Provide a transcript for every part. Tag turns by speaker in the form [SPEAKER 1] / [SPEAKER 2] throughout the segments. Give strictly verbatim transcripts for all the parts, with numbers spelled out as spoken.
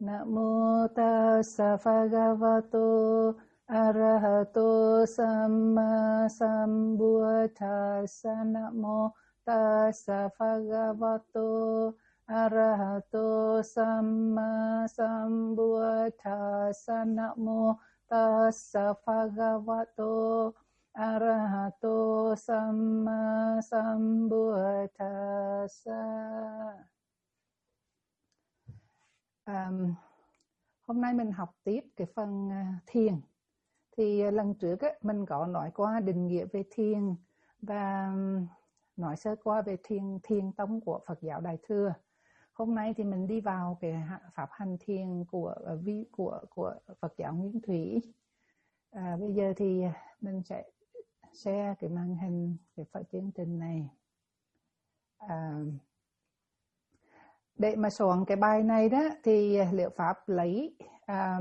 [SPEAKER 1] Namo tassa bhagavato arahato samma sambuddhassa. Namo tassa bhagavato arahato samma sambuddhassa. Namo tassa bhagavato arahato samma sambuddhassa. Um, hôm nay mình học tiếp cái phần uh, thiền. Thì uh, lần trước á, mình có nói qua định nghĩa về thiền và um, nói sơ qua về thiền thiền tông của Phật giáo Đại Thừa. Hôm nay thì mình đi vào cái pháp hành thiền của uh, vi của của Phật giáo Nguyên Thủy. À, bây giờ thì mình sẽ share cái màn hình cái phần chương trình này. À, để mà soạn cái bài này đó thì Liệu Pháp lấy à,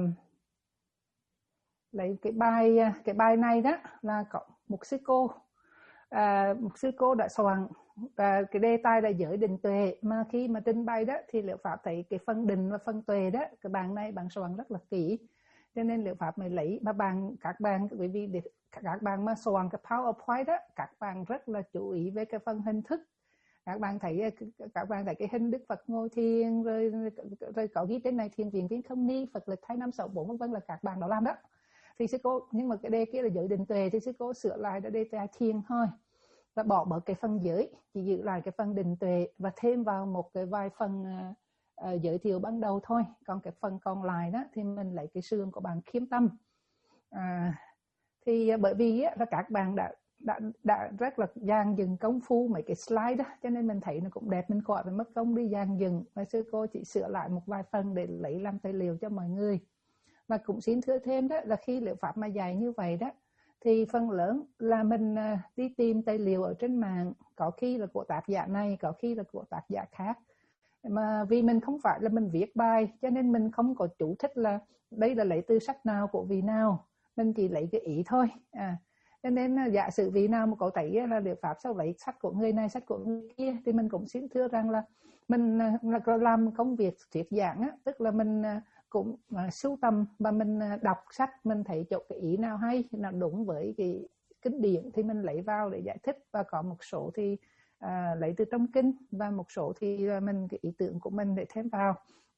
[SPEAKER 1] lấy cái bài cái bài này đó là có một sư cô à, một sư cô đã soạn và cái đề tài là giới định tuệ, mà khi mà trình bày đó thì Liệu Pháp thấy cái phần định và phần tuệ đó cái bạn này bạn soạn rất là kỹ, cho nên Liệu Pháp mới lấy. Mà bạn các bạn bởi vì để các bạn mà soạn cái PowerPoint đó, các bạn rất là chú ý với cái phần hình thức. Các bạn thấy các bạn thấy cái hình Đức Phật ngồi thiền, rồi rồi có ghi trên này thiền viện Viên Không Ni, Phật lịch hai năm sáu bốn vân vân, là các bạn đó làm đó. Thì sư cô, nhưng mà cái đề kia là giới định tuệ thì sư cô sửa lại đã đề tài thiền thôi, và bỏ bớt cái phần giới, chỉ giữ lại cái phần định tuệ và thêm vào một cái vài phần uh, uh, giới thiệu ban đầu thôi. Còn cái phần còn lại đó thì mình lấy cái sườn của bạn Khiêm Tâm. À, thì uh, bởi vì uh, là các bạn đã Đã, đã rất là dàn dựng công phu mấy cái slide đó, cho nên mình thấy nó cũng đẹp, mình khỏi phải mất công đi dàn dựng. Và sư cô chỉ sửa lại một vài phần để lấy làm tài liệu cho mọi người. Và cũng xin thưa thêm đó là khi Liệu Pháp mà dạy như vậy đó thì phần lớn là mình đi tìm tài liệu ở trên mạng, có khi là của tác giả này, có khi là của tác giả khác. Mà vì mình không phải là mình viết bài, cho nên mình không có chủ thích là đây là lấy từ sách nào của vị nào, mình chỉ lấy cái ý thôi. À, cho nên giả sử vị nào mà có thấy là Liệu Pháp sau lấy sách của người này, sách của người kia, thì mình cũng xin thưa rằng là mình là làm công việc thuyết giảng á, tức là mình cũng sưu tầm và mình đọc sách, mình thấy chỗ cái ý nào hay, nào đúng với cái kinh điển thì mình lấy vào để giải thích, và có một số thì à, lấy từ trong kinh, và một số thì mình cái ý tưởng của mình để thêm vào.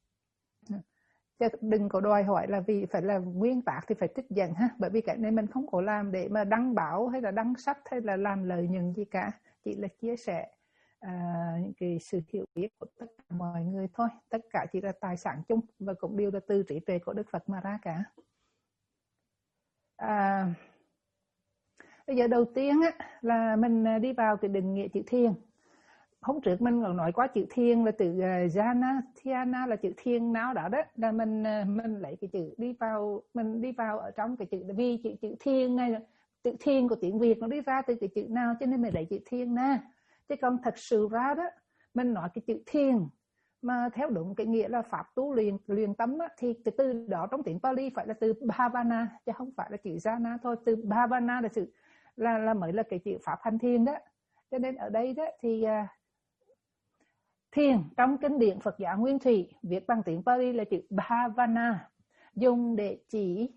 [SPEAKER 1] Chứ đừng có đòi hỏi là vì phải là nguyên tác thì phải trích dẫn ha, bởi vì cái này mình không có làm để mà đăng báo hay là đăng sách hay là làm lợi nhuận gì cả, chỉ là chia sẻ à, những cái sự hiểu biết của tất cả mọi người thôi. Tất cả chỉ là tài sản chung và cũng đều là từ trí tuệ của Đức Phật mà ra cả. À, bây giờ đầu tiên á, là mình đi vào cái định nghĩa chữ thiền. Hôm trước mình còn nói qua chữ thiền là từ jhana, dhyana là chữ thiền nào đó đó, là mình mình lấy cái chữ đi vào, mình đi vào ở trong cái chữ, vì chữ chữ thiền này, chữ thiền của tiếng Việt nó đi ra từ cái chữ nào, cho nên mình lấy chữ thiền na. Chứ còn thật sự ra đó, mình nói cái chữ thiền mà theo đúng cái nghĩa là pháp tu luyện luyện tâm á, thì cái từ đó trong tiếng Pali phải là từ bhavana chứ không phải là chữ jhana thôi. Từ bhavana là sự là là mới là cái chữ pháp hành thiền đó. Cho nên ở đây đó thì thiền trong kinh điển Phật giáo Nguyên Thủy viết bằng tiếng Pali là chữ bhavana, dùng để chỉ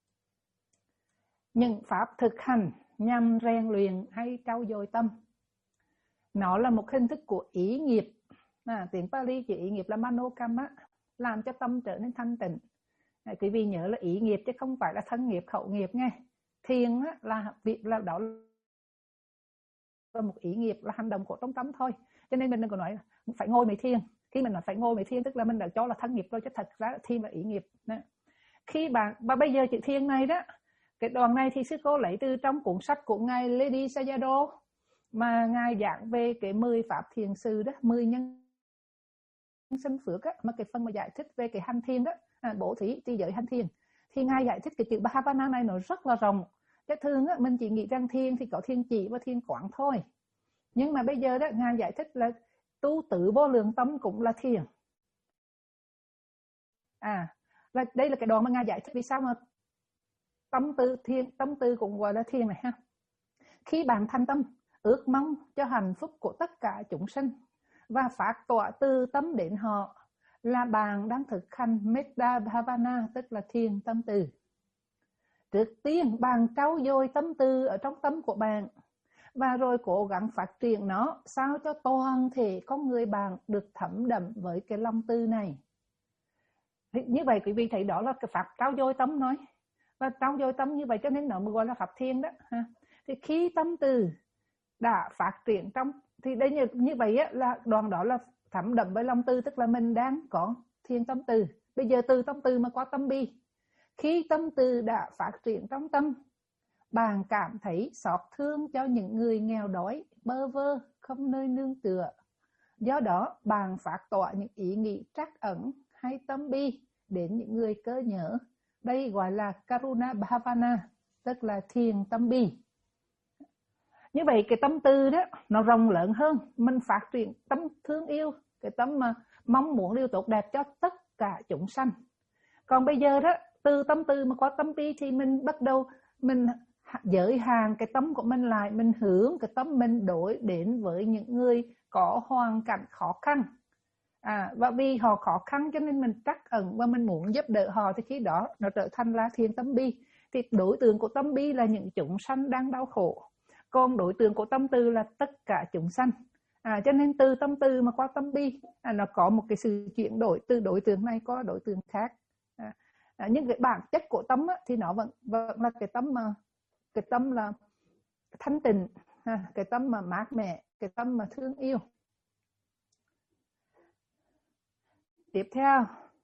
[SPEAKER 1] những pháp thực hành nhằm rèn luyện hay trau dồi tâm. Nó là một hình thức của ý nghiệp. À, tiếng Pali chữ ý nghiệp là manokama, làm cho tâm trở nên thanh tịnh. À, quý vị nhớ là ý nghiệp chứ không phải là thân nghiệp khẩu nghiệp nghe. Thiền á, là việc là đó là một ý nghiệp, là hành động của trong tâm thôi. Cho nên mình đừng có nói phải ngồi mới thiền. Khi mình nói phải ngồi mới thiền tức là mình đã cho là thân nghiệp thôi, chứ thật ra thiền là ý nghiệp. Đó. Khi bạn, và bây giờ chữ thiền này đó, cái đoạn này thì sư cô lấy từ trong cuốn sách của ngài Ledi Sayadaw, mà ngài giảng về cái mười pháp thiền sư đó, mười nhân sinh phước á, mà cái phần mà giải thích về cái hành thiền đó, à, bố thí, trì giới, hành thiền, thì ngài giải thích cái chữ bhavana này nó rất là rộng. Chứ thường á, mình chỉ nghĩ rằng thiền thì có thiền chỉ và thiền quán thôi. Nhưng mà bây giờ đó, ngài giải thích là tu tự vô lượng tâm cũng là thiền. À, là đây là cái đoạn mà ngài giải thích vì sao mà tâm tư thiền, tâm tư cũng gọi là thiền này ha. Khi bạn thành tâm, ước mong cho hạnh phúc của tất cả chúng sinh và phát tỏa từ tâm đến họ, là bạn đang thực hành Metta Bhavana, tức là thiền tâm từ. Trước tiên bạn trau dồi tâm từ ở trong tâm của bạn, và rồi cố gắng phát triển nó sao cho toàn thể con người bạn được thấm đậm với cái lòng từ này. Thì như vậy quý vị thấy đó là cái pháp trau dồi tâm nói, và trau dồi tâm như vậy cho nên nó mới gọi là pháp thiền đó ha. Thì khi tâm từ đã phát triển trong, thì đây như, như vậy á, là đoàn đó là thấm đậm với lòng từ, tức là mình đang có thiền tâm từ. Bây giờ từ tâm từ mà qua tâm bi, khi tâm từ đã phát triển trong tâm, bạn cảm thấy xót thương cho những người nghèo đói, bơ vơ, không nơi nương tựa. Do đó, bạn phát tỏa những ý nghĩ trắc ẩn hay tâm bi đến những người cơ nhỡ. Đây gọi là Karuna Bhavana, tức là thiền tâm bi. Như vậy cái tâm từ đó nó rộng lớn hơn, mình phát triển tâm thương yêu, cái tâm mà mong muốn điều tốt đẹp cho tất cả chúng sanh. Còn bây giờ đó, từ tâm từ mà có tâm bi thì mình bắt đầu mình giới hạn cái tâm của mình lại, mình hướng cái tâm mình đổi đến với những người có hoàn cảnh khó khăn. À, và vì họ khó khăn cho nên mình trắc ẩn và mình muốn giúp đỡ họ, thì khi đó nó trở thành là thiền tâm bi. Thì đối tượng của tâm bi là những chúng sanh đang đau khổ, còn đối tượng của tâm từ là tất cả chúng sanh. À, cho nên từ tâm từ mà qua tâm bi, à, nó có một cái sự chuyển đổi từ đối tượng này qua đối tượng khác. À, à, nhưng cái bản chất của tâm á, thì nó vẫn vẫn là cái tâm mà cái tâm là thanh tịnh, à, cái tâm mà mát mẻ, cái tâm mà thương yêu. Tiếp theo,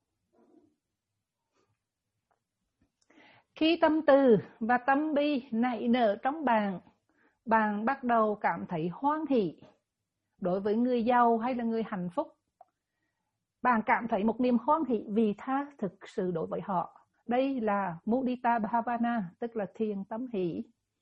[SPEAKER 1] khi tâm từ và tâm bi nảy nở trong bạn, bạn bắt đầu cảm thấy hoan hỷ. Đối với người giàu hay là người hạnh phúc, bạn cảm thấy một niềm hoan hỷ vì tha thực sự đối với họ. Đây là Mudita Bhavana, tức là thiền tâm hỷ.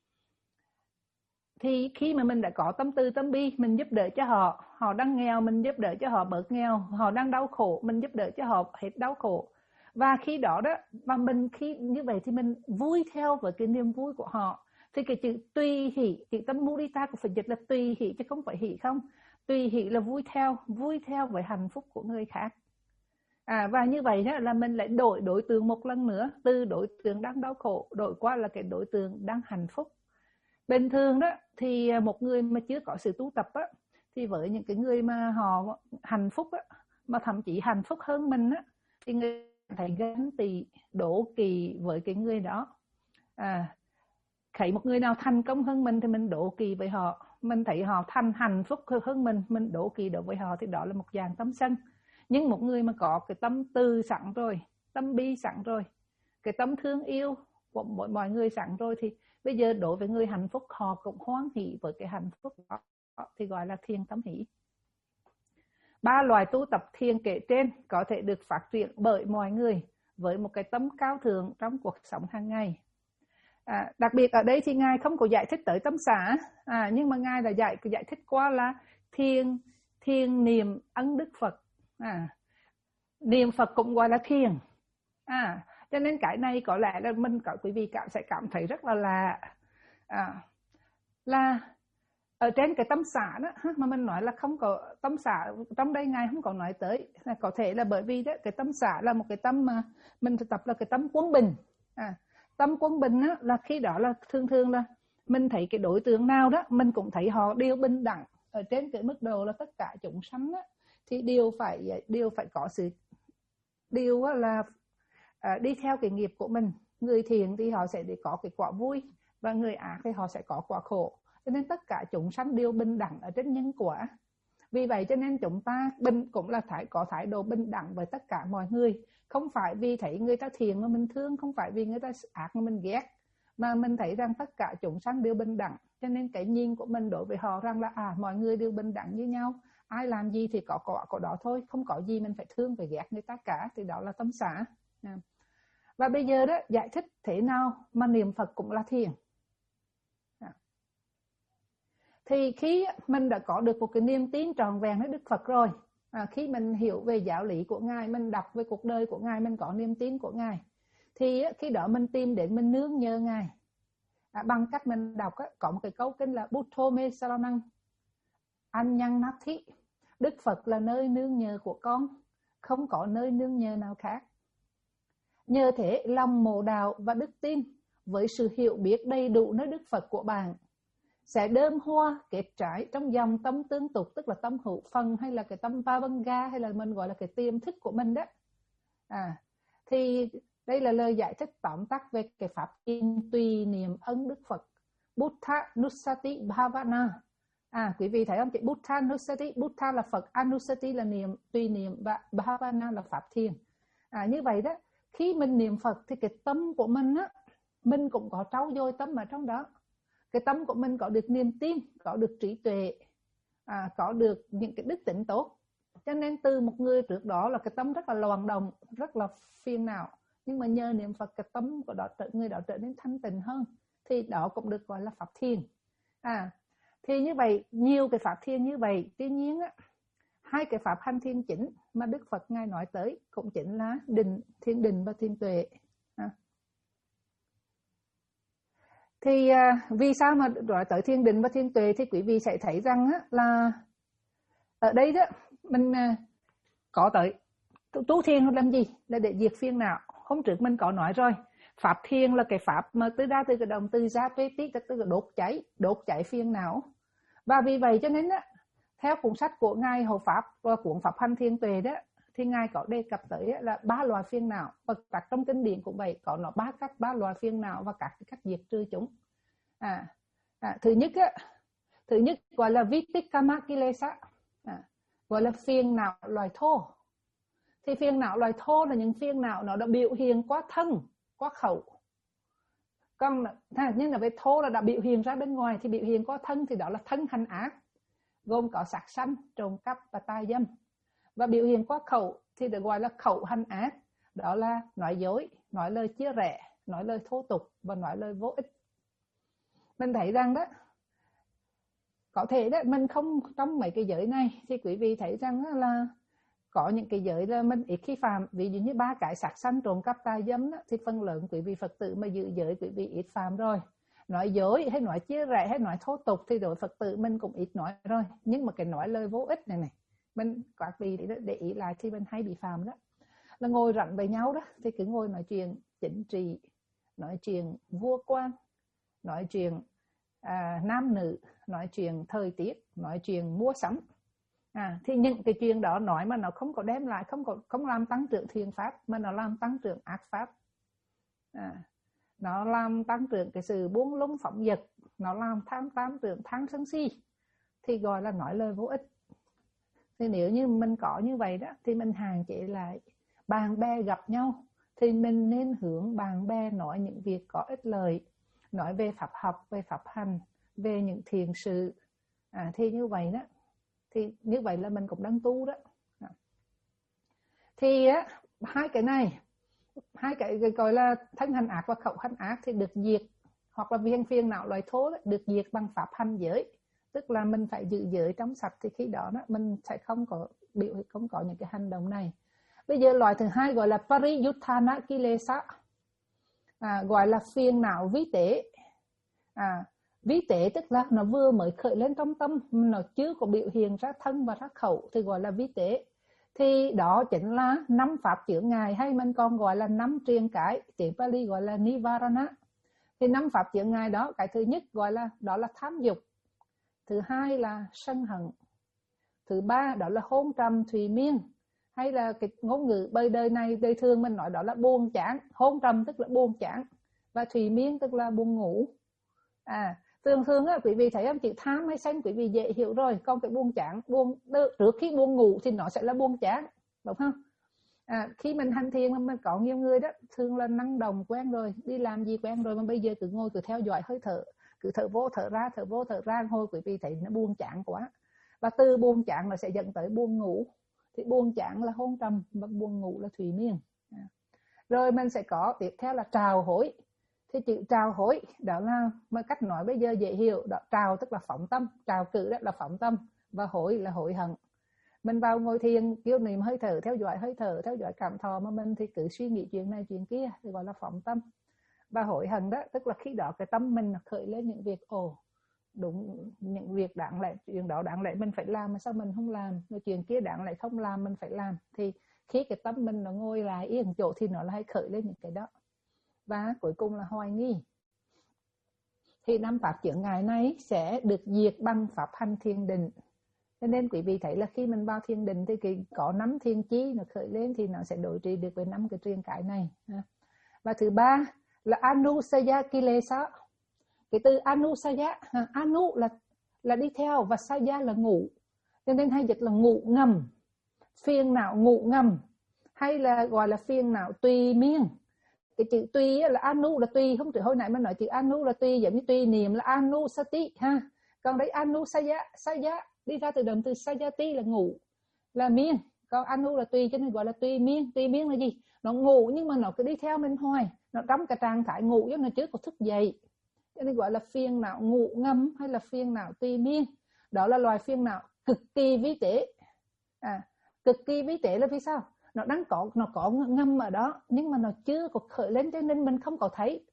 [SPEAKER 1] Thì khi mà mình đã có tâm từ tâm bi, mình giúp đỡ cho họ, họ đang nghèo mình giúp đỡ cho họ bớt nghèo, họ đang đau khổ mình giúp đỡ cho họ hết đau khổ. Và khi đó đó, và mình khi như vậy thì mình vui theo với cái niềm vui của họ. Thì cái chữ tùy hỷ, chữ tâm mudita của Phật dịch là tùy hỷ chứ không phải hỷ không. Tùy hỷ là vui theo, vui theo với hạnh phúc của người khác. À, và như vậy đó là mình lại đổi đối tượng một lần nữa, từ đối tượng đang đau khổ đổi qua là cái đối tượng đang hạnh phúc. Bình thường đó thì một người mà chưa có sự tu tập á, thì với những cái người mà họ hạnh phúc á, mà thậm chí hạnh phúc hơn mình á, thì người thấy ganh tị, đố kỵ với cái người đó. À, thấy một người nào thành công hơn mình thì mình đố kỵ với họ, mình thấy họ thành hạnh phúc hơn mình, mình đố kỵ đối với họ, thì đó là một dạng tâm sân. Nhưng một người mà có cái tâm từ sẵn rồi, tâm bi sẵn rồi, cái tâm thương yêu của mọi, mọi người sẵn rồi, thì bây giờ đối với người hạnh phúc họ cũng hoan hỷ với cái hạnh phúc đó, thì gọi là thiền tâm hỷ. Ba loại tu tập thiền kể trên có thể được phát triển bởi mọi người với một cái tâm cao thượng trong cuộc sống hàng ngày. À, đặc biệt ở đây thì Ngài không có giải thích tới tâm xả, à, nhưng mà Ngài là giải, giải thích qua là thiền, thiền niệm ân đức Phật. À, niệm Phật cũng gọi là thiền. À, cho nên cái này có lẽ là mình có quý vị cảm sẽ cảm thấy rất là lạ. À, là ở trên cái tâm xả đó mà mình nói là không có tâm xả, trong đây Ngài không có nói tới, có thể là bởi vì đó, cái tâm xả là một cái tâm mà mình thực tập là cái tâm quân bình. À, tâm quân bình đó, là khi đó là thường thường là mình thấy cái đối tượng nào đó mình cũng thấy họ đều bình đẳng ở trên cái mức độ là tất cả chúng sanh đó, thì đều phải đều phải có sự điều là à, đi theo cái nghiệp của mình. Người thiện thì họ sẽ để có cái quả vui, và người ác thì họ sẽ có quả khổ. Cho nên tất cả chúng sanh đều bình đẳng ở trên nhân quả. Vì vậy cho nên chúng ta bình cũng là phải có thái độ bình đẳng với tất cả mọi người. Không phải vì thấy người ta thiện mà mình thương, không phải vì người ta ác mà mình ghét, mà mình thấy rằng tất cả chúng sanh đều bình đẳng. Cho nên cái nhìn của mình đối với họ rằng là à, mọi người đều bình đẳng như nhau, ai làm gì thì có quả của đó thôi, không có gì mình phải thương phải ghét người ta cả, thì đó là tâm xả. Và bây giờ đó giải thích thế nào mà niệm Phật cũng là thiền. Thì khi mình đã có được một cái niềm tin tròn vẹn với Đức Phật rồi, à, khi mình hiểu về giáo lý của Ngài, mình đọc về cuộc đời của Ngài, mình có niềm tin của Ngài, thì khi đó mình tìm đến mình nương nhờ Ngài. À, bằng cách mình đọc á, có một cái câu kinh là Buddho me saranang Anyang Nathi, Đức Phật là nơi nương nhờ của con, không có nơi nương nhờ nào khác. Nhờ thế lòng mộ đạo và đức tin với sự hiểu biết đầy đủ nơi Đức Phật của bạn sẽ đơm hoa kết trái trong dòng tâm tương tục, tức là tâm hữu phần hay là cái tâm Vavanga hay là mình gọi là cái tiềm thức của mình đó. À, thì đây là lời giải thích tóm tắt về cái pháp thiền tùy niệm ân Đức Phật, Buddha Nusati Bhavana. À, quý vị thấy không? Chị Buddha Nusati, Buddha là Phật, Anusati là niệm, tùy niệm, và Bhavana là pháp thiền. À, như vậy đó, khi mình niệm Phật thì cái tâm của mình á, mình cũng có trau dồi tâm ở trong đó. Cái tâm của mình có được niềm tin, có được trí tuệ, à, có được những cái đức tính tốt. Cho nên từ một người trước đó là cái tâm rất là loạn động, rất là phiền não, nhưng mà nhờ niệm Phật cái tâm của đó, người đó trở nên thanh tịnh hơn, thì đó cũng được gọi là pháp thiền. À, thì như vậy, nhiều cái pháp thiền như vậy. Tuy nhiên á, hai cái pháp hành thiền chính mà Đức Phật Ngài nói tới cũng chính là định, thiền định và thiền tuệ. À. Thì à, vì sao mà nói tới thiền định và thiền tuệ thì quý vị sẽ thấy rằng á, là ở đây đó mình à, có tới tu thiền làm gì? Là để diệt phiền não. Hôm trước mình có nói rồi, pháp thiền là cái pháp mà từ ra từ cái động từ ra tuế tí, tức là đốt cháy, đốt cháy phiền não. Và vì vậy cho nên á, theo cuốn sách của Ngài Hộ Pháp và cuốn Pháp Hành Thiền Tuệ đó, thì Ngài có đề cập tới là ba loại phiền não, và các trong kinh điển cũng vậy, có nó ba cách, ba loại phiền não và các cách diệt trừ chúng. À, à, thứ nhất á, thứ nhất gọi là Vitikama Kilesa, à, gọi là phiền não loài thô. Thì phiền não loài thô là những phiền não nó đã biểu hiện qua thân, qua khẩu. Còn nhưng là về thô là đã biểu hiện ra bên ngoài, thì biểu hiện qua thân thì đó là thân hành ác, gồm có sát sanh, trộm cắp và tà dâm. Và biểu hiện qua khẩu thì được gọi là khẩu hành ác, đó là nói dối, nói lời chia rẽ, nói lời thô tục và nói lời vô ích. Mình thấy rằng đó, có thể đó mình không trong mấy cái giới này thì quý vị thấy rằng là có những cái giới là mình ít khi phạm, ví dụ như ba cái sát sanh, trộm cắp, tà dâm đó, thì phần lớn quý vị Phật tử mà giữ giới quý vị ít phạm rồi. Nói dối hay nói chia rẽ hay nói thô tục thì đối Phật tử mình cũng ít nói rồi. Nhưng mà cái nói lời vô ích này này, mình các vị để ý lại thì mình hay bị phạm đó. Là ngồi rảnh với nhau đó thì cứ ngồi nói chuyện chính trị, nói chuyện vua quan, nói chuyện à, nam nữ, nói chuyện thời tiết, nói chuyện mua sắm. À, thì những cái chuyện đó nói mà nó không có đem lại, không có không làm tăng trưởng thiện pháp, mà nó làm tăng trưởng ác pháp. À, nó làm tăng trưởng cái sự buông lung phóng dật, nó làm tham tam trưởng tham sân si, thì gọi là nói lời vô ích. Thì nếu như mình có như vậy đó thì mình hạn chế lại. Bạn bè gặp nhau thì mình nên hướng bạn bè nói những việc có ích lợi, nói về pháp học, về pháp hành, về những thiền sự. À, thì như vậy đó, thì như vậy là mình cũng đang tu đó. Thì á, hai cái này, hai cái gọi là thân hành ác và khẩu hành ác thì được diệt, hoặc là viên phiền não loài thô đó, được diệt bằng pháp hành giới, tức là mình phải giữ giới trong sạch, thì khi đó, đó mình sẽ không có biểu không có những cái hành động này. Bây giờ loại thứ hai gọi là Pariyuthana Kilesa, à, gọi là phiền não vi tế. À, vi tế tức là nó vừa mới khởi lên trong tâm, nó chưa có biểu hiện ra thân và ra khẩu thì gọi là vi tế. Thì đó chính là năm pháp chướng ngại, hay mình còn gọi là năm triền cái, tiếng Pali gọi là Nivarana. Thì năm pháp chướng ngại đó, cái thứ nhất gọi là đó là tham dục, thứ hai là sân hận, thứ ba đó là hôn trầm thùy miên, hay là cái ngôn ngữ bây đời này đời thường mình nói đó là buồn chán. Hôn trầm tức là buồn chán, và thùy miên tức là buồn ngủ. À, thường thường á, quý vị thấy không, chữ tham hay sân quý vị dễ hiểu rồi. Còn cái buồn chán, buồn trước khi buồn ngủ thì nó sẽ là buồn chán, đúng không? À, khi mình hành thiền mình có nhiều người đó thường là năng động quen rồi, đi làm gì quen rồi, mà bây giờ cứ ngồi cứ theo dõi hơi thở, cứ thở vô thở ra, thở vô thở ra, thôi quý vị thấy nó buồn chán quá. Và từ buồn chán nó sẽ dẫn tới buồn ngủ. Thì buồn chán là hôn trầm và buồn ngủ là thùy miên. À. Rồi mình sẽ có tiếp theo là trào hối. Thì chữ trào hối đó là mà cách nói bây giờ dễ hiểu đó, trào tức là phóng tâm, trào cử đó là phóng tâm, và hối là hối hận. Mình vào ngồi thiền kêu niệm hơi thở, theo dõi hơi thở, theo dõi cảm thọ mà mình thì cứ suy nghĩ chuyện này chuyện kia thì gọi là phóng tâm. Và hối hận đó tức là khi đó cái tâm mình khởi lên những việc ồ đúng, những việc đáng lẽ chuyện đó đáng lẽ mình phải làm mà sao mình không làm, rồi chuyện kia đáng lẽ không làm mình phải làm, thì Khi cái tâm mình nó ngồi lại yên chỗ thì nó lại khởi lên những cái đó. Và cuối cùng là hoài nghi. Thì năm pháp chướng ngại này sẽ được diệt bằng pháp hành thiền định. Cho nên quý vị thấy là khi mình vào thiền định thì cái có năm thiền chí nó khởi lên thì nó sẽ đối trị được với năm cái truyền cái này. Và thứ ba là anusaya kilesa. Cái từ anusaya, anu là là đi theo và saya là ngủ. Cho nên hay dịch là ngủ ngầm, phiền não ngủ ngầm, hay là gọi là phiền não tùy miên. Cái chữ tùy là anu là tùy, không từ hồi nãy mình nói chữ anu là tùy, giống như tùy niệm là anusati ha. Còn đấy anusaya, saya đi ra từ động từ sayati là ngủ, là miên. Còn anu là tùy cho nên gọi là tùy miên. Tùy miên là gì? Nó ngủ nhưng mà nó cứ đi theo mình hoài, nó trong cái trạng thái ngủ chứ nó chưa có thức dậy. Cho nên gọi là phiền não ngủ ngầm hay là phiền não tùy miên. Đó là loài phiền não cực kỳ vi tế. À, cực kỳ vi tế là vì sao? Nó đang có, nó có ngâm ở đó nhưng mà nó chưa có khởi lên cho nên mình không có thấy.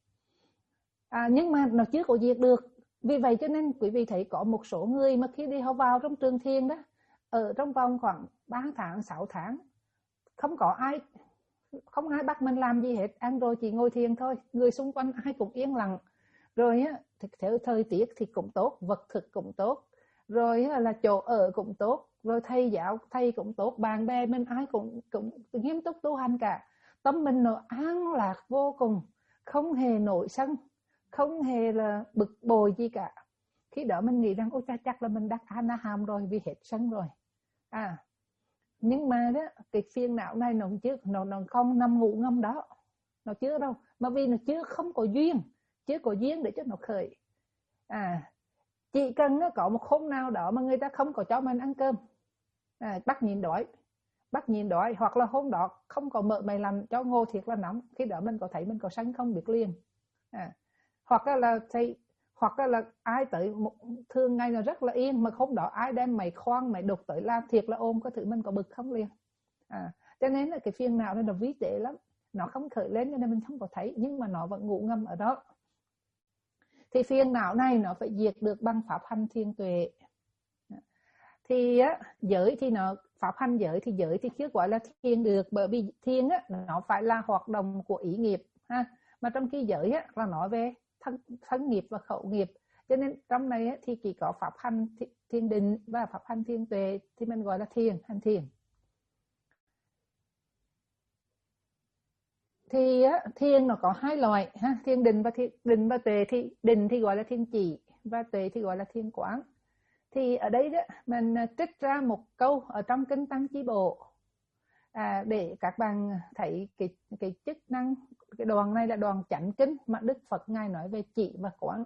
[SPEAKER 1] À, nhưng mà nó chưa có diệt được. Vì vậy cho nên quý vị thấy có một số người mà khi đi họ vào trong trường thiền đó, ở trong vòng khoảng ba tháng, sáu tháng, không có ai, không ai bắt mình làm gì hết, ăn rồi chỉ ngồi thiền thôi, người xung quanh ai cũng yên lặng. Rồi á, theo thời tiết thì cũng tốt, vật thực cũng tốt, rồi là chỗ ở cũng tốt, rồi thầy giáo thầy cũng tốt, bạn bè mình ai cũng cũng nghiêm túc tu hành cả. Tâm mình nó an lạc vô cùng, không hề nổi sân, không hề là bực bội gì cả. Khi đó mình nghĩ rằng ôi cha chắc là mình đắc A-na-hàm rồi vì hết sân rồi. À, nhưng mà đó cái phiền não này nó chưa, nó nó không nằm ngủ ngâm đó, nó chưa đâu, mà vì nó chưa không có duyên, chưa có duyên để cho nó khởi. À, chỉ cần có một hôm nào đó mà người ta không có cho mình ăn cơm, à, bắt nhịn đói, bắt nhịn đói, hoặc là hôm đó không có mợ mày làm cho ngô thiệt là nóng, khi đó mình có thấy mình có sân không biết liền. À, hoặc là thầy, hoặc là ai tới một thường ngày nó rất là yên mà hôm đó ai đem mày khoan mày đục tới làm thiệt là ôm có thử mình có bực không liền. À, cho nên là cái phiền não này là vi tế lắm, nó không khởi lên cho nên mình không có thấy, nhưng mà nó vẫn ngủ ngầm ở đó. Thì phiền não này nó phải diệt được bằng pháp hành thiền tuệ. Thì á, giới thì nó pháp hành giới thì giới thì chưa gọi là thiền được, bởi vì thiền á nó phải là hoạt động của ý nghiệp ha, mà trong khi giới á là nói về thân, thân nghiệp và khẩu nghiệp. Cho nên trong này á, thì chỉ có pháp hành thiền định và pháp hành thiền tuệ thì mình gọi là thiền, hành thiền. Thì á, thiền nó có hai loại ha, thiền định và thiền định và tuệ. Thì định thì gọi là thiền chỉ và tuệ thì gọi là thiền quán. Thì ở đây đó mình trích ra một câu ở trong kinh Tăng Chi Bộ, à, để các bạn thấy cái cái chức năng. Cái đoạn này là đoạn chánh kinh mà Đức Phật ngài nói về chỉ và quán.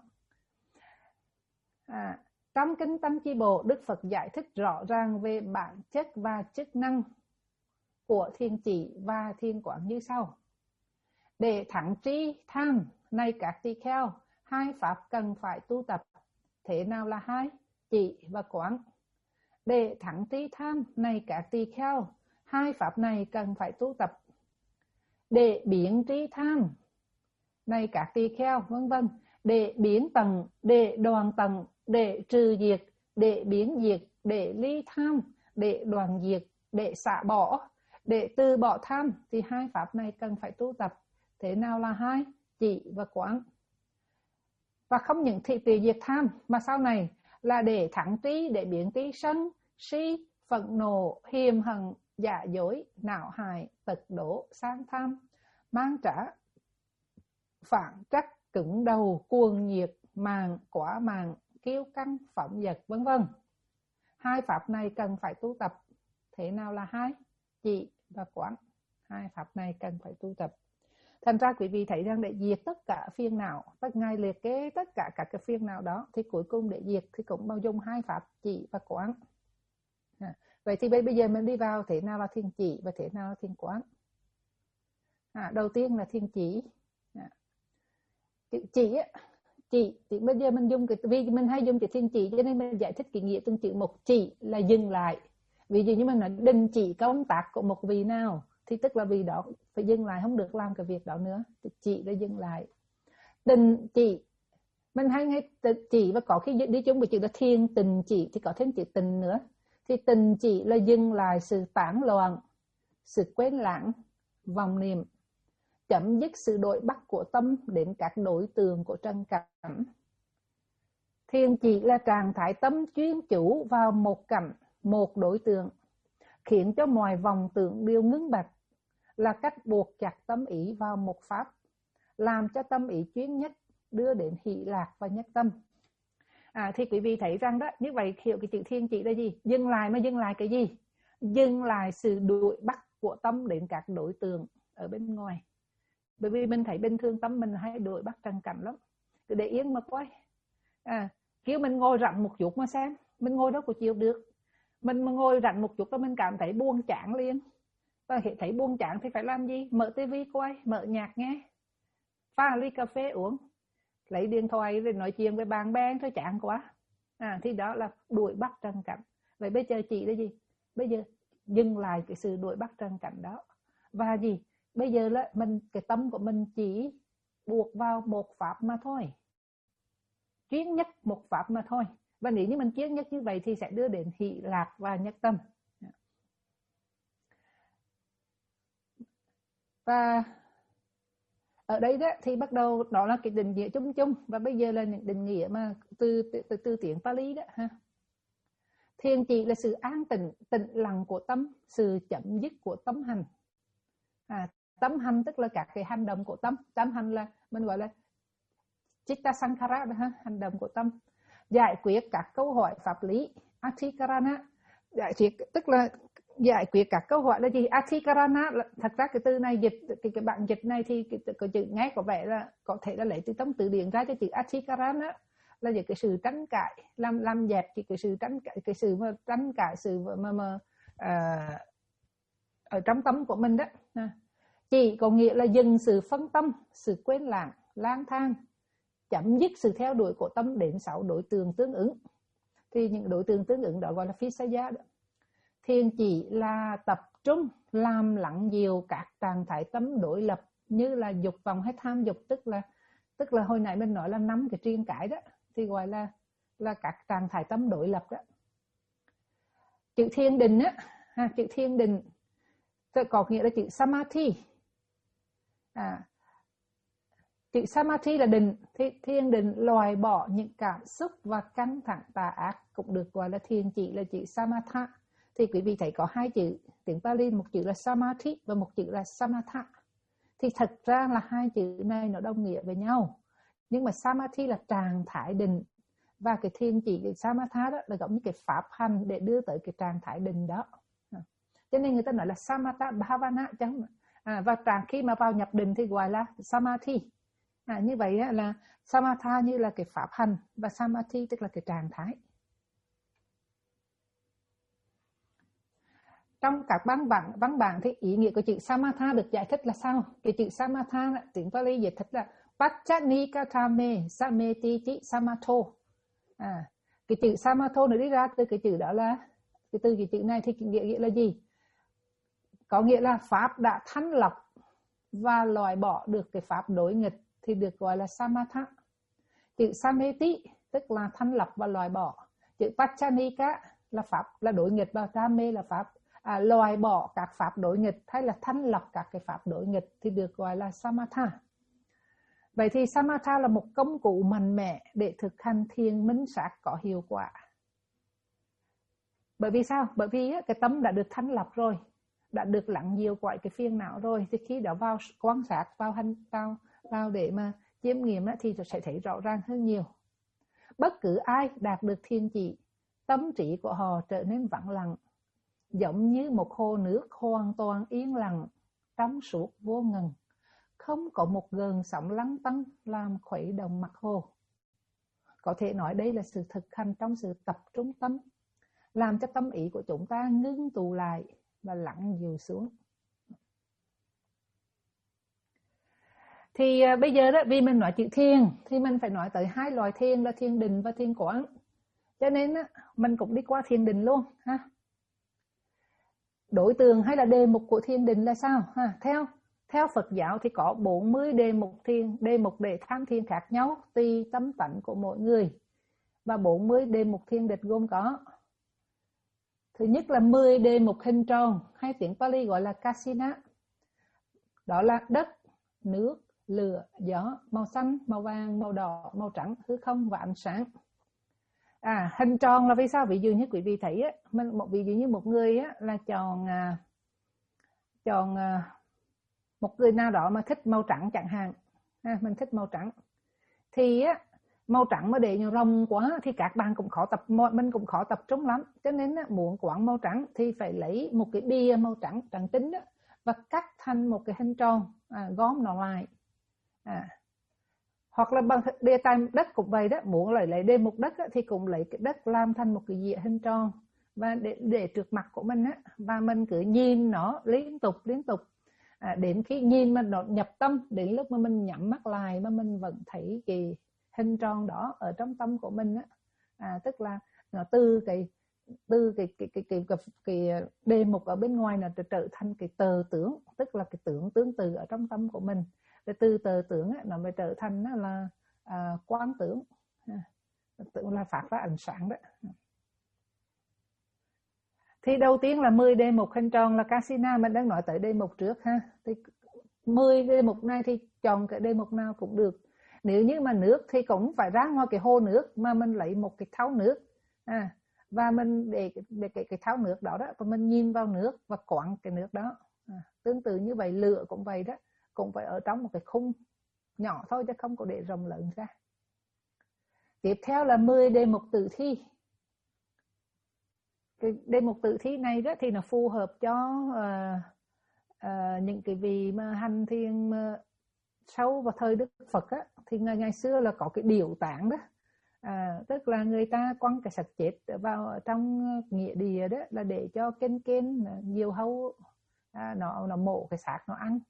[SPEAKER 1] À, trong kinh Tăng Chi Bộ, Đức Phật giải thích rõ ràng về bản chất và chức năng của thiền chỉ và thiền quán như sau. Để thắng tri tham, này các tỳ kheo, hai pháp cần phải tu tập. Thế nào là hai? Chỉ và quán. Để thắng tri tham, này các tỳ kheo, hai pháp này cần phải tu tập. Để biến tri tham, này các tỳ kheo, vân vân. Để biến tận, để đoàn tận, để trừ diệt, để biến diệt, để ly tham, để đoàn diệt, để xả bỏ, để từ bỏ tham, thì hai pháp này cần phải tu tập. Thế nào là hai? Chỉ và quán. Và không những thị tùy diệt tham, mà sau này là để thắng trí, để biến trí sân, si, phẫn nộ, hiềm hận, giả dối, não hại, tật đố, sang tham, mang trả, phản trách, cứng đầu, cuồng nhiệt, màng, quả màng, kiêu căng, phỏng dật, vân vân. Hai pháp này cần phải tu tập. Thế nào là hai? Chỉ và quán. Hai pháp này cần phải tu tập. Thành ra quý vị thấy rằng để diệt tất cả phiền não, tất ngài liệt kê tất cả các cái phiền não đó, thì cuối cùng để diệt thì cũng bao dung hai pháp chỉ và quán. À, vậy thì bây giờ mình đi vào thế nào là thiền chỉ và thế nào là thiền quán. À, đầu tiên là thiền chỉ. À, chỉ á, chỉ thì bây giờ mình dùng cái, vì mình hay dùng cái thiền chỉ cho nên mình giải thích cái nghĩa từng chữ một. Chỉ là dừng lại. Ví dụ như mình nói đình chỉ công tác của một vị nào, thì tức là vì đó phải dừng lại, không được làm cái việc đó nữa, thì chỉ là dừng lại. Tình chỉ, mình hay nghe chỉ và có khi đi chung với chữ là thiên tình chỉ thì có thêm chữ tình nữa. Thì tình chỉ là dừng lại sự tán loạn, sự quên lãng, vòng niệm, chấm dứt sự đổi bắt của tâm đến các đối tượng của trần cảnh. Thiền chỉ là trạng thái tâm chuyên chủ vào một cảnh, một đối tượng, khiến cho mọi vòng tưởng đều ngưng bặt, là cách buộc chặt tâm ý vào một pháp, làm cho tâm ý chuyên nhất, đưa đến hỷ lạc và nhất tâm. À, thì quý vị thấy rằng đó, như vậy hiểu cái chữ thiền chỉ là gì? Dừng lại, mà dừng lại cái gì? Dừng lại sự đuổi bắt của tâm đến các đối tượng ở bên ngoài. Bởi vì mình thấy bình thường tâm mình hay đuổi bắt trần cảnh lắm, cứ để yên mà quay. À, kêu mình ngồi rặn một chút mà xem, mình ngồi đó có chịu được. Mình mà ngồi rặn một chút đó mình cảm thấy buông chán liền. Và hiện thấy buông chán thì phải làm gì? Mở tivi quay, mở nhạc nghe, pha ly cà phê uống, lấy điện thoại rồi nói chuyện với bạn bè thôi, chán quá. À, thì đó là đuổi bắt trần cảnh. Vậy bây giờ chị là gì? Bây giờ dừng lại cái sự đuổi bắt trần cảnh đó. Và gì? Bây giờ là mình, cái tâm của mình chỉ buộc vào một pháp mà thôi, chuyên nhất một pháp mà thôi. Và nếu như mình chuyên nhất như vậy thì sẽ đưa đến hỷ lạc và nhất tâm. Và ở đây đó thì bắt đầu đó là cái định nghĩa chung chung, và bây giờ là những định nghĩa mà từ từ, từ, từ tiếng Pali đó ha. Thiền chỉ là sự an tịnh, tịnh lặng của tâm, sự chấm dứt của tâm hành. À, tâm hành tức là các cái hành động của tâm. Tâm hành là mình gọi là Chitta Sankhara đó ha, hành động của tâm. Giải quyết các câu hỏi pháp lý, Adhikarana. Giải quyết tức là giải quyết các câu hỏi là gì? Adhikarana, thật ra cái từ này dịch, cái, cái bản dịch này thì cái, cái chữ nghe có vẻ là có thể là lấy từ trong từ điển ra, cho chữ Adhikarana là những cái sự tranh cãi, làm làm dẹp cái, cái sự tranh cãi, cái sự mà tranh cãi, sự mà mà à, ở trong tâm của mình đó. Chỉ có nghĩa là dừng sự phân tâm, sự quên lãng, lang thang, chấm dứt sự theo đuổi của tâm đến sáu đối tượng tương ứng. Thì những đối tượng tương ứng đó gọi là Visaya đó. Thiền chỉ là tập trung làm lặng dịu các trạng thái tâm đối lập, như là dục vọng hay tham dục, tức là tức là hồi nãy mình nói là năm cái triền cái đó, thì gọi là là các trạng thái tâm đối lập đó. Chữ thiền định á, ha, chữ thiền định có nghĩa là chữ Samadhi. À, chữ Samadhi là định, thì thiền định loại bỏ những cảm xúc và căng thẳng tà ác, cũng được gọi là thiền chỉ là chữ Samatha. Thì quý vị thấy có hai chữ tiếng Pali, một chữ là Samadhi và một chữ là Samatha. Thì thật ra là hai chữ này nó đồng nghĩa với nhau, nhưng mà Samadhi là trạng thái định, và cái thiền chỉ cái Samatha đó là giống như cái pháp hành để đưa tới cái trạng thái định đó. Cho nên người ta nói là Samatha Bhavana chẳng. À, và trạng khi mà vào nhập định thì gọi là Samadhi. À, như vậy là Samatha như là cái pháp hành, và Samadhi tức là cái trạng thái. Trong các văn bản, văn bản thì ý nghĩa của chữ Samatha được giải thích là sao? Cái chữ Samatha, tiếng Pali giải thích là Pachanikatame Sametiti Samatho. À, cái chữ Samatho nó đi ra từ cái chữ đó là, cái từ cái chữ này thì nghĩa, nghĩa là gì? Có nghĩa là pháp đã thanh lọc và loại bỏ được cái pháp đối nghịch thì được gọi là Samatha. Chữ Sameti tức là thanh lọc và loại bỏ. Chữ Pachanika là pháp là đối nghịch, và Rame là pháp à, loại bỏ các pháp đối nghịch, hay là thanh lọc các cái pháp đối nghịch thì được gọi là Samatha. Vậy thì Samatha là một công cụ mạnh mẽ để thực hành thiền minh sát có hiệu quả. Bởi vì sao? Bởi vì cái tâm đã được thanh lọc rồi, đã được lặng dịu quậy cái phiền não rồi, thì khi đó vào quan sát, vào hành vào vào để mà chiêm nghiệm thì sẽ thấy rõ ràng hơn nhiều. Bất cứ ai đạt được thiền chỉ, tâm trí của họ trở nên vắng lặng, giống như một hồ nước hoàn toàn yên lặng, trong suốt vô ngần, không có một gợn sóng lắng tăn làm khuấy động mặt hồ. Có thể nói đây là sự thực hành trong sự tập trung tâm, làm cho tâm ý của chúng ta ngưng tụ lại và lặng dịu xuống. Thì à, bây giờ đó, vì mình nói chữ thiền thì mình phải nói tới hai loại thiền là thiền định và thiền quán. Cho nên á, mình cũng đi qua thiền định luôn ha. Đối tượng hay là đề mục của thiền định là sao ha? Theo theo Phật giáo thì có bốn mươi đề mục thiền, đề mục để tham thiền khác nhau tùy tâm tánh của mỗi người. Và bốn mươi đề mục thiền định gồm có Thứ nhất là mười đề mục hình tròn, hay tiếng Pali gọi là Kasina. Đó là đất, nước, lửa, gió, màu xanh, màu vàng, màu đỏ, màu trắng, hư không và ánh sáng. À, hình tròn là vì sao? Ví dụ như quý vị thấy á, mình một ví dụ như một người á là chọn à, chọn à, một người nào đó mà thích màu trắng chẳng hạn, à, mình thích màu trắng thì á, màu trắng mà để nhiều rồng quá thì các bạn cũng khó tập, mình cũng khó tập trung lắm. Cho nên á, muốn quảng màu trắng thì phải lấy một cái bìa màu trắng trắng tinh đó, và cắt thành một cái hình tròn, à, gom nó lại. À, hoặc là bằng đề tài đất cũng vậy đó, muốn lấy lấy đề mục đất á, thì cũng lấy cái đất làm thành một cái dĩa hình tròn và để để trước mặt của mình á, và mình cứ nhìn nó liên tục liên tục à, đến khi nhìn mà nó nhập tâm, đến lúc mà mình nhắm mắt lại mà mình vẫn thấy cái hình tròn đó ở trong tâm của mình á. À, tức là nó từ cái từ cái cái cái cái cái, cái đề mục ở bên ngoài nó trở thành cái tờ tướng, tức là cái tưởng tương từ ở trong tâm của mình. Rồi từ tờ tưởng á, nó mới trở thành nó là à, quán tưởng, à, tưởng là phát ra ánh sáng đó. Thì đầu tiên là mười đề mục hình tròn là Kasina, mình đang nói tới đề mục trước ha. Thì mười đề mục này thì chọn cái đề mục nào cũng được. Nếu như mà nước thì cũng phải ra ngoài cái hồ nước mà mình lấy một cái thau nước, à, và mình để, để cái, cái thau nước đó đó, và mình nhìn vào nước và quán cái nước đó. À, tương tự như vậy, lửa cũng vậy đó, cũng phải ở trong một cái khung nhỏ thôi chứ không có để rộng lớn ra. Tiếp theo là mười đề mục tử thi. Cái đề mục tử thi này đó thì nó phù hợp cho uh, uh, những cái vị mà hành thiền mà sâu vào thời Đức Phật á, thì ngày, ngày xưa là có cái điểu tạng đó, à, tức là người ta quăng cái xác chết vào trong nghĩa địa đó là để cho kên kên nhiều hâu à, nó nó mổ cái xác nó ăn.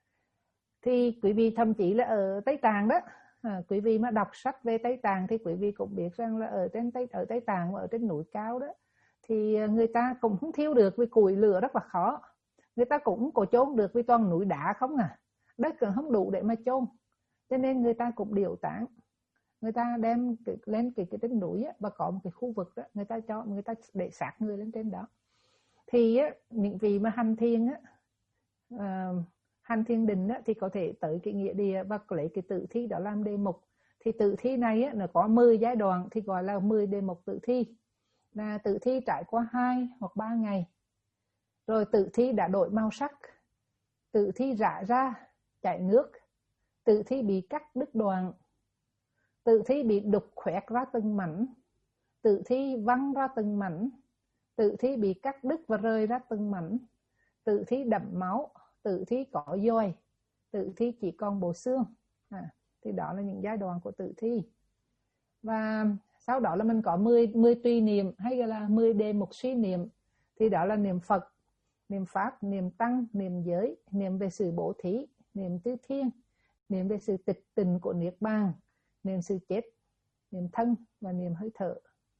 [SPEAKER 1] Thì quý vị thậm chí là ở Tây Tạng đó, à, quý vị mà đọc sách về Tây Tạng thì quý vị cũng biết rằng là ở trên Tây ở Tây Tạng và ở trên núi cao đó thì người ta cũng không thiêu được vì củi lửa rất là khó, người ta cũng có chôn được vì toàn núi đá không à, đất còn không đủ để mà chôn, cho nên người ta cũng điểu táng, người ta đem cái, lên cái cái trên núi á, và có một cái khu vực đó người ta cho người ta để xác người lên trên đó. Thì á, những vị mà hành thiền á, uh, hành thiền định á, thì có thể tới cái nghĩa địa và lấy cái tử thi đó làm đề mục. Thì tử thi này á, nó có mười giai đoạn thì gọi là mười đề mục tử thi. Là tử thi trải qua hai hoặc ba ngày, rồi tử thi đã đổi màu sắc, tử thi rã ra chảy nước, tử thi bị cắt đứt đoạn, tử thi bị đục khoét ra từng mảnh, tử thi văng ra từng mảnh, tử thi bị cắt đứt và rơi ra từng mảnh, tử thi đẫm máu, tử thi có dòi, tử thi chỉ còn bộ xương. À, thì đó là những giai đoạn của tử thi. Và sau đó là mình có mười, mười tùy niệm hay gọi là mười đề mục suy niệm. Thì đó là niệm Phật, niệm Pháp, niệm Tăng, niệm giới, niệm về sự bố thí, niệm tứ thiên, niệm về sự tịch tình của Niết Bàn, niệm sự chết, niệm thân và niệm hơi thở.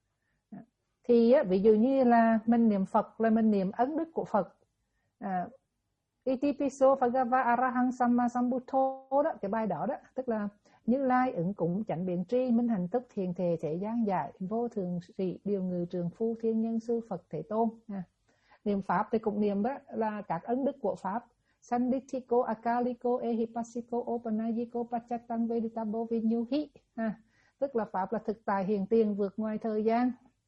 [SPEAKER 1] Thì ví dụ như là mình niệm Phật là mình niệm ấn đức của Phật, à, Itipiso Bhagava Arahang Samma Sambuddho đó, cái bài đó đó, tức là Như Lai ứng cúng chánh biến tri, minh hành túc thiền thể thế gian giải, vô thường sĩ điều ngự trường phu thiên nhân sư Phật Thế Tôn. À, niệm Pháp thì cũng niệm đó là các ấn đức của Pháp: Sanditthiko, Akaliko, Ehipassiko, Opanajiko, Pachatang, Veditabo, Vinyuhi. À, tức là Pháp là thực tại hiện tiền, vượt ngoài thời gian,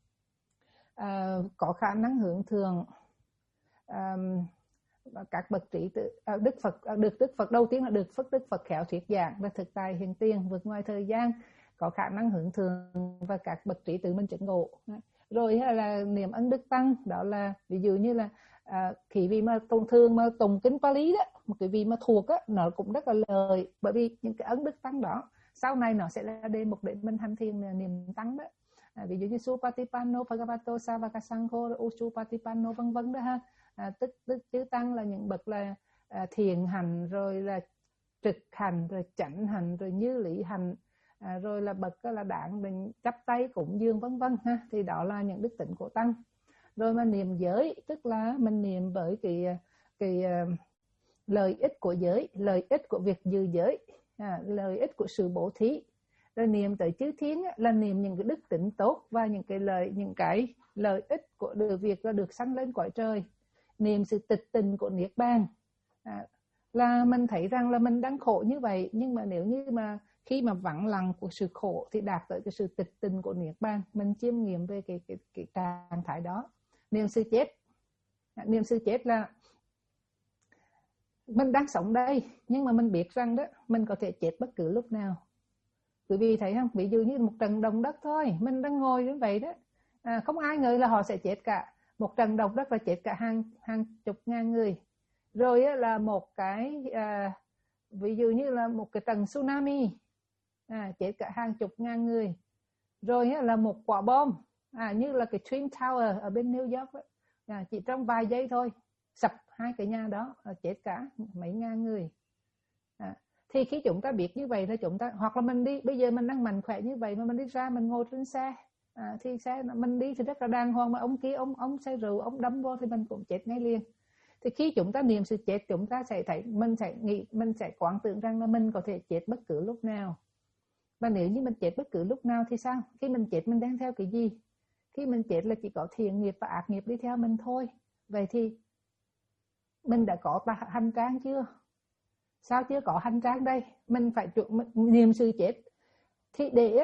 [SPEAKER 1] à, có khả năng hướng thường, à, các bậc trí tự, à, Đức Phật à, được Đức Phật đầu tiên là được Phật Đức Phật khéo thuyết giảng, là thực tại hiện tiền, vượt ngoài thời gian, có khả năng hướng thường và các bậc trí tự mình chứng ngộ. Rồi là niệm ấn đức tăng, đó là ví dụ như là à, khi vì mà thông thường mà tụng kinh Pali đó, một cái vị mà thuộc á, nó cũng rất là lời, bởi vì những cái ấn đức tăng đó sau này nó sẽ là đề mục để mình hành thiền niệm tăng đó. À, ví dụ như Supatipanno, Bhagavato, Savakasankho, Usupatipanno vân vân đó ha. À, tức tức chư tăng là những bậc là à, thiền hành, rồi là trực hành, rồi chánh hành, rồi như lý hành, à, rồi là bậc là đảng định chắp tay cúng dường vân vân ha. Thì đó là những đức tịnh của tăng. Rồi mà niệm giới, tức là mình niệm bởi cái cái uh, lợi ích của giới, lợi ích của việc giữ giới, à, lợi ích của sự bố thí, Rồi niệm tới chư thiên á, là niệm những cái đức tính tốt và những cái lợi những cái lợi ích của được việc là được sanh lên cõi trời. Niệm sự tịch tình của niết bàn, à, là mình thấy rằng là mình đang khổ như vậy, nhưng mà nếu như mà khi mà vắng lặng của sự khổ thì đạt tới cái sự tịch tình của niết bàn, mình chiêm nghiệm về cái cái cái trạng thái đó. Niệm sự chết, niệm sự chết là mình đang sống đây nhưng mà mình biết rằng đó mình có thể chết bất cứ lúc nào. Quý vị thấy không? Ví dụ như một trận động đất thôi, mình đang ngồi như vậy đó, à, không ai ngờ là họ sẽ chết cả. Một trận động đất là chết cả hàng hàng chục ngàn người. Rồi á, là một cái à, ví dụ như là một cái trận tsunami, à, chết cả hàng chục ngàn người. Rồi á, là một quả bom, à, như là cái Twin Tower ở bên New York đó, à, chỉ trong vài giây thôi sập hai cái nhà đó, à, chết cả mấy ngàn người. À, thì khi chúng ta biết như vậy là chúng ta, hoặc là mình đi bây giờ mình đang mạnh khỏe như vậy mà mình đi ra mình ngồi trên xe, à, thì xe mình đi thì rất là đàng hoàng, mà ông kia ông ông xe rượu ông đâm vô thì mình cũng chết ngay liền. Thì khi chúng ta niệm sự chết, chúng ta sẽ thấy mình sẽ nghĩ mình sẽ quán tưởng rằng là mình có thể chết bất cứ lúc nào. Và nếu như mình chết bất cứ lúc nào thì sao? Khi mình chết mình đang theo cái gì? Khi mình chết là chỉ có thiện nghiệp và ác nghiệp đi theo mình thôi. Vậy thì mình đã có hành trang chưa? Sao chưa có hành trang đây? Mình phải niệm sự chết. Thì để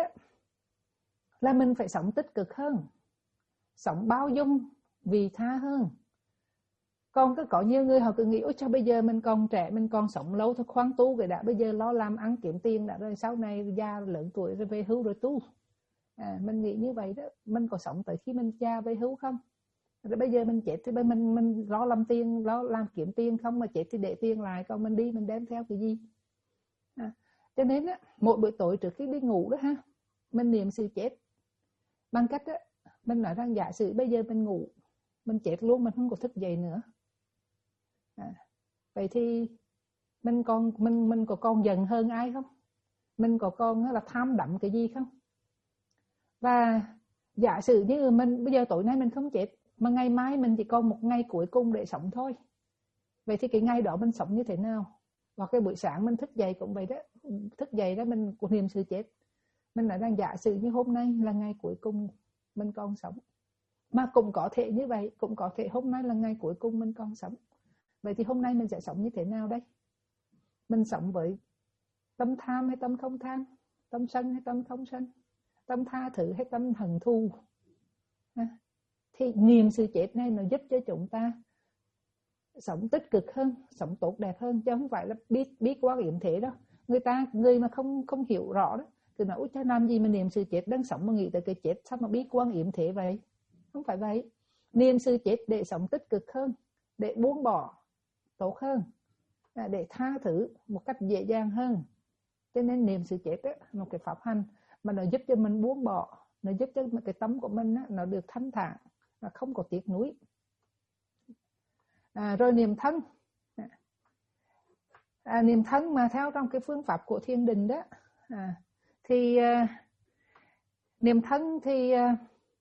[SPEAKER 1] là mình phải sống tích cực hơn, sống bao dung, vị tha hơn. Còn có nhiều người họ cứ nghĩ ôi cho bây giờ mình còn trẻ, mình còn sống lâu thôi, khoan tu cái đã, bây giờ lo làm ăn kiếm tiền đã, rồi sau này già lớn tuổi rồi về hưu rồi tu. À, mình nghĩ như vậy đó, mình có sống tới khi mình già về hưu không? Rồi bây giờ mình chết thì mình mình lo làm tiền, lo làm kiếm tiền không, mà chết thì để tiền lại, còn mình đi mình đem theo cái gì? À, cho nên á, mỗi buổi tối trước khi đi ngủ đó ha, mình niệm sự chết bằng cách á, mình nói rằng giả sử bây giờ mình ngủ, mình chết luôn, mình không có thức dậy nữa. À, vậy thì mình còn mình mình có còn giận hơn ai không? Mình có còn là tham đắm cái gì không? Và giả sử như mình bây giờ tối nay mình không chết, mà ngày mai mình chỉ còn một ngày cuối cùng để sống thôi. Vậy thì cái ngày đó mình sống như thế nào? Hoặc cái buổi sáng mình thức dậy cũng vậy đó, thức dậy đó mình cũng niệm sự chết. Mình nói rằng giả sử như hôm nay là ngày cuối cùng mình còn sống. Mà cũng có thể như vậy, cũng có thể hôm nay là ngày cuối cùng mình còn sống. Vậy thì hôm nay mình sẽ sống như thế nào đây? Mình sống với tâm tham hay tâm không tham? Tâm sân hay tâm không sân? Tâm tha thứ hay tâm hận thù? À, thì niệm sự chết này nó giúp cho chúng ta sống tích cực hơn, sống tốt đẹp hơn, chứ không phải là biết biết quá yểm thế đâu. Người ta người mà không không hiểu rõ đó thì nói cho làm gì mà niệm sự chết, đang sống mà nghĩ tới cái chết, sao mà biết quan yểm thế vậy? Không phải vậy. Niệm sự chết để sống tích cực hơn, để buông bỏ tốt hơn, để tha thứ một cách dễ dàng hơn. Cho nên niệm sự chết đó, một cái pháp hành mà nó giúp cho mình buông bỏ, nó giúp cho cái tâm của mình đó, nó được thanh thản, nó không có tiếc nuối. À, rồi niệm thân, à, niệm thân mà theo trong cái phương pháp của thiền định đó, à, thì à, niệm thân thì à,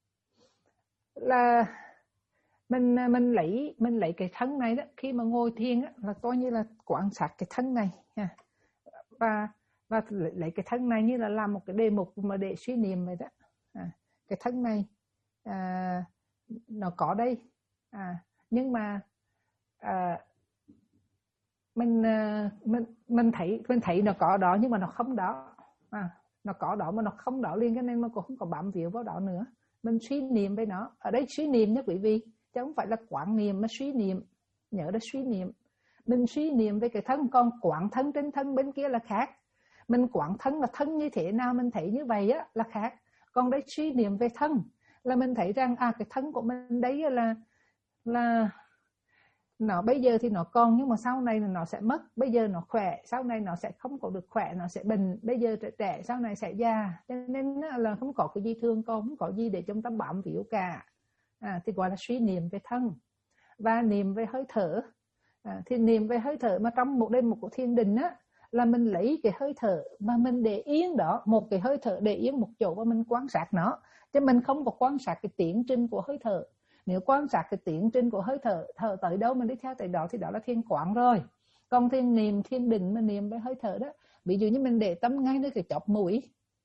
[SPEAKER 1] là mình mình lấy mình lấy cái thân này đó, khi mà ngồi thiền á, là coi như là quan sát cái thân này ha, và và lấy cái thân này như là làm một cái đề mục mà để suy niệm vậy đó. À, cái thân này à, nó có đây, à, nhưng mà à, mình mình mình thấy mình thấy nó có đó nhưng mà nó không đó, à, nó có đó mà nó không đó liền, cho nên mà cũng không có bám víu vào đó nữa. Mình suy niệm với nó, ở đây suy niệm nhé quý vị, chứ không phải là quán niệm mà suy niệm, nhớ đó suy niệm. Mình suy niệm về cái thân, còn quán thân trên thân bên kia là khác. Mình quán thân là thân như thế nào mình thấy như vậy á là khác. Còn đấy suy niệm về thân là mình thấy rằng à cái thân của mình đấy là là nó bây giờ thì nó còn, nhưng mà sau này nó sẽ mất. Bây giờ nó khỏe, sau này nó sẽ không có được khỏe, nó sẽ bệnh. Bây giờ trẻ trẻ, sau này sẽ già. Cho nên là không có cái gì thương con, không có gì để chúng ta bám víu cả. À, thì gọi là suy niệm về thân. Và niệm về hơi thở. À, thì niệm về hơi thở mà trong một đêm một của thiền định á, là mình lấy cái hơi thở mà mình để yên đó, một cái hơi thở để yên một chỗ và mình quan sát nó. Chứ mình không có quan sát cái tiến trình của hơi thở. Nếu quan sát cái tiến trình của hơi thở, thở tới đâu mình đi theo tới đó thì đó là thiền quán rồi. Còn thiền niệm, thiền định mà niệm với hơi thở đó, ví dụ như mình để tâm ngay nơi cái chóp mũi,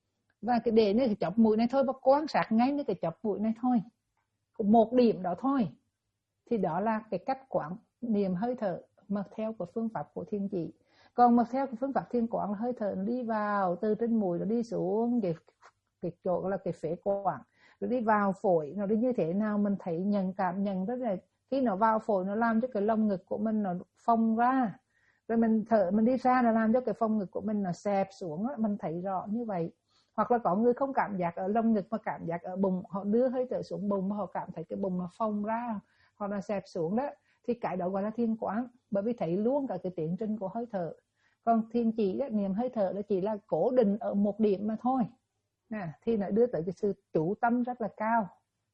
[SPEAKER 1] Và cái để nơi cái chóp mũi này thôi, và quan sát ngay nơi cái chóp mũi này thôi, một điểm đó thôi, thì đó là cái cách quán niệm hơi thở mà theo cái phương pháp của thiền chỉ. Còn mà theo cái phương pháp thiền quán là hơi thở đi vào từ trên mũi nó đi xuống cái cái chỗ là cái phế quản, nó đi vào phổi, nó đi như thế nào mình thấy nhận cảm nhận rất là, khi nó vào phổi nó làm cho cái lồng ngực của mình nó phồng ra, rồi mình thở mình đi ra nó làm cho cái phồng ngực của mình nó xẹp xuống, mình thấy rõ như vậy. Hoặc là có người không cảm giác ở lồng ngực mà cảm giác ở bụng, họ đưa hơi thở xuống bụng mà họ cảm thấy cái bụng nó phồng ra hoặc là xẹp xuống đó, thì cái đó gọi là thiền quán, bởi vì thấy luôn cả cái tiến trình của hơi thở. Còn thiền chỉ đó, niệm hơi thở đó chỉ là cố định ở một điểm mà thôi, à, thì nó đưa tới cái sự chủ tâm rất là cao.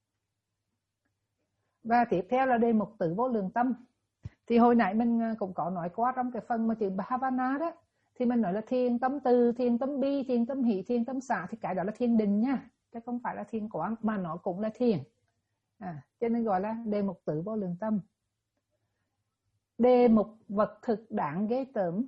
[SPEAKER 1] Và tiếp theo là đề mục tử vô lượng tâm. Thì hồi nãy mình cũng có nói qua trong cái phần mà chữ Bhavana đó, thì mình nói là thiền tâm từ, thiền tâm bi, thiền tâm hỷ, thiền tâm xả, thì cái đó là thiền định nha, chứ không phải là thiền quán, mà nó cũng là thiền, à, cho nên gọi là đề mục tử vô lượng tâm. Đề mục vật thực đáng ghê tởm.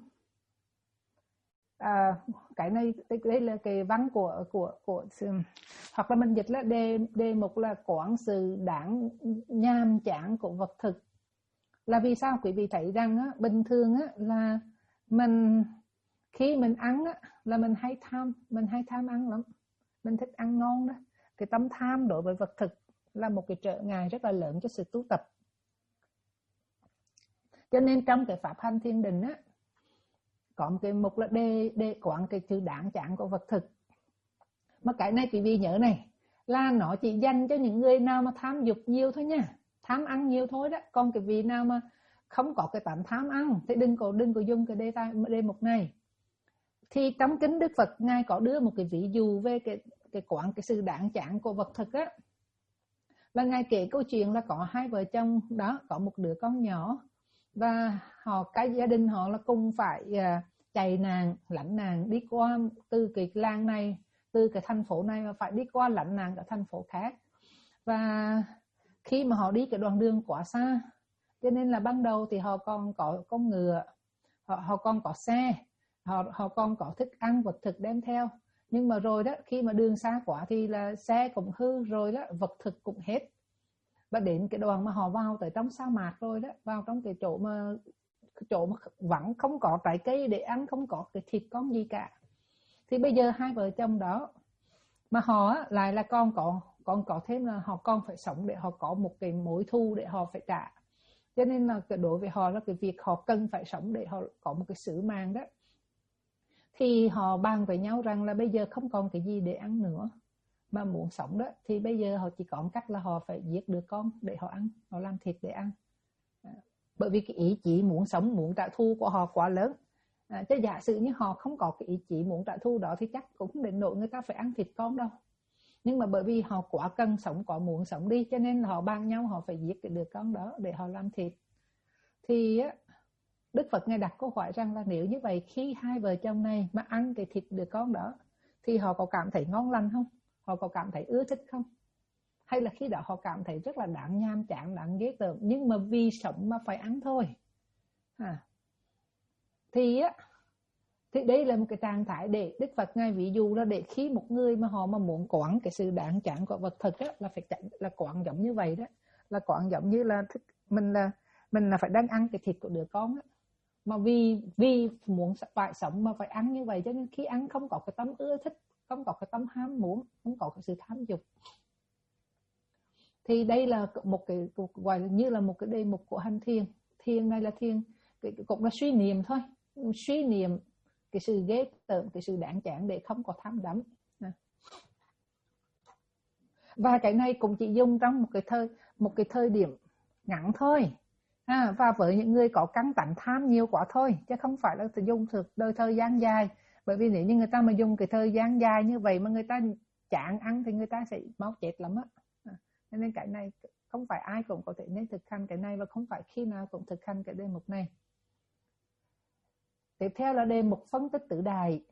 [SPEAKER 1] À, cái này đây là cái văn của của của hoặc là mình dịch là đề đề mục là quán sự đáng nhàm chán của vật thực. Là vì sao? Quý vị thấy rằng á, bình thường á, là mình khi mình ăn á, là mình hay tham mình hay tham ăn lắm, mình thích ăn ngon đó. Cái tâm tham đối với vật thực là một cái trở ngại rất là lớn cho sự tu tập. Cho nên trong cái pháp hành thiền định á, có một cái mục là đề đề quán cái sự đáng chán của vật thực. Mà cái này quý vị nhớ này, là nó chỉ dành cho những người nào mà tham dục nhiều thôi nha, tham ăn nhiều thôi đó. Còn cái vị nào mà không có cái tánh tham ăn thì đừng có đừng có dùng cái đề tài đề mục này. Thì trong kinh Đức Phật ngài có đưa một cái ví dụ về cái cái quán cái sự đáng chán của vật thực á, là ngài kể câu chuyện là có hai vợ chồng đó có một đứa con nhỏ, và họ cái gia đình họ là cùng phải uh, chạy nạn lánh nạn đi qua từ cái làng này, từ cái thành phố này mà phải đi qua lánh nạn ở thành phố khác. Và khi mà họ đi cái đoạn đường quá xa, cho nên là ban đầu thì họ còn có con ngựa, họ, họ còn có xe, họ, họ còn có thức ăn vật thực đem theo. Nhưng mà rồi đó, khi mà đường xa quá thì là xe cũng hư rồi đó, vật thực cũng hết. Và đến cái đoạn mà họ vào tới trong sa mạc rồi đó, vào trong cái chỗ mà cái chỗ mà vẫn không có trái cây để ăn, không có cái thịt con gì cả. Thì bây giờ hai vợ chồng đó mà họ lại là còn có còn có thêm là họ còn phải sống để họ có một cái mối thù để họ phải trả. Cho nên là cái đối với họ là cái việc họ cần phải sống để họ có một cái sứ mạng đó. Thì họ bàn với nhau rằng là bây giờ không còn cái gì để ăn nữa, mà muốn sống đó thì bây giờ họ chỉ có một cách là họ phải giết đứa con để họ ăn, họ làm thịt để ăn. Bởi vì cái ý chí muốn sống, muốn trả thù của họ quá lớn. À, chứ giả sử như họ không có cái ý chí muốn trả thù đó thì chắc cũng không đến nỗi người ta phải ăn thịt con đâu. Nhưng mà bởi vì họ quá cần sống, quá muốn sống đi, cho nên là họ bàn nhau họ phải giết cái đứa con đó để họ làm thịt. Thì á, Đức Phật ngài đặt câu hỏi rằng là nếu như vậy, khi hai vợ chồng này mà ăn cái thịt đứa con đó thì họ có cảm thấy ngon lành không? Họ có cảm thấy ưa thích không? Hay là khi đó họ cảm thấy rất là đáng nham chán, đáng ghét tởm, nhưng mà vì sống mà phải ăn thôi. À. Thì á, thì đây là một cái trạng thái để Đức Phật ngài ví dụ là để khi một người mà họ mà muốn quán cái sự đáng chán của vật thực á, là phải chạy, là quán giống như vậy đó, là quán giống như là mình là mình là phải đang ăn cái thịt của đứa con á, mà vì vì muốn phải sống mà phải ăn như vậy, cho nên khi ăn không có cái tâm ưa thích, không có cái tâm ham muốn, không có cái sự tham dục. Thì đây là một cái gọi như là một cái đề mục của hành thiền. Thiền này là thiền cũng là suy niệm thôi, suy niệm cái sự ghê tởm, cái sự đáng chán để không có tham đắm. Và cái này cũng chỉ dùng trong một cái thời một cái thời điểm ngắn thôi. À, và với những người có căn tánh tham nhiều quá thôi, chứ không phải là dùng thực đời thời gian dài. Bởi vì nếu như người ta mà dùng cái thời gian dài như vậy mà người ta chán ăn thì người ta sẽ máu chết lắm á. À, nên cái này không phải ai cũng có thể nên thực hành cái này, và không phải khi nào cũng thực hành cái đề mục này. Tiếp theo là đề mục phân tích tử đại.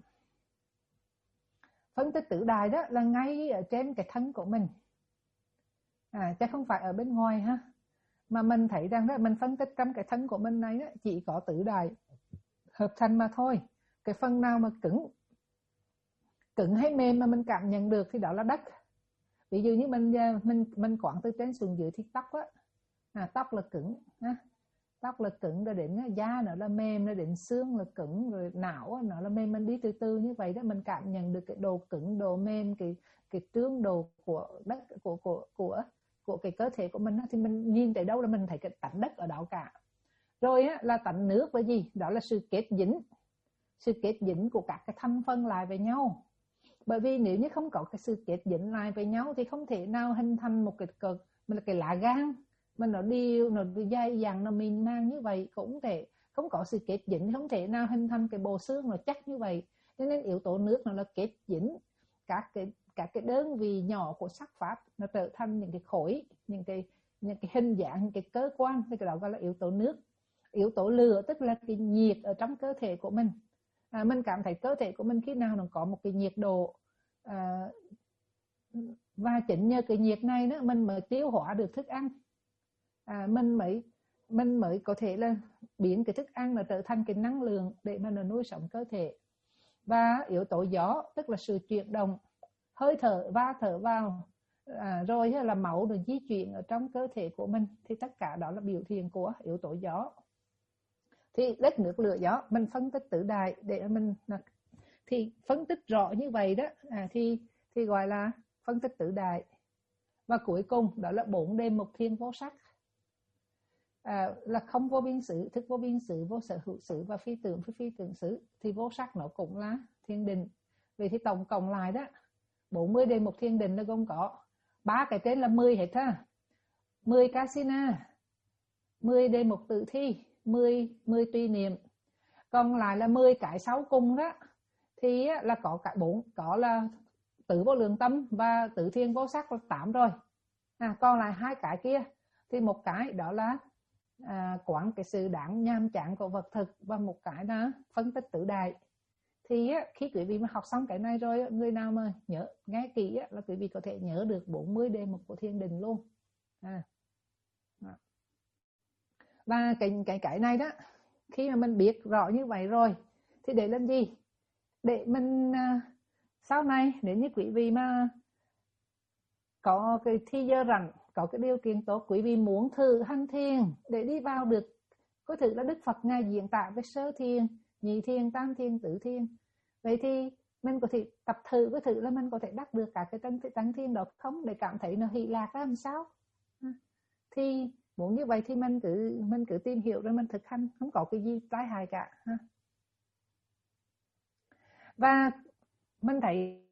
[SPEAKER 1] Phân tích tử đại đó là ngay ở trên cái thân của mình, à, chứ không phải ở bên ngoài ha. Mà mình thấy rằng đó, mình phân tích trong cái thân của mình này đó, chỉ có tử đại hợp thành mà thôi. Cái phần nào mà cứng cứng hay mềm mà mình cảm nhận được thì đó là đất. Ví dụ như mình mình mình quẳng từ trên xuống dưới thì tóc á, à, tóc là cứng ha. Tóc là cứng, rồi đến da nó là mềm, rồi đến xương là cứng, rồi não nó là mềm. Mình đi từ từ như vậy đó, mình cảm nhận được cái độ cứng, độ mềm, cái cái trương độ của đất, của của của của cái cơ thể của mình đó. Thì mình nhìn tới đâu là mình thấy cái tánh đất ở đó cả. Rồi á, là tánh nước là gì? Đó là sự kết dính, sự kết dính của các cái thành phần lại với nhau. Bởi vì nếu như không có cái sự kết dính lại với nhau thì không thể nào hình thành một cái cờ, mình là cái lá gan mình nó đều, nó dai dẳng, nó mịn màng như vậy, cũng thể không có sự kết dính, không thể nào hình thành cái bộ xương nó chắc như vậy. Cho nên yếu tố nước nó là kết dính các cái các cái đơn vị nhỏ của sắc pháp, nó trở thành những cái khối, những cái những cái hình dạng, những cái cơ quan, thì cái đó gọi là yếu tố nước. Yếu tố lửa tức là cái nhiệt ở trong cơ thể của mình. À, mình cảm thấy cơ thể của mình khi nào nó có một cái nhiệt độ, à, và chính nhờ cái nhiệt này đó mình mới tiêu hóa được thức ăn, à, mình mới mình mới có thể là biến cái thức ăn nó trở thành cái năng lượng để mà nó nuôi sống cơ thể. Và yếu tố gió tức là sự chuyển động, hơi thở va thở vào, à, rồi là máu được di chuyển ở trong cơ thể của mình, thì tất cả đó là biểu hiện của yếu tố gió. Thì đất nước lửa gió mình phân tích tứ đại để mình thì phân tích rõ như vậy đó, à, thì thì gọi là phân tích tứ đại. Và cuối cùng đó là bốn đêm mục thiên vô sắc, à, là không vô biên xứ, thức vô biên xứ, vô sở hữu xứ và phi tưởng phi phi tưởng xứ. Thì vô sắc nó cũng là thiên định. Vì thì tổng cộng lại đó bốn mươi đề mục thiên định nó gồm có ba cái trên là mười hết ha, mười kasina, mười đề mục tự thi, mười mười tùy niệm, còn lại là mười cái sau cùng đó thì là có cả bốn, có là tử vô lượng tâm và tử thiên vô sắc là tám rồi, à, còn lại hai cái kia thì một cái đó là à, quán cái sự đáng nhàm chán của vật thực, và một cái là phân tích tứ đại. Thì á, khi quý vị mà học xong cái này rồi, người nào mà nhớ nghe kỹ á, là quý vị có thể nhớ được bốn mươi đề mục của thiên đình luôn, à. Và cái cái cái này đó, khi mà mình biết rõ như vậy rồi thì để làm gì? Để mình à, sau này nếu như quý vị mà có cái thi giờ rảnh, có cái điều kiện tốt, quý vị muốn thử hành thiền để đi vào được, có thể là Đức Phật ngài diễn tả với sơ thiền, nhị thiền, tam thiền, tứ thiền. Vậy thì mình có thể tập thử cái thử là mình có thể đắc được cả cái tăng, tăng thiền đó không, để cảm thấy nó hỷ lạc ra làm sao. Thì muốn như vậy thì mình cứ mình cứ tìm hiểu rồi mình thực hành, không có cái gì tai hại cả. Và mình thấy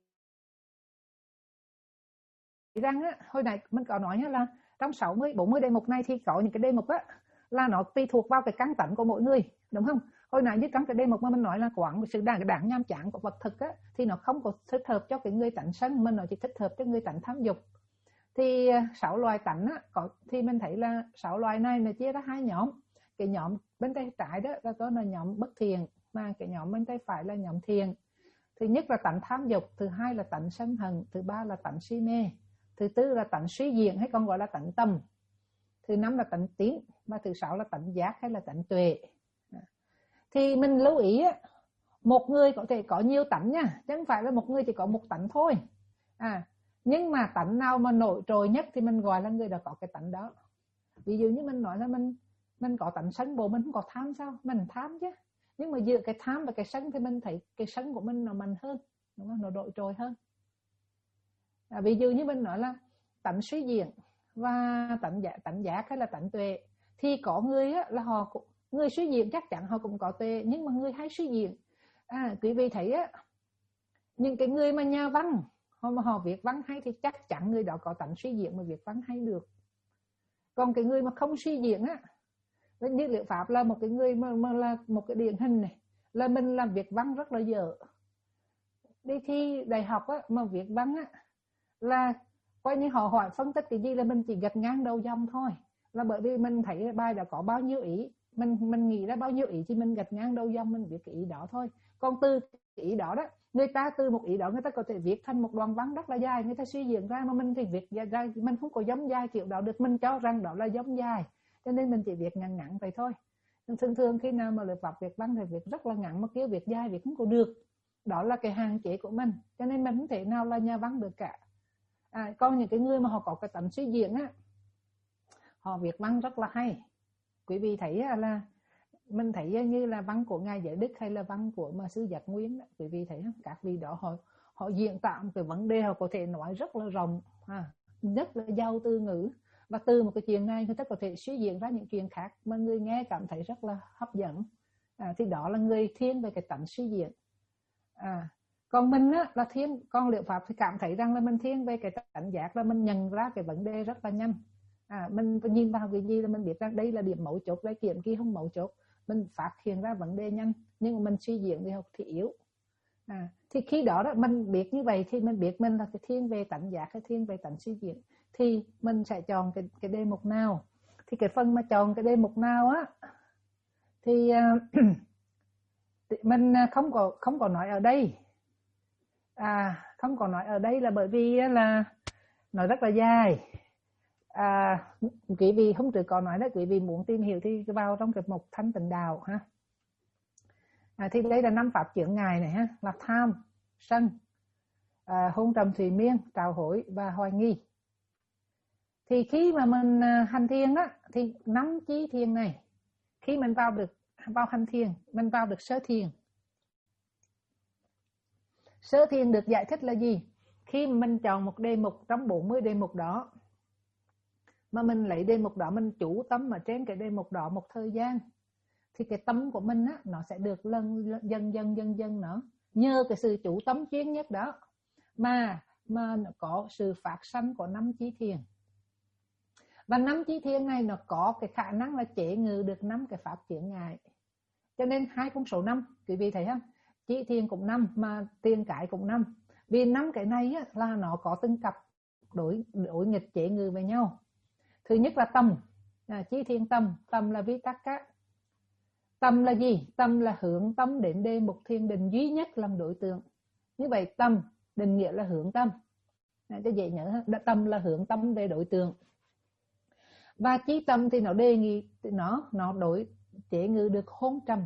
[SPEAKER 1] rằng á, hồi nãy mình có nói là trong sáu mươi bốn mươi đề mục này thì có những cái đề mục á là nó tùy thuộc vào cái căn tánh của mỗi người, đúng không? Hồi nãy như trong cái đề mục mà mình nói là quán sự đáng đáng nham chán của vật thực á, thì nó không có thích hợp cho cái người tánh sân, mình nó chỉ thích hợp cho người tánh tham dục. Thì sáu loài tánh á, có thì mình thấy là sáu loài này nó chia ra hai nhóm. Cái nhóm bên tay trái đó là có là nhóm bất thiện, mà cái nhóm bên tay phải là nhóm thiện. Thứ nhất là tánh tham dục, thứ hai là tánh sân hận, thứ ba là tánh si mê, thứ tư là tánh suy diện hay còn gọi là tánh tâm, thứ năm là tánh tín, và thứ sáu là tánh giác hay là tánh tuệ. Thì mình lưu ý á, một người có thể có nhiều tánh nha, chứ không phải là một người chỉ có một tánh thôi, à, nhưng mà tánh nào mà nổi trội nhất thì mình gọi là người đã có cái tánh đó. Ví dụ như mình nói là mình mình có tánh sân, bộ mình không có tham sao? Mình tham chứ, nhưng mà giữa cái tham và cái sân thì mình thấy cái sân của mình nó mạnh hơn, đúng không? Nó nổi trội hơn. À, ví dụ như mình nói là tánh suy diện và tánh giác, tánh giác hay là tánh tuệ, thì có người á, là họ cũng, người suy diện chắc chắn họ cũng có tuệ, nhưng mà người hay suy diện, à, quý vị thấy á, những cái người mà nhà văn họ mà họ viết văn hay thì chắc chắn người đó có tánh suy diện mà viết văn hay được. Còn cái người mà không suy diện á, như Liệu Pháp là một cái người mà, mà là một cái điển hình này, là mình làm việc văn rất là dở, đi thi đại học á, mà viết văn á là coi như họ hỏi phân tích cái gì là mình chỉ gật ngang đầu dòng thôi, là bởi vì mình thấy bài đã có bao nhiêu ý, mình mình nghĩ ra bao nhiêu ý thì mình gật ngang đầu dòng, mình viết cái ý đó thôi. Còn từ cái ý đó đó, người ta từ một ý đó người ta có thể viết thành một đoạn văn rất là dài, người ta suy diễn ra, mà mình thì viết ra mình không có giống dài kiểu đó được, mình cho rằng đó là giống dài, cho nên mình chỉ viết ngắn ngắn vậy thôi. Thường thường khi nào mà Liệu Pháp viết văn thì viết rất là ngắn, mà kêu viết dài viết không có được. đó là cái hạn chế của mình, cho nên mình không thể nào là nhà văn được cả. À, còn những cái người mà họ có cái tấm suy diễn á, họ viết văn rất là hay. Quý vị thấy là mình thấy như là văn của ngài Giới Đức hay là văn của mà sư Giác Nguyên đó, quý vị thấy không? Các vị đó họ họ diễn tả một cái vấn đề, họ có thể nói rất là rộng, à, rất là giàu từ ngữ, và từ một cái chuyện này người ta có thể suy diễn ra những chuyện khác mà người nghe cảm thấy rất là hấp dẫn. À, thì đó là người thiên về cái tánh suy diễn. À, còn mình á, là thiên, con Liệu Pháp thì cảm thấy rằng là mình thiên về cái cảnh giác, là mình nhận ra cái vấn đề rất là nhanh. À, mình nhìn vào cái gì là mình biết rằng đây là điểm mấu chốt, đây kiện kia không mấu chốt, mình phát hiện ra vấn đề nhanh, nhưng mà mình suy diễn thì học thì yếu. À, thì khi đó đó mình biết như vậy thì mình biết mình là cái thiên về tánh giác hay thiên về tánh suy diễn, thì mình sẽ chọn cái cái đề mục nào. Thì cái phần mà chọn cái đề mục nào á thì uh, mình không có không có nói ở đây. À, không có nói ở đây là bởi vì là nói rất là dài. À, quý vị không tự có nói đó, quý vị muốn tìm hiểu thì vào trong cái mục Thanh Tịnh Đạo ha. À, thì đây là năm pháp chướng ngại này ha, là tham, sân, à, hôn trầm thùy miên, trào hối và hoài nghi. Thì khi mà mình hành thiền á, thì năm chí thiền này, khi mình vào được vào hành thiền, mình vào được sơ thiền. Sơ thiền được giải thích là gì? Khi mình chọn một đề mục trong bốn mươi đề mục đó, mà mình lấy đề mục đó, mình chủ tâm ở trên cái đề mục đó một thời gian, thì cái tâm của mình á, nó sẽ được lần dần dần dần dần nữa, nhờ cái sự chủ tâm chuyên nhất đó mà mà nó có sự phát sanh của năm chí thiền. Và năm chí thiền này nó có cái khả năng là chế ngự được năm cái pháp chướng ngại. Cho nên hai con số năm, quý vị thấy không? Chí thiền cũng năm mà tiền cái cũng năm. Vì năm cái này á, là nó có từng cặp đối đối nghịch chế ngự với nhau. Thứ nhất là tâm, à, chí thiền tâm, tâm là vitakka. Tâm là gì? Tâm là hướng tâm đến đề mục thiền định duy nhất làm đối tượng. Như vậy tâm định nghĩa là hướng tâm. À, cho dễ nhớ, tâm là hướng tâm về đối tượng. Và chí tâm thì nó đề nghị nó nó đối chế ngự được hôn trầm.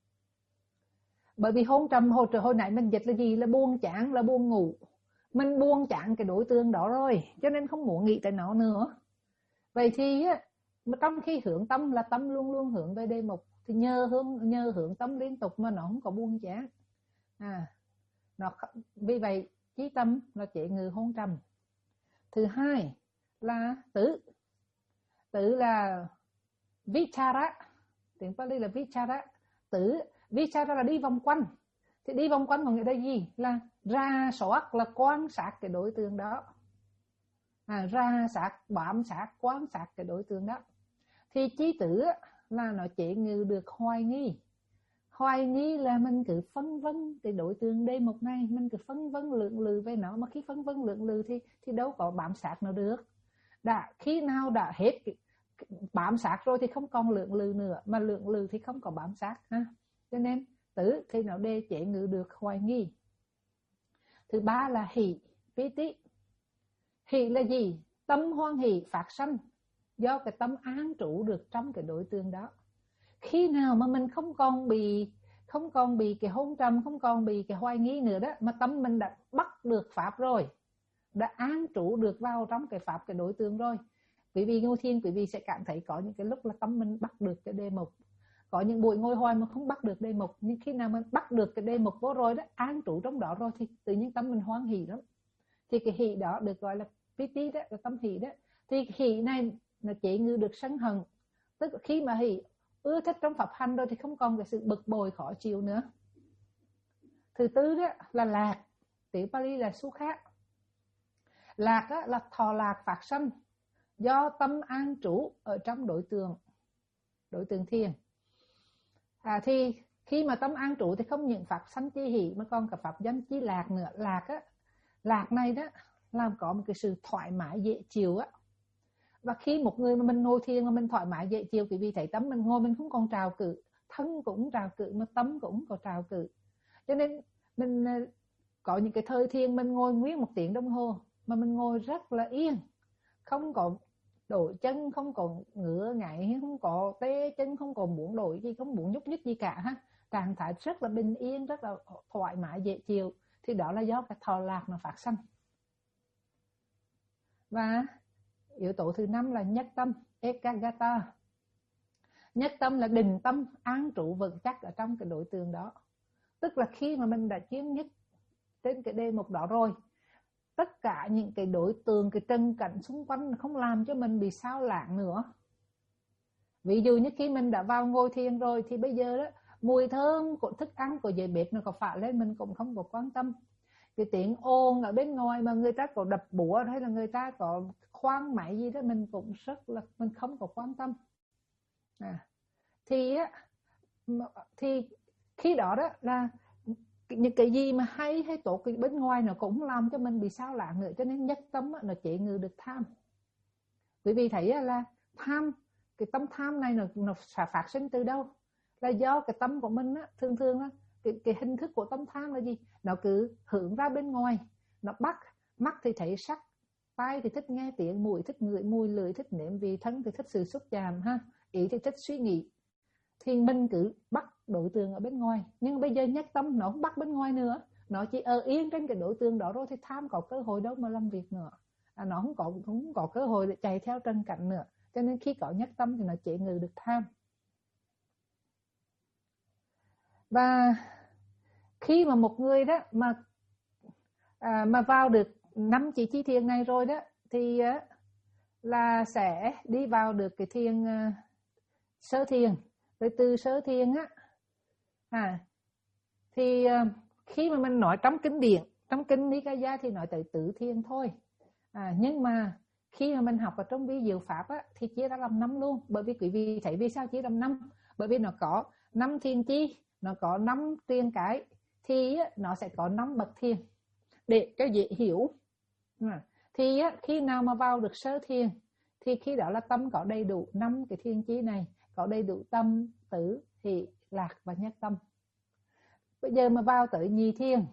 [SPEAKER 1] Bởi vì hôn trầm hồi hồi nãy mình dịch là gì? Là buông chán, là buông ngủ. Mình buông chán cái đối tượng đó rồi, cho nên không muốn nghĩ tới nó nữa. Vậy thì trong khi hướng tâm là tâm luôn luôn hướng về đề mục, thì nhờ hướng nhờ hướng tâm liên tục mà nó không có buông chán. À, nó vì vậy chí tâm là chế ngự hôn trầm. Thứ hai là tử. Tử là vichara, tiếng Pali là vichara. Tử vichara là đi vòng quanh. Thì đi vòng quanh có nghĩa là gì? Là ra soát, là quan sát cái đối tượng đó. À, ra sát, bám sát, quan sát cái đối tượng đó. Thì chí tử là nó chế ngự được hoài nghi. Hoài nghi là mình cứ phân vân cái đối tượng đề mục này, mình cứ phân vân lượng lự về nó, mà khi phân vân lượng lự thì thì đâu có bám sát nó được. Đã khi nào đã hết bám sát rồi thì không còn lượng lự nữa, mà lượng lự thì không có bám sát ha. Cho nên tử thì nó đề chế ngự được hoài nghi. Thứ ba là hỷ, piti. Hỷ là gì? Tâm hoan hỷ phát sanh do cái tâm an trụ được trong cái đối tượng đó. Khi nào mà mình không còn bị không còn bị cái hôn trầm, không còn bị cái hoài nghi nữa đó, mà tâm mình đã bắt được pháp rồi, đã an trụ được vào trong cái pháp, cái đối tượng rồi. Quý vị ngồi thiền, quý vị sẽ cảm thấy có những cái lúc là tâm mình bắt được cái đề mục. Có những buổi ngồi hoài mà không bắt được đề mục, nhưng khi nào mình bắt được cái đề mục vô rồi đó, an trụ trong đó rồi, thì tự nhiên tâm mình hoan hỷ lắm. Thì cái hỷ đó được gọi là piti đó, là tâm hỷ đó. Thì hỷ này nó chế ngự được sân hận. Tức là khi mà hỷ ưa thích trong pháp hành rồi thì không còn cái sự bực bội khó chịu nữa. Thứ tư đó là lạc, tiếng Pali là sukha. Lạc đó là thọ lạc phát sanh do tâm an trụ ở trong đối tượng, đối tượng thiền. À, thì khi mà tâm an trụ thì không những pháp sanh chi hỷ mà còn cả pháp danh chi lạc nữa. Lạc á, lạc này đó làm có một cái sự thoải mái dễ chịu á. Và khi một người mà mình ngồi thiền mà mình thoải mái dễ chịu, quý vị thấy tâm mình ngồi mình không còn trào cự, thân cũng trào cự mà tâm cũng có trào cự. Cho nên mình có những cái thời thiền mình ngồi nguyên một tiếng đồng hồ mà mình ngồi rất là yên, không có đổi chân, không có ngửa ngại, không có tê chân, không có muốn đổi gì, không muốn nhúc nhích gì cả ha. trạng thái rất là bình yên, rất là thoải mái dễ chịu, thì đó là do cái thọ lạc nó phát sinh. Và yếu tố thứ năm là nhất tâm, ekagata. Nhất tâm là định tâm, an trụ vững chắc ở trong cái đối tượng đó. Tức là khi mà mình đã chuyên nhất trên cái đề mục đó rồi, tất cả những cái đối tượng, cái trần cảnh xung quanh không làm cho mình bị sao lãng nữa. Ví dụ như khi mình đã vào ngồi thiền rồi thì bây giờ đó, mùi thơm của thức ăn của dưới bếp nó có phả lên mình cũng không có quan tâm. Cái tiếng ồn ở bên ngoài mà người ta có đập búa hay là người ta có khoan máy gì đó mình cũng rất là mình không có quan tâm. À, thì á thì khi đó đó là những cái gì mà hay hay tốt cái bên ngoài nó cũng làm cho mình bị sao lãng nữa. Cho nên nhất tâm á, nó chế ngự được tham. Bởi vì thấy là tham, cái tâm tham này nó, nó sẽ phát sinh từ đâu? Là do cái tâm của mình á, thường thường á, cái, cái hình thức của tâm tham là gì? Nó cứ hướng ra bên ngoài, nó bắt, mắt thì thấy sắc, tai thì thích nghe tiếng, mũi thích ngửi mùi, lưỡi thích nếm vị, thân thì thích sự xúc chạm ha, ý thì thích suy nghĩ. Thì mình cứ bắt đối tượng ở bên ngoài. Nhưng bây giờ nhất tâm nó không bắt bên ngoài nữa, nó chỉ ở yên trên cái đối tượng đó rồi thì tham có cơ hội đâu mà làm việc nữa. À, nó không có không có cơ hội để chạy theo trần cảnh nữa. Cho nên khi có nhất tâm thì nó chế ngự được tham. Và khi mà một người đó mà à, mà vào được năm chỉ chi thiền này rồi đó thì á, là sẽ đi vào được cái thiền uh, sơ thiền. Rồi từ sơ thiền á à, thì uh, khi mà mình nói trong kinh điển, trong kinh Nikaya thì nói tới tứ thiền thôi. À, nhưng mà khi mà mình học ở trong vi diệu pháp á, thì chia ra làm năm luôn. Bởi vì quý vị thấy vì sao chia làm năm? Bởi vì nó có năm thiền chi, nó có năm triền cái, thì á, nó sẽ có năm bậc thiền để cho dễ hiểu. À, thì á, khi nào mà vào được sơ thiền thì khi đó là tâm có đầy đủ năm cái thiền chi này, có đầy đủ tâm, tử, hỷ, lạc và nhất tâm. Bây giờ mà vào tới nhị thiền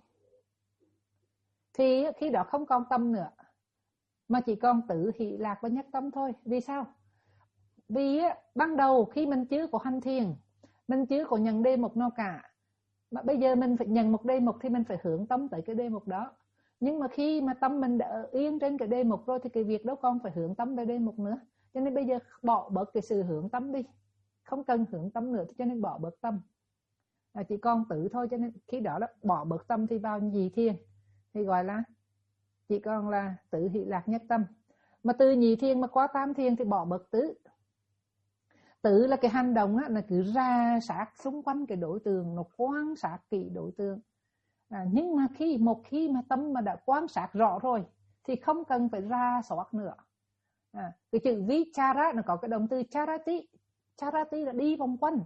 [SPEAKER 1] thì khi đó không còn tâm nữa, mà chỉ còn tử, hỷ, lạc và nhất tâm thôi. Vì sao? Vì á, ban đầu khi mình chưa có hành thiền, mình chưa có nhận đề mục nào cả, mà bây giờ mình phải nhận một đề mục thì mình phải hướng tâm tới cái đề mục đó. Nhưng mà khi mà tâm mình đã yên trên cái đề mục rồi thì cái việc đâu còn phải hướng tâm tới đề mục nữa. Cho nên bây giờ bỏ bớt cái sự hướng tâm đi, không cần hướng tâm nữa, cho nên bỏ bớt tâm, à, chỉ còn tử thôi. Cho nên khi đó, đó bỏ bớt tâm thì vào nhị thiền thì gọi là chỉ còn là tử, hỷ, lạc, nhất tâm. Mà từ nhị thiền mà qua tam thiền thì bỏ bớt tứ. Tử là cái hành động á, là cứ ra sát xung quanh cái đối tượng, nó quan sát kỹ đối tượng. À, nhưng mà khi một khi mà tâm mà đã quan sát rõ rồi thì không cần phải ra soát nữa. À, cái chữ vichara nó có cái động từ charati. Charati là đi vòng quanh.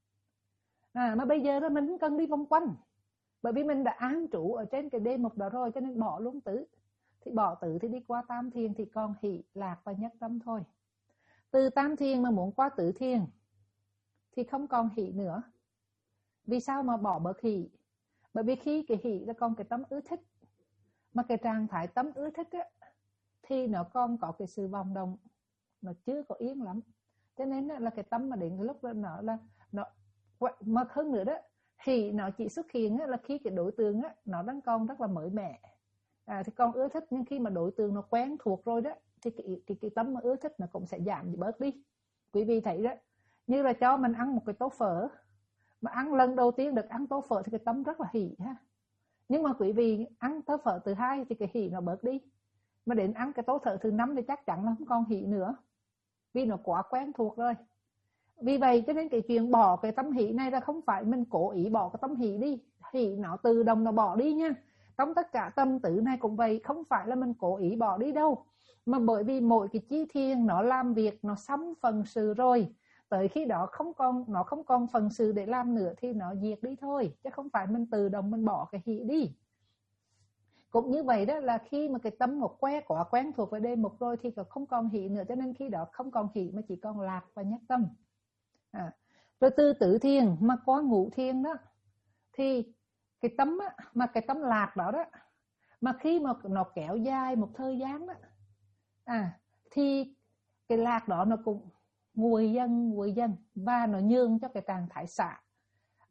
[SPEAKER 1] À, mà bây giờ đó mình không cần đi vòng quanh, bởi vì mình đã an trụ ở trên cái đề mục đó rồi, cho nên bỏ luôn tứ. Thì bỏ tứ thì đi qua tam thiền thì còn hỷ, lạc và nhất tâm thôi. Từ tam thiền mà muốn qua tứ thiền thì không còn hỷ nữa. Vì sao mà bỏ bớt hỷ? Bởi vì khi cái hỷ là còn cái tâm ưa thích, mà cái trạng thái tâm ưa thích á, thì nó còn có cái sự vòng động, nó chưa có yên lắm. Cho nên là cái tâm mà đến cái lúc đó nó là nó mà hơn nữa đó, hỷ nó chỉ xuất hiện là khi cái đối tượng á, nó đang còn rất là mới mẻ. À, thì con ưa thích, nhưng khi mà đối tượng nó quen thuộc rồi đó thì cái, cái, cái tâm mà ưa thích nó cũng sẽ giảm bớt đi. Quý vị thấy đó, như là cho mình ăn một cái tô phở, mà ăn lần đầu tiên được ăn tô phở thì cái tâm rất là hỷ ha. Nhưng mà quý vị ăn tô phở thứ hai thì cái hỷ nó bớt đi, mà đến ăn cái tô phở thứ năm thì chắc chắn là không còn hỷ nữa, vì nó quá quen thuộc rồi. Vì vậy cho nên cái chuyện bỏ cái tâm hỷ này là không phải mình cố ý bỏ cái tâm hỷ đi, hỷ nó tự động nó bỏ đi nha. Trong tất cả tâm tử này cũng vậy, không phải là mình cố ý bỏ đi đâu, mà bởi vì mỗi cái chi thiền nó làm việc, nó xong phần sự rồi, tới khi đó không còn nó không còn phần sự để làm nữa thì nó diệt đi thôi, chứ không phải mình tự động mình bỏ cái hỷ đi. Cũng như vậy đó, là khi mà cái tâm một que quá quen thuộc với đề mục rồi thì không còn hỷ nữa, cho nên khi đó không còn hỷ mà chỉ còn lạc và nhất tâm. À, rồi từ tử thiền mà qua ngũ thiền đó thì cái tâm á, mà cái tâm lạc đó đó, mà khi mà nó kéo dài một thời gian đó, à, thì cái lạc đó nó cũng nguội dần nguội dần và nó nhường cho cái trạng thái xả.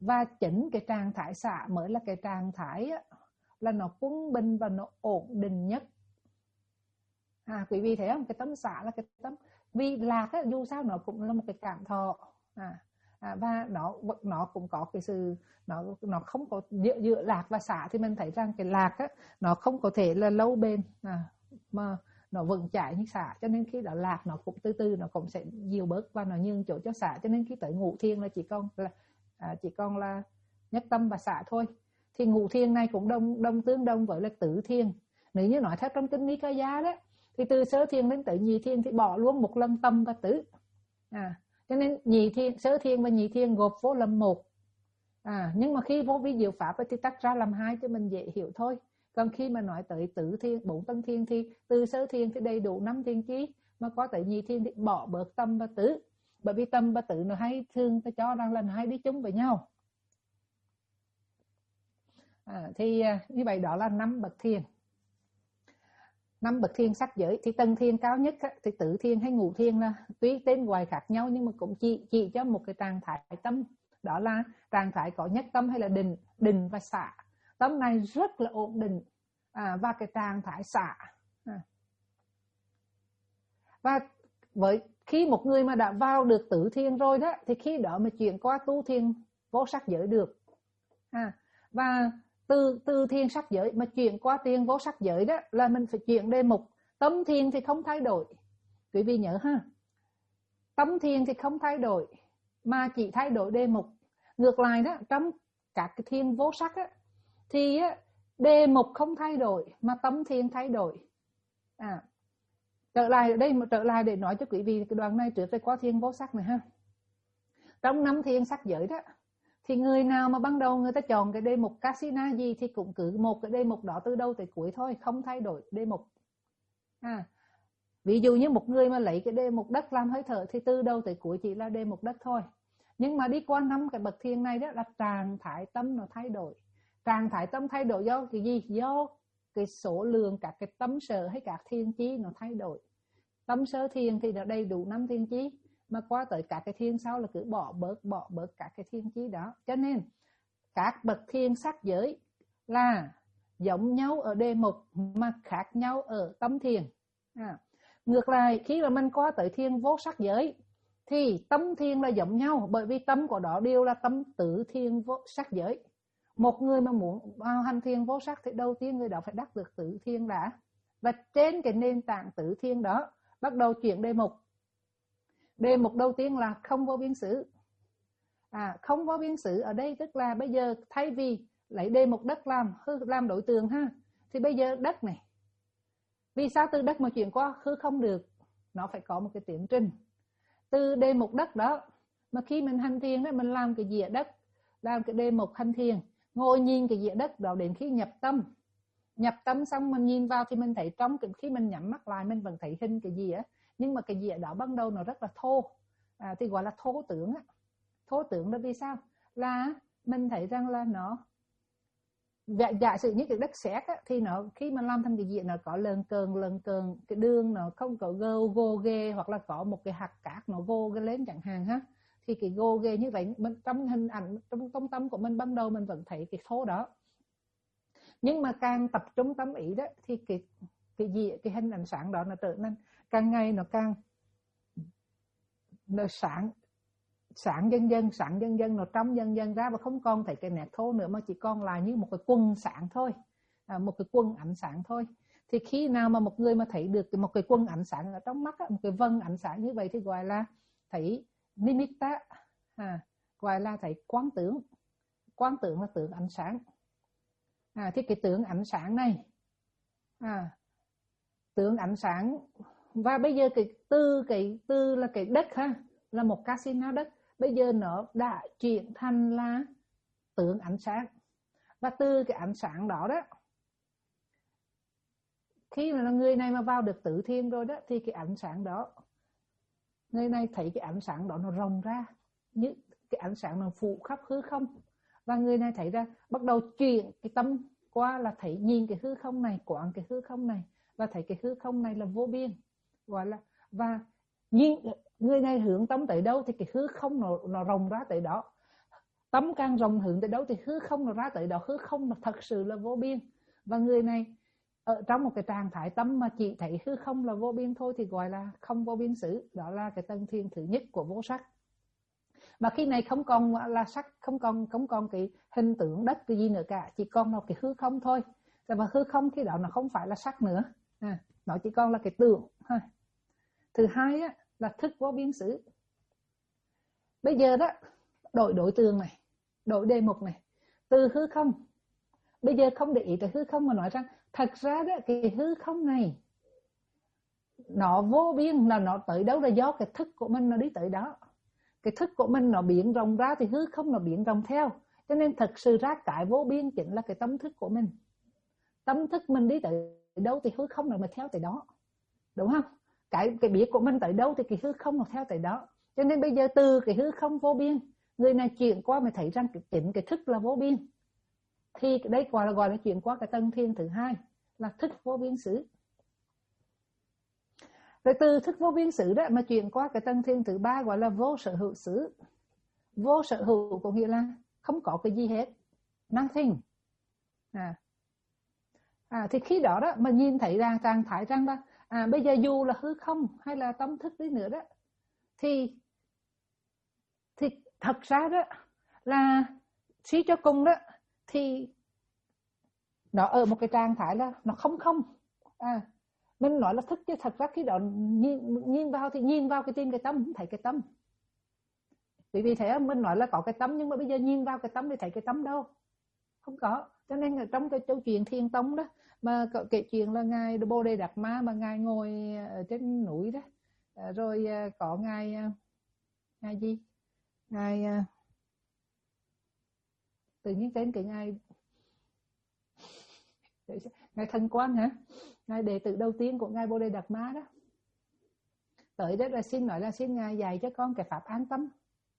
[SPEAKER 1] Và chính cái trạng thái xả mới là cái trạng thái á, là nó quân bình và nó ổn định nhất. À, quý vị thấy không? Cái tâm xả là cái tâm, vì lạc á, dù sao nó cũng là một cái cảm thọ. À, à, và nó nó cũng có cái sự, nó nó không có giữa, giữa lạc và xả thì mình thấy rằng cái lạc á, nó không có thể là lâu bền, à, mà nó vững chãi như xả. Cho nên khi đó lạc nó cũng từ từ nó cũng sẽ dịu bớt và nó nhường chỗ cho xả. Cho nên khi tới ngũ thiền là chỉ còn là à, chỉ còn là nhất tâm và xả thôi. Thì ngũ thiền này cũng đông đông tương đồng với là tứ thiền. Nếu như nói theo trong kinh Nikaya đó, thì từ sơ thiền đến tới nhị thiền thì bỏ luôn một lần tâm và tứ. À, cho nên nhị thiền, sơ thiền và nhị thiền gộp vô làm một. À, nhưng mà khi vô vi diệu pháp thì tách ra làm hai cho mình dễ hiểu thôi. Còn khi mà nói tới tứ thiền, bốn tân thiền thì từ sơ thiền thì đầy đủ năm thiền chi, mà qua tới nhị thiền thì bỏ bớt tâm và tứ. Bởi vì tâm và tứ nó hay thường ta cho rằng là nó hay đi chung với nhau. À, thì như vậy đó là năm bậc thiền. Năm bậc thiền sắc giới. Thì tầng thiền cao nhất thì tứ thiền hay ngũ thiền là tuy tên gọi khác nhau nhưng mà cũng chỉ, chỉ cho một cái trạng thái tâm. Đó là trạng thái có nhất tâm hay là định, định và xả. Tâm này rất là ổn định, à, và cái trạng thái xả. À. Và với khi một người mà đã vào được tứ thiền rồi đó, thì khi đó mà chuyển qua tu thiền vô sắc giới được. À, và từ từ thiền sắc giới mà chuyển qua thiền vô sắc giới đó là mình phải chuyển đề mục. Tâm thiền thì không thay đổi, quý vị nhớ ha. Tâm thiền thì không thay đổi mà chỉ thay đổi đề mục. Ngược lại đó, trong các cái thiền vô sắc á, thì á, đề mục không thay đổi mà tâm thiền thay đổi. À, trở lại đây mà trở lại để nói cho quý vị cái đoạn này trước rồi qua thiền vô sắc này ha. Trong năm thiền sắc giới đó, thì người nào mà ban đầu người ta chọn cái đề mục Kasina gì thì cũng cứ một cái đề mục đó từ đầu tới cuối thôi, không thay đổi đề mục. À, ví dụ như một người mà lấy cái đề mục đất làm hơi thở thì từ đầu tới cuối chỉ là đề mục đất thôi. Nhưng mà đi qua năm cái bậc thiền này đó là trạng thái tâm nó thay đổi. Trạng thái tâm thay đổi do cái gì? Do cái số lượng các cái tâm sở hay các thiền chí nó thay đổi. Tâm sơ thiền thì nó đầy đủ năm thiền chí, mà qua tới các cái thiền sau là cứ bỏ bớt bỏ bớt các cái thiền chí đó. Cho nên các bậc thiền sắc giới là giống nhau ở đề mục mà khác nhau ở tâm thiền. À, ngược lại khi mà mình qua tới thiền vô sắc giới thì tâm thiền là giống nhau, bởi vì tâm của đó đều là tâm tứ thiền vô sắc giới. Một người mà muốn vào hành thiền vô sắc thì đầu tiên người đó phải đắc được tứ thiền đã. Và trên cái nền tảng tứ thiền đó bắt đầu chuyển đề mục. Đề mục đầu tiên là không vô biên xứ. À, không vô biên xứ ở đây tức là bây giờ thay vì lấy đề mục đất làm làm đối tượng ha, thì bây giờ đất này, vì sao từ đất mà chuyển qua hư không được? Nó phải có một cái tiến trình. Từ đề mục đất đó mà khi mình hành thiền đó, mình làm cái gì ở đất, làm cái đề mục hành thiền, ngồi nhìn cái gì ở đất đó đến khi nhập tâm. Nhập tâm xong mình nhìn vào thì mình thấy trong cái khi mình nhắm mắt lại mình vẫn thấy hình cái gì á, nhưng mà cái gì ở đó ban đầu nó rất là thô, à, thì gọi là thô tưởng á. Thô tưởng là vì sao? Là mình thấy rằng là nó giả, giả sử như cái đất sét á, thì nó khi mà làm thành cái gì nó có lờn cờn lờn cờn, cái đường nó không có gô gô ghê, hoặc là có một cái hạt cát nó vô cái lên chẳng hạn ha, thì cái gô ghê như vậy mình trong hình ảnh trong trong tâm của mình ban đầu mình vẫn thấy cái thô đó. Nhưng mà càng tập trung tâm ý đó thì cái cái gì cái hình ảnh sáng đó nó trở nên càng ngày nó càng nó sáng sáng dần dần sáng dần dần nó trong dần dần ra, và không còn thấy cái nét thô nữa mà chỉ còn là như một cái quần sáng thôi, à, một cái quần ánh sáng thôi. Thì khi nào mà một người mà thấy được một cái quần ánh sáng ở trong mắt, một cái vân ánh sáng như vậy thì gọi là thấy nimitta, à, gọi là thấy quán tưởng. Quán tưởng là tưởng ánh sáng. À, thì cái tưởng ánh sáng này, à, tưởng ánh sáng, và bây giờ cái từ cái từ là cái đất ha, là một Kasina đất, bây giờ nó đã chuyển thành là tưởng ánh sáng. Và từ cái ánh sáng đó đó, khi mà người này mà vào được tứ thiền rồi đó, thì cái ánh sáng đó, người này thấy cái ánh sáng đó nó rộng ra, như cái ánh sáng nó phủ khắp hư không. Và người này thấy ra bắt đầu chuyển cái tâm qua là thấy nhìn cái hư không này, quán cái hư không này, và thấy cái hư không này là vô biên, gọi là, và nhìn người này hướng tâm tới đâu thì cái hư không nó nó rộng ra tới đó. tâm càng rộng hướng tới đâu thì hư không nó ra tới đó. Hư không là thật sự là vô biên, và người này ở trong một cái trạng thái tâm mà chỉ thấy hư không là vô biên thôi thì gọi là không vô biên xứ. Đó là cái tầng thiền thứ nhất của vô sắc. Và khi này không còn là sắc, không còn không còn cái hình tượng đất cái gì nữa cả, chỉ còn là cái hư không thôi. Và hư không khi đó nó không phải là sắc nữa, à, nó chỉ còn là cái tưởng thôi. Thứ hai á, là thức vô biên xứ. Bây giờ đó đổi đối tượng này, đổi đề mục này, từ hư không. Bây giờ không để ý tới hư không mà nói rằng thật ra đó cái hư không này nó vô biên, là nó tới đâu là do cái thức của mình nó đi tới đó. Cái thức của mình nó biến rộng ra thì hư không nó biến rộng theo. Cho nên thật sự ra cái vô biên chính là cái tâm thức của mình. Tâm thức mình đi tới đâu thì hư không nó mới theo tới đó, đúng không? Cái, cái biết của mình tới đâu thì cái hư không nó theo tới đó. Cho nên bây giờ từ cái hư không vô biên, người này chuyển qua mới thấy rằng cái, chính cái thức là vô biên. Thì đây gọi là gọi là chuyển qua cái tầng thiền thứ hai là thức vô biên xứ. Rồi từ thức vô biên xứ đó mà chuyển qua cái tầng thiền thứ ba gọi là vô sở hữu xứ. Vô sở hữu có nghĩa là không có cái gì hết, nothing. À, à thì khi đó đó mà nhìn thấy rằng trạng thái rằng là à bây giờ dù là hư không hay là tâm thức đi nữa đó, thì thì thật ra đó là suy cho cùng đó thì nó ở một cái trạng thái là nó không không. À, mình nói là thức chứ thật ra khi đó nhìn, nhìn vào thì nhìn vào cái tim cái tâm không thấy cái tâm. Bởi vì thế mình nói là có cái tâm, nhưng mà bây giờ nhìn vào cái tâm thì thấy cái tâm đâu, không có. Cho nên ở trong cái câu chuyện Thiền Tông đó mà kể chuyện là ngài Bồ Đề Đạt Ma mà ngài ngồi ở trên núi đó, rồi có ngài ngài gì ngài tự nhiên tên cái ngài ngài Thần Quang hả, ngài đệ tử đầu tiên của ngài Bồ Đề Đạt Ma đó tới đó là xin nói là xin ngài dạy cho con cái pháp an tâm.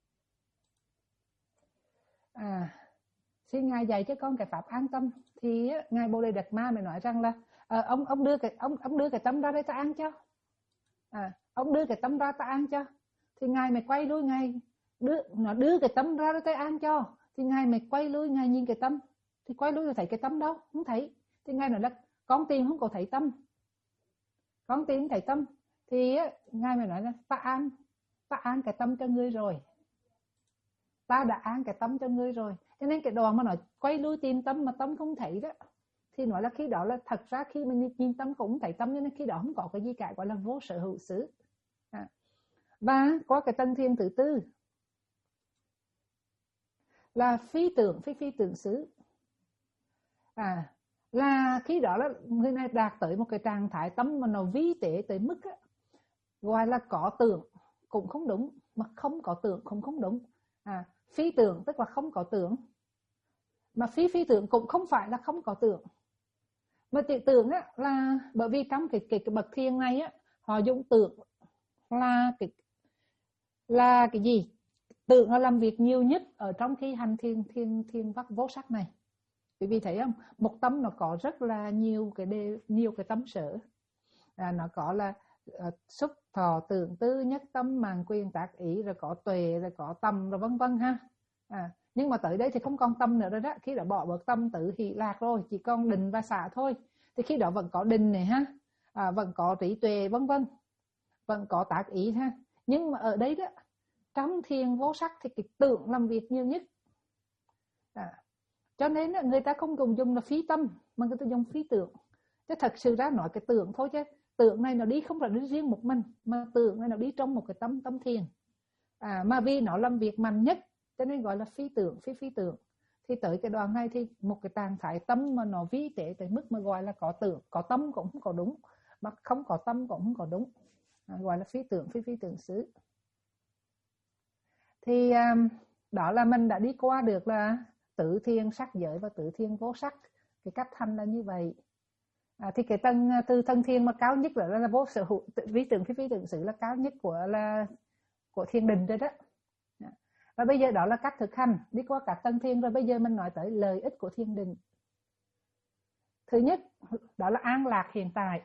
[SPEAKER 1] À, xin ngài dạy cho con cái pháp an tâm. Thì ngài Bồ Đề Đạt Ma mới nói rằng là à, ông ông đưa cái ông ông đưa cái tâm ra để ta ăn cho. À, ông đưa cái tâm ra ta ăn cho. Thì ngài mới quay lui, ngài đưa nó đưa cái tâm ra để ta ăn cho. Thì ngài mới quay lui, ngài nhìn cái tâm. Thì quay lui là thấy cái tâm đâu, không thấy. Thì ngài nói là con tìm không có thấy tâm, con tìm không thấy tâm. Thì ngài mới nói là ta an ta an cái tâm cho ngươi rồi, ta đã an cái tâm cho ngươi rồi. Cho nên cái đoạn mà nói quay lui tìm tâm mà tâm không thấy đó, thì nói là khi đó là thật ra khi mình nhìn tâm cũng thấy tâm, cho nên khi đó không có cái gì cả, gọi là vô sở hữu xứ. À, và có cái tầng thiền thứ tư là phi tưởng phi phi tưởng xứ. À, là khi đó là người này đạt tới một cái trạng thái tâm mà nó vi tế tới mức á, gọi là có tưởng cũng không đúng, mà không có tưởng cũng không đúng. À, phi tưởng tức là không có tưởng, mà phi phi tưởng cũng không phải là không có tưởng. Mà tự tưởng á, là bởi vì trong cái, cái, cái bậc thiền này á, họ dùng tưởng là cái là cái gì? Tưởng là làm việc nhiều nhất ở trong khi hành thiền thiền thiền vắc vô sắc này. Bởi vì thấy không, một tâm nó có rất là nhiều cái đề, nhiều cái tâm sở. À, nó có là uh, xúc thọ tưởng tư nhất tâm màng quyền tác ý, rồi có tuệ, rồi có tâm, rồi vân vân ha. À, nhưng mà tới đây thì không còn tâm nữa rồi đó, khi đã bỏ bớt tâm tự hỷ lạc rồi, chỉ còn định và xả thôi. Thì khi đó vẫn có định này ha, à, vẫn có trí tuệ vân vân, vẫn có tác ý ha. Nhưng mà ở đây đó, trong thiền vô sắc thì cái tưởng làm việc nhiều nhất. À, cho nên người ta không cùng dùng là phi tâm mà người ta dùng phi tưởng. Chứ thật sự ra nói cái tưởng thôi, chứ tưởng này nó đi không phải đi riêng một mình, mà tưởng này nó đi trong một cái tâm tâm thiền. À, mà vì nó làm việc mạnh nhất cho nên gọi là phi tưởng phi phi tưởng. Thì tới cái đoạn này thì một cái trạng thái tâm mà nó vi tế tới mức mà gọi là có tưởng, có tâm cũng không có đúng, mà không có tâm cũng không có đúng, à, gọi là phi tưởng phi phi tưởng xứ. Thì um, đó là mình đã đi qua được là tự thiền sắc giới và tự thiền vô sắc. Cái cách hành là như vậy. À, thì cái tầng từ thân thiền mà cao nhất là, là vô sở hữu vi tưởng phi phi tưởng xứ là cao nhất của là của thiền định rồi đó. Và bây giờ đó là cách thực hành, đi qua các tầng thiền rồi. Bây giờ mình nói tới lợi ích của thiền định. Thứ nhất đó là an lạc hiện tại.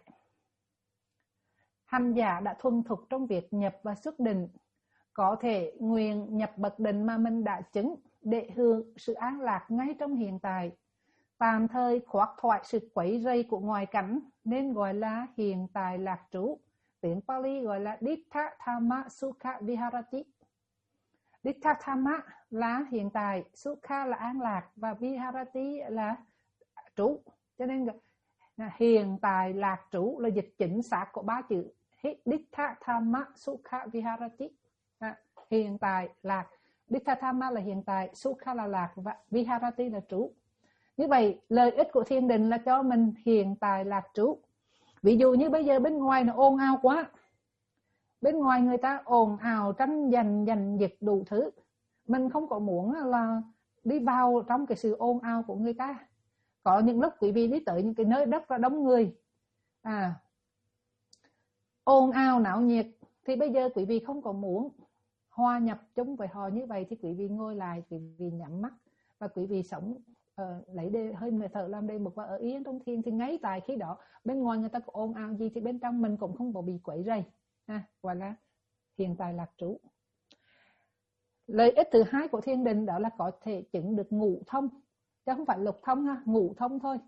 [SPEAKER 1] Hành giả đã thuần thục trong việc nhập và xuất định, có thể nguyện nhập bậc định mà mình đã chứng để hưởng sự an lạc ngay trong hiện tại, tạm thời thoát thoát sự quấy rầy của ngoại cảnh nên gọi là hiện tại lạc trú. Tiếng Pali gọi là Dittha Thamma Sukha Viharati. Dittha Thamma là hiện tại, Sukha là an lạc và Viharati là trú. Cho nên hiện tại lạc trú là dịch chính xác của ba chữ Dittha Thamma Sukha Viharati. À, hiện tại lạc, Dittha Thamma là hiện tại, Sukha là lạc và Viharati là trú. Như vậy lợi ích của thiền định là cho mình hiện tại lạc trú. Ví dụ như bây giờ bên ngoài nó ồn ào quá, bên ngoài người ta ồn ào tranh giành giành giật đủ thứ, mình không có muốn là đi vào trong cái sự ồn ào của người ta. Có những lúc quý vị đi tới những cái nơi rất là đông người, à, ồn ào náo nhiệt, thì bây giờ quý vị không có muốn hòa nhập chung với họ như vậy, thì quý vị ngồi lại, quý vị nhắm mắt và quý vị sống uh, lấy đề, hơi thở làm đề mục và ở yên trong thiền. Thì ngay tại khi đó bên ngoài người ta có ồn ào gì thì bên trong mình cũng không có bị quấy rầy, à, gọi là hiện tại lạc trú. Lợi ích thứ hai của thiền định đó là có thể chứng được ngũ thông, chứ không phải lục thông ha, ngũ thông thôi.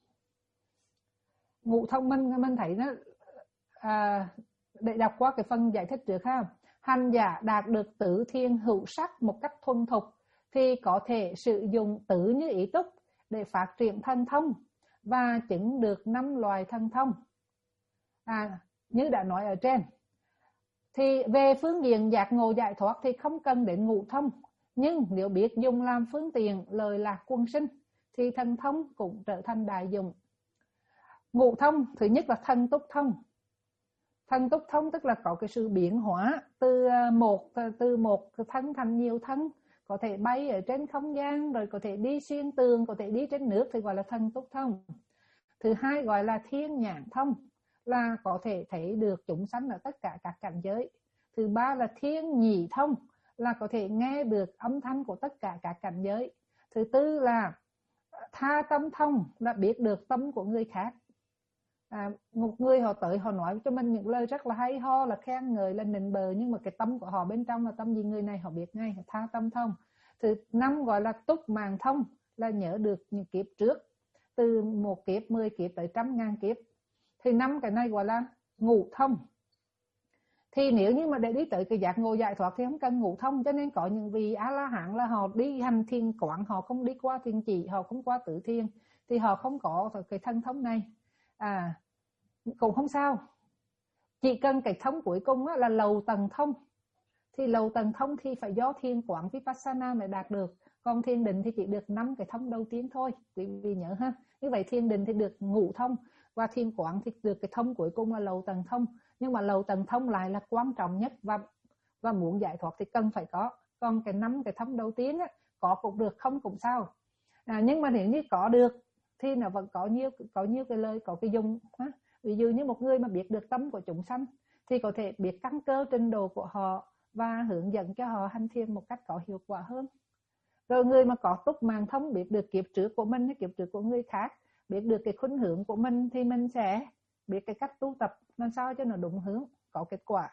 [SPEAKER 1] Ngũ thông mình mình thấy nó à, để đọc qua cái phần giải thích trước ha. Hành giả đạt được tứ thiên hữu sắc một cách thuần thục thì có thể sử dụng tứ như ý túc để phát triển thần thông và chứng được năm loài thần thông. À, như đã nói ở trên, thì về phương diện giác ngộ giải thoát thì không cần đến ngũ thông, nhưng nếu biết dùng làm phương tiện lời lạc quân sinh thì thần thông cũng trở thành đại dụng. Ngũ thông thứ nhất là thần túc thông. Thần túc thông tức là có cái sự biến hóa từ một từ một thân thành nhiều thân, có thể bay ở trên không gian, rồi có thể đi xuyên tường, có thể đi trên nước, thì gọi là thần túc thông. Thứ hai gọi là thiên nhãn thông, là có thể thấy được chúng sanh ở tất cả các cảnh giới. Thứ ba là thiên nhĩ thông, là có thể nghe được âm thanh của tất cả các cảnh giới. Thứ tư là tha tâm thông, là biết được tâm của người khác. À, một người họ tới họ nói cho mình những lời rất là hay ho, là khen ngợi, là nịnh bợ, nhưng mà cái tâm của họ bên trong là tâm gì người này họ biết ngay, tha tâm thông. Thứ năm gọi là túc mạng thông, là nhớ được những kiếp trước, từ một kiếp, mười kiếp tới trăm ngàn kiếp. Thì năm cái này gọi là ngũ thông. Thì nếu như mà để đi tới cái giác ngộ giải thoát thì không cần ngũ thông. Cho nên có những vị A-la-hán là họ đi hành thiền quán, họ không đi qua thiền chỉ, họ không qua tử thiền, thì họ không có cái thân thông này. À, cũng không sao. Chỉ cần cái thông cuối cùng là lầu tầng thông. Thì lầu tầng thông thì phải do thiền quán Vipassana mới đạt được. Còn thiền định thì chỉ được năm cái thông đầu tiên thôi, quý vị nhớ ha. Như vậy thiền định thì được ngũ thông, và thiền quán thì được cái thông cuối cùng là lầu tầng thông. Nhưng mà lầu tầng thông lại là quan trọng nhất, và và muốn giải thoát thì cần phải có. Còn cái năm cái thông đầu tiên á, có cũng được, không cũng sao. À, nhưng mà nếu như có được thì nó vẫn có nhiều có nhiều cái lời, có cái dùng ha. Ví dụ như một người mà biết được tâm của chúng sanh thì có thể biết căn cơ trình độ của họ và hướng dẫn cho họ hành thiền một cách có hiệu quả hơn. Rồi người mà có túc mạng thông, biết được kiếp trước của mình hay kiếp trước của người khác, biết được cái khuynh hướng của mình, thì mình sẽ biết cái cách tu tập làm sao cho nó đúng hướng, có kết quả.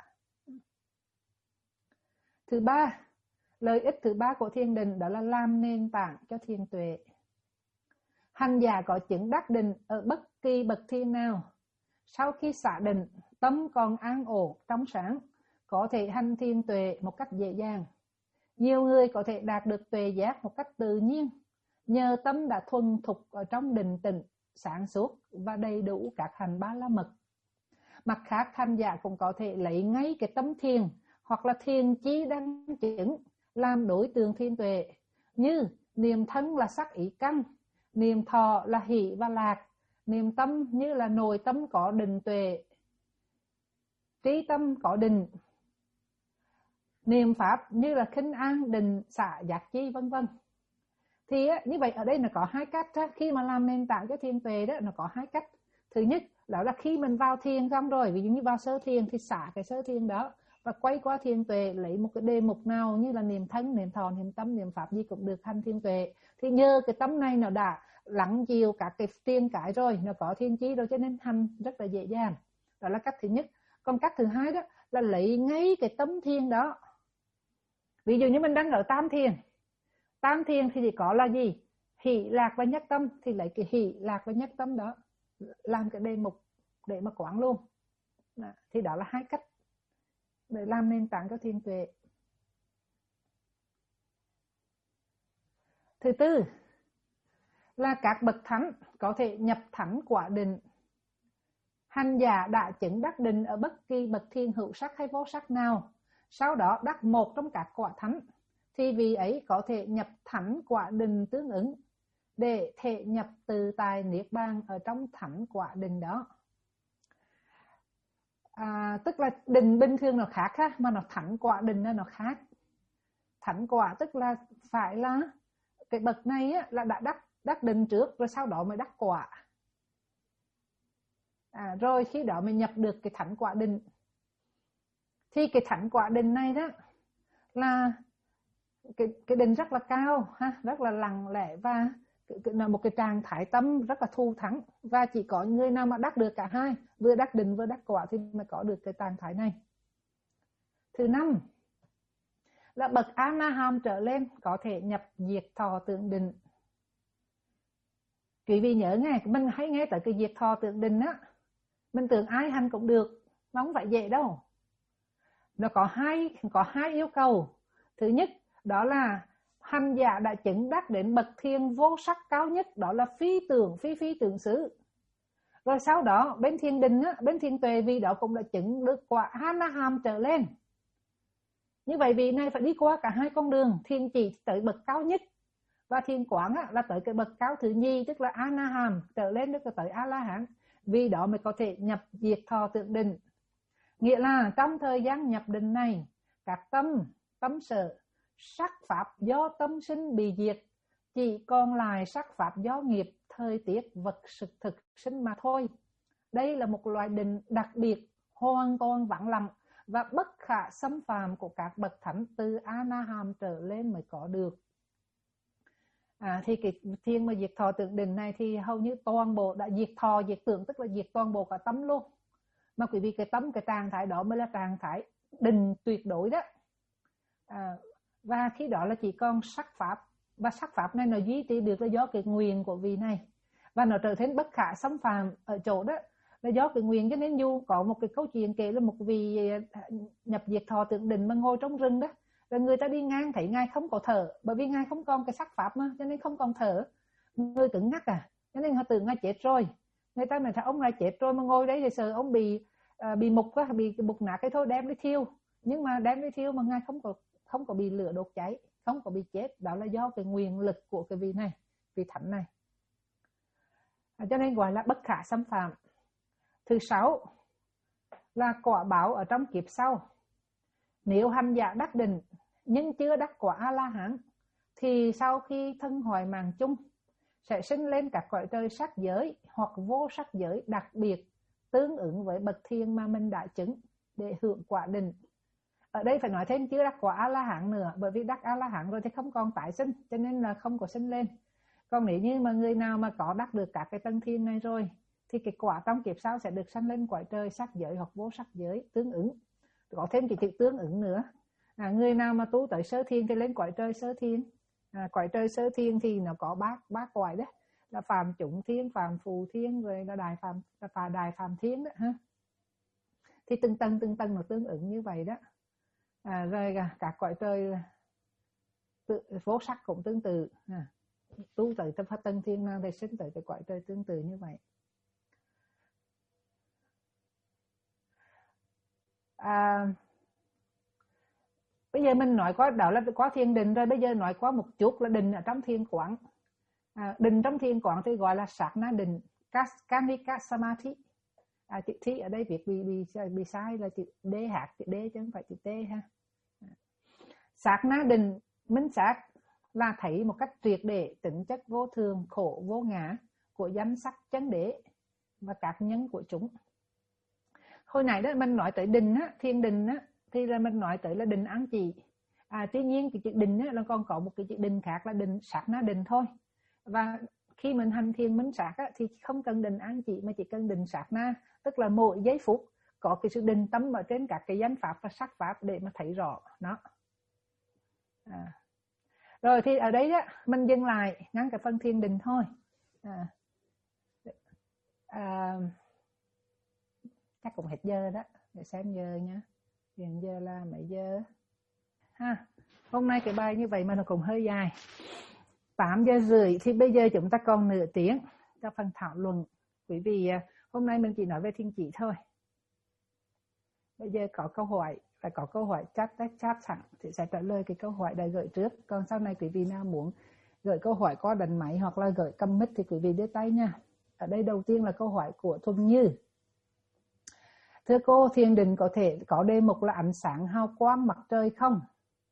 [SPEAKER 1] Thứ ba, lợi ích thứ ba của thiền định đó là làm nền tảng cho thiền tuệ. Hành giả có chứng đắc định ở bất kỳ bậc thiền nào, sau khi xả định, tâm còn an ổn, trong sáng, có thể hành thiền tuệ một cách dễ dàng. Nhiều người có thể đạt được tuệ giác một cách tự nhiên, nhờ tâm đã thuần thục ở trong định tĩnh, sáng suốt và đầy đủ các hành ba la mật. Mặt khác, hành giả cũng có thể lấy ngay cái tâm thiền hoặc là thiền chí đăng chứng làm đối tượng thiền tuệ, như niệm thân là sắc ý căn, niệm thọ là hỷ và lạc, niệm tâm như là nội tâm có định tuệ, trí tâm có định, niệm pháp như là khinh an định xả giác chi, vân vân. Thì á, như vậy ở đây nó có hai cách đó. Khi mà làm nền tảng cho thiền tuệ đó, nó có hai cách. Thứ nhất đó là khi mình vào thiền xong rồi, ví dụ như vào sơ thiền thì xả cái sơ thiền đó và quay qua thiền tuệ, lấy một cái đề mục nào như là niệm thân, niệm thọ, niệm tâm, niệm pháp gì cũng được, hành thiền tuệ. Thì nhờ cái tâm này nó đã lắng chiều các cái tiên cái rồi, nó có thiên chí rồi, cho nên hành rất là dễ dàng. Đó là cách thứ nhất. Còn cách thứ hai đó là lấy ngay cái tâm thiền đó. Ví dụ như mình đang ở tam thiền, Tam thiền thì chỉ có là gì? Hỷ lạc và nhất tâm, thì lấy cái hỷ lạc và nhất tâm đó làm cái đề mục để mà quán luôn. Đó, thì đó là hai cách để làm nền tảng cho thiền tuệ. Thứ tư là các bậc thánh có thể nhập thánh quả định. Hành giả đã chứng đắc định ở bất kỳ bậc thiền hữu sắc hay vô sắc nào, sau đó đắc một trong các quả thánh, thì vị ấy có thể nhập thánh quả định tương ứng để thể nhập từ tại niết bàn ở trong thánh quả định đó. À, tức là định bình thường nó khác ha, mà nó thánh quả định nó khác. Thánh quả tức là phải là cái bậc này á, là đã đắc đắc định trước rồi sau đó mới đắc quả. À, rồi khi đó mình nhập được cái thánh quả định. Thì cái thánh quả định này đó là cái cái định rất là cao ha, rất là lặng lẽ, và là một cái trạng thái tâm rất là thu thắng, và chỉ có người nào mà đắc được cả hai, vừa đắc định vừa đắc quả, thì mới có được cái trạng thái này. Thứ năm là bậc A-na-hàm trở lên có thể nhập diệt thọ tưởng định. Quý vị nhớ nghe, mình hãy nghe tới cái diệt thọ tưởng định á, mình tưởng ai hành cũng được, nó không phải dễ đâu. Nó có hai có hai yêu cầu. Thứ nhất đó là hành giả đã chứng đắc đến bậc thiền vô sắc cao nhất, đó là phi tưởng phi phi tưởng xứ. Rồi sau đó bên thiền định á, bên thiền tuệ, vì đó cũng đã chứng được quả A-na-hàm trở lên. Như vậy vị này phải đi qua cả hai con đường, thiền chỉ tới bậc cao nhất, và thiền quán á, là tới cái bậc cao thứ nhì, tức là A-na-hàm trở lên, tức là tới A-la-hán. Vì đó mới có thể nhập diệt thọ tưởng định. Nghĩa là trong thời gian nhập định này, các tâm, tâm sở, sắc pháp do tâm sinh bị diệt, chỉ còn lại sắc pháp do nghiệp, thời tiết, vật sự thực sinh mà thôi. Đây là một loại định đặc biệt, hoàn toàn vắng lặng và bất khả xâm phạm của các bậc thánh từ A-na-hàm trở lên mới có được. À, thì cái thiền mà diệt thọ tưởng định này thì hầu như toàn bộ đã diệt thọ, diệt tưởng, tức là diệt toàn bộ cả tâm luôn. Mà quý vị, cái tâm, cái trạng thái đó mới là trạng thái định tuyệt đối đó. À, và khi đó là chỉ còn sắc pháp, và sắc pháp này nó duy trì được là do cái nguyện của vị này, và nó trở thành bất khả xâm phạm ở chỗ đó là do cái nguyện. Cho nên dù có một cái câu chuyện kể là một vị nhập diệt thọ tưởng định mà ngồi trong rừng đó, rồi người ta đi ngang thấy ngài không có thở, bởi vì ngài không còn cái sắc pháp mà, cho nên không còn thở, người cứng ngắc à, cho nên họ tưởng ngài chết rồi. Người ta nói ông ngài chết rồi mà ngồi đấy thì sợ ông bị À, bị mục á, bị mục nát cái thôi đem đi thiêu, nhưng mà đem đi thiêu mà ngài không có không có bị lửa đốt cháy, không có bị chết, đó là do cái nguyện lực của cái vị này, vị thánh này. À, cho nên gọi là bất khả xâm phạm. Thứ sáu là quả báo ở trong kiếp sau. Nếu hành giả đắc định nhưng chưa đắc quả A-la-hán, thì sau khi thân hoại mạng chung sẽ sinh lên các cõi trời sắc giới hoặc vô sắc giới đặc biệt tương ứng với bậc thiền mà mình đã chứng để hưởng quả định. Ở đây phải nói thêm chưa đắc quả A-la-hán nữa, bởi vì đắc A-la-hán rồi thì không còn tái sinh, cho nên là không có sinh lên. Còn nếu như mà người nào mà có đắc được các cái tầng thiền này rồi, thì cái quả trong kiếp sau sẽ được sanh lên cõi trời sắc giới hoặc vô sắc giới tương ứng. Có thêm cái chữ tương ứng nữa. À, người nào mà tu tới sơ thiền thì lên cõi trời sơ thiền. À, cõi trời sơ thiền thì nó có ba ba cõi đó, là phàm chủng thiên, phàm phù thiên, rồi là đại phàm là đại phàm thiên đó ha. Thì từng tầng từng tầng nó tương ứng như vậy đó. À, rồi cả cõi trời tự, vô sắc cũng tương tự. À, tu tới tâm phát tân thiên năng thì sinh tới cái cõi trời tương tự như vậy. À, bây giờ mình nói qua đó là qua thiền định rồi, bây giờ nói qua một chút là định ở trong thiền quán. À, định trong thiền quán thì gọi là sát na định, kanika samadhi. À, chữ thi ở đây việc bị bị bị sai là chữ d hạt chữ d chứ không phải chữ t ha. Sát na định minh sát là thấy một cách triệt để tính chất vô thường, khổ vô ngã của danh sắc chân đế và các nhân của chúng. Hồi nãy đó mình nói tới định á, thiền định á, thì là mình nói tới là định an chỉ. À, tuy nhiên cái chữ định á, là còn có một cái chữ định khác là định sát na định thôi. Và khi mình hành thiền minh sát á, thì không cần định an chỉ mà chỉ cần định sát na, tức là mỗi giây phút có cái sự định tâm ở trên các cái danh pháp và sắc pháp để mà thấy rõ nó. À. Rồi thì ở đấy á, mình dừng lại ngắn cái phần thiền định thôi. À, à, chắc cũng hết giờ đó, để xem giờ nhá. Hiện giờ là mấy giờ ha. Hôm nay cái bài như vậy mà nó cũng hơi dài, tám giờ rưỡi thì bây giờ chúng ta còn nửa tiếng cho phần thảo luận. Bởi vì hôm nay mình chỉ nói về thiên chỉ thôi. Bây giờ có câu hỏi, phải có câu hỏi chat chat sẵn thì sẽ trả lời cái câu hỏi đã gửi trước. Còn sau này quý vị nào muốn gửi câu hỏi qua đánh máy hoặc là gửi comment thì quý vị đưa tay nha. Ở đây đầu tiên là câu hỏi của Thuần Như. Thưa cô, thiền định có thể có đề mục là ánh sáng hào quang mặt trời không?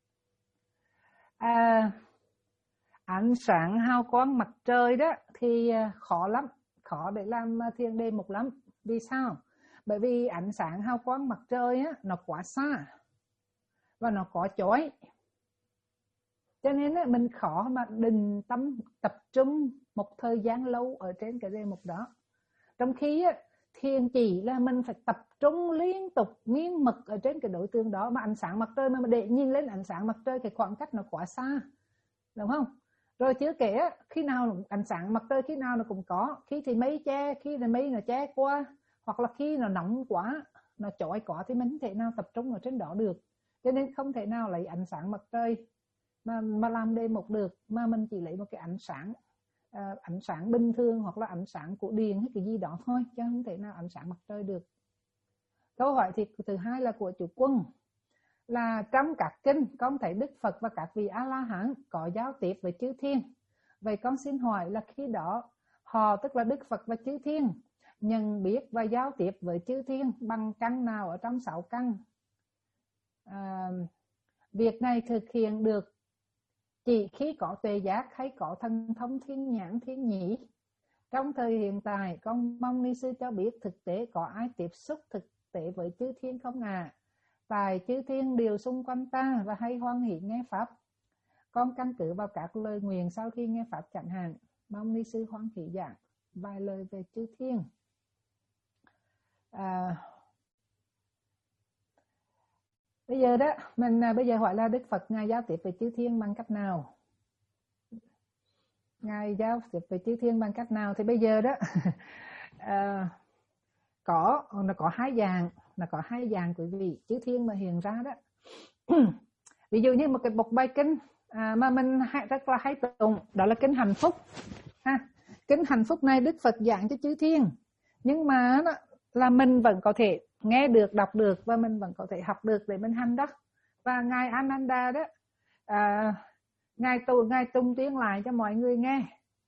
[SPEAKER 1] À, ánh sáng hào quang mặt trời đó thì khó lắm, khó để làm thiền đề mục lắm. Vì sao? Bởi vì ánh sáng hào quang mặt trời á, nó quá xa và nó có chói, cho nên á, mình khó mà định tâm tập trung một thời gian lâu ở trên cái đề mục đó. Trong khi á, thiền chỉ là mình phải tập trung liên tục miên mật ở trên cái đối tượng đó, mà ánh sáng mặt trời mà để nhìn lên ánh sáng mặt trời cái khoảng cách nó quá xa, đúng không? Rồi chưa kể khi nào ánh sáng mặt trời khi nào nó cũng có, khi thì mây che, khi thì mây nó che qua, hoặc là khi nó nóng quá, nó chói quá thì mình không thể nào tập trung ở trên đó được. Cho nên không thể nào lấy ánh sáng mặt trời mà mà làm đề mục được, mà mình chỉ lấy một cái ánh sáng à, ánh sáng bình thường hoặc là ánh sáng của điện hay cái gì đó thôi, chứ không thể nào ánh sáng mặt trời được. Câu hỏi thì thứ hai là của chủ Quân, là trong các kinh con thấy Đức Phật và các vị A-la-hán có giao tiếp với chư thiên. Vậy con xin hỏi là khi đó họ, tức là Đức Phật và chư thiên, nhận biết và giao tiếp với chư thiên bằng căn nào ở trong sáu căn? À, việc này thực hiện được chỉ khi có tuệ giác hay có thần thông thiên nhãn thiên nhĩ? Trong thời hiện tại, con mong ni sư cho biết thực tế có ai tiếp xúc thực tế với chư thiên không à? Tại chư thiên đều xung quanh ta và hay hoan hỷ nghe pháp. Con căn cứ vào các lời nguyện sau khi nghe pháp chẳng hạn. Mong ni sư hoan hỷ giảng vài lời về chư thiên. À, bây giờ đó mình bây giờ hỏi là Đức Phật ngài giao tiếp với chư thiên bằng cách nào? Ngài giao tiếp với chư thiên bằng cách nào? Thì bây giờ đó à, có nó có hai dạng, là có hai dạng quý vị chư thiên mà hiện ra đó. Ví dụ như một cái một bài kinh à, mà mình hay, rất là hay tụng, đó là kinh hạnh phúc ha. Kinh hạnh phúc này Đức Phật giảng cho chư thiên, nhưng mà đó, là mình vẫn có thể nghe được, đọc được và mình vẫn có thể học được để mình hành đó. Và ngài Ananda đó à, ngài tu ngài tung tiếng lại cho mọi người nghe.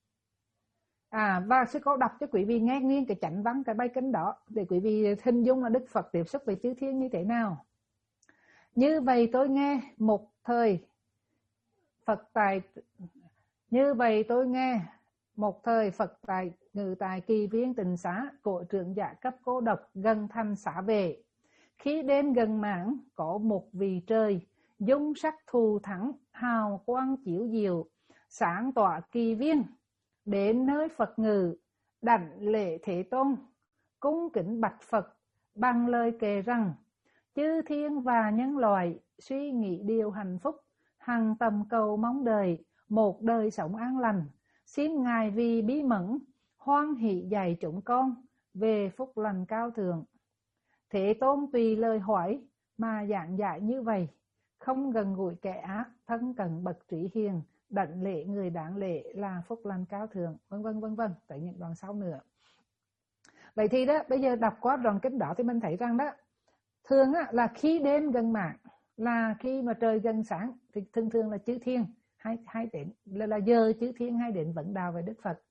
[SPEAKER 1] À, và sư cô đọc cho quý vị nghe nguyên cái chánh văn cái bài kinh đó để quý vị hình dung là Đức Phật tiếp xúc với chư thiên như thế nào. Như vậy tôi nghe một thời Phật tại như vậy tôi nghe một thời Phật tại ngự tại Kỳ Viên Tịnh Xá, của trưởng giả cấp cô độc gần thành xá về. Khi đến gần mãn có một vị trời dung sắc thù thắng, hào quang chiếu diệu, sáng tỏa kỳ viên. Đến nơi Phật ngự, đảnh lễ Thế Tôn, cung kính bạch Phật bằng lời kể rằng: chư thiên và nhân loại suy nghĩ điều hạnh phúc, hằng tầm cầu mong đời một đời sống an lành. Xin ngài vì bí mẫn hoan hỷ dạy chúng con về phúc lành cao thượng. Thế Tôn tùy lời hỏi mà giảng giải như vậy, không gần gũi kẻ ác, thân cận bậc trí hiền, đảnh lễ người đáng lễ là phúc lành cao thượng, vân vân vân vân, tới những đoạn sau nữa. Vậy thì đó, bây giờ đọc qua đoạn kinh đó thì mình thấy rằng đó, thường á, là khi đến gần mãn, là khi mà trời gần sáng, thì thường thường là chư thiên hay hay đến là, là giờ chư thiên hay đến vấn đạo về Đức Phật.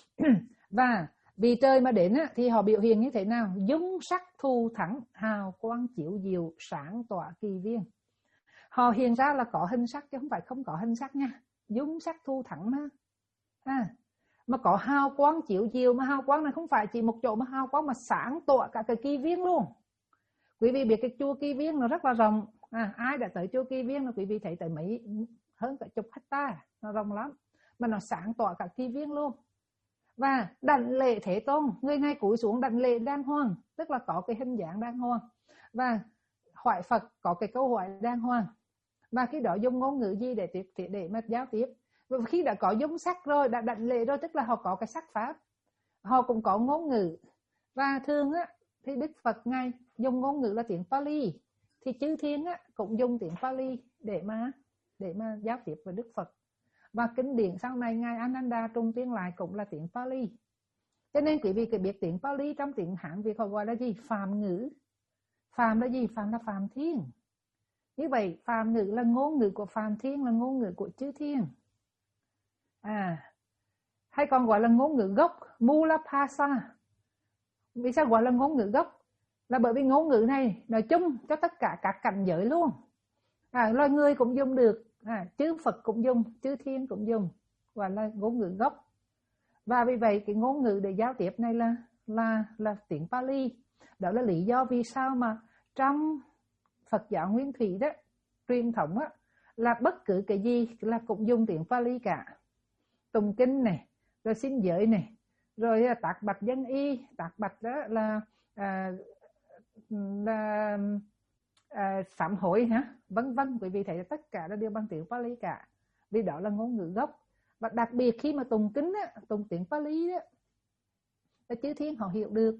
[SPEAKER 1] Và vì trời mà đến á, thì họ biểu hiện như thế nào? Dung sắc thù thắng, hào quang chiếu diệu, sáng tỏa kỳ viên. Họ hiện ra là có hình sắc chứ không phải không có hình sắc nha. Dung sắc thu thẳng mà à, mà có hào quang chiếu diệu, mà hào quang này không phải chỉ một chỗ mà hào quang mà sáng tỏa cả cái kỳ viên luôn. Quý vị biết cái chùa Kỳ Viên nó rất là rộng à, ai đã tới chùa Kỳ Viên là quý vị thấy tới mấy hơn cả chục hecta, nó rộng lắm, mà nó sáng tỏa cả Kỳ Viên luôn. Và đảnh lễ Thế Tôn, người ngay cúi xuống đảnh lễ đàng hoàng, tức là có cái hình dạng đàng hoàng, và hỏi Phật có cái câu hỏi đàng hoàng. Và khi đó dùng ngôn ngữ gì để để, để mà giao tiếp? Và khi đã có dung sắc rồi, đã đảnh lễ rồi, tức là họ có cái sắc pháp, họ cũng có ngôn ngữ. Và thường á thì Đức Phật ngài dùng ngôn ngữ là tiếng Pali, thì chư thiên á cũng dùng tiếng Pali để mà để mà giao tiếp với Đức Phật. Và kinh điển sau này ngài Ananda trung tuyên lại cũng là tiếng Pali. Cho nên quý vị cứ biết tiếng Pali trong tiếng Hán Việt họ gọi là gì? Phàm ngữ. Phàm là gì? Phàm là phàm thiên. Như vậy phàm ngữ là ngôn ngữ của phàm thiên, là ngôn ngữ của chư thiên. À, hay còn gọi là ngôn ngữ gốc, Mula Bhasa. Vì sao gọi là ngôn ngữ gốc? Là bởi vì ngôn ngữ này nói chung cho tất cả các cảnh giới luôn. À, loài người cũng dùng được, à, chư Phật cũng dùng, chư thiên cũng dùng, gọi là ngôn ngữ gốc. Và vì vậy cái ngôn ngữ để giao tiếp này là là là tiếng Pali. Đó là lý do vì sao mà trong Phật giáo Nguyên Thủy đó, truyền thống á, là bất cứ cái gì là cũng dùng tiếng Pali cả. Tụng kinh này, rồi xin giới này, rồi tạc bạch dân y, tạc bạch đó là à, là à, phạm hội hả, vân vân. Quý vị thấy tất cả đều bằng tiếng Pali cả, vì đó là ngôn ngữ gốc. Và đặc biệt khi mà tụng kinh á, tụng tiếng Pali đó, là chư thiên họ hiểu được.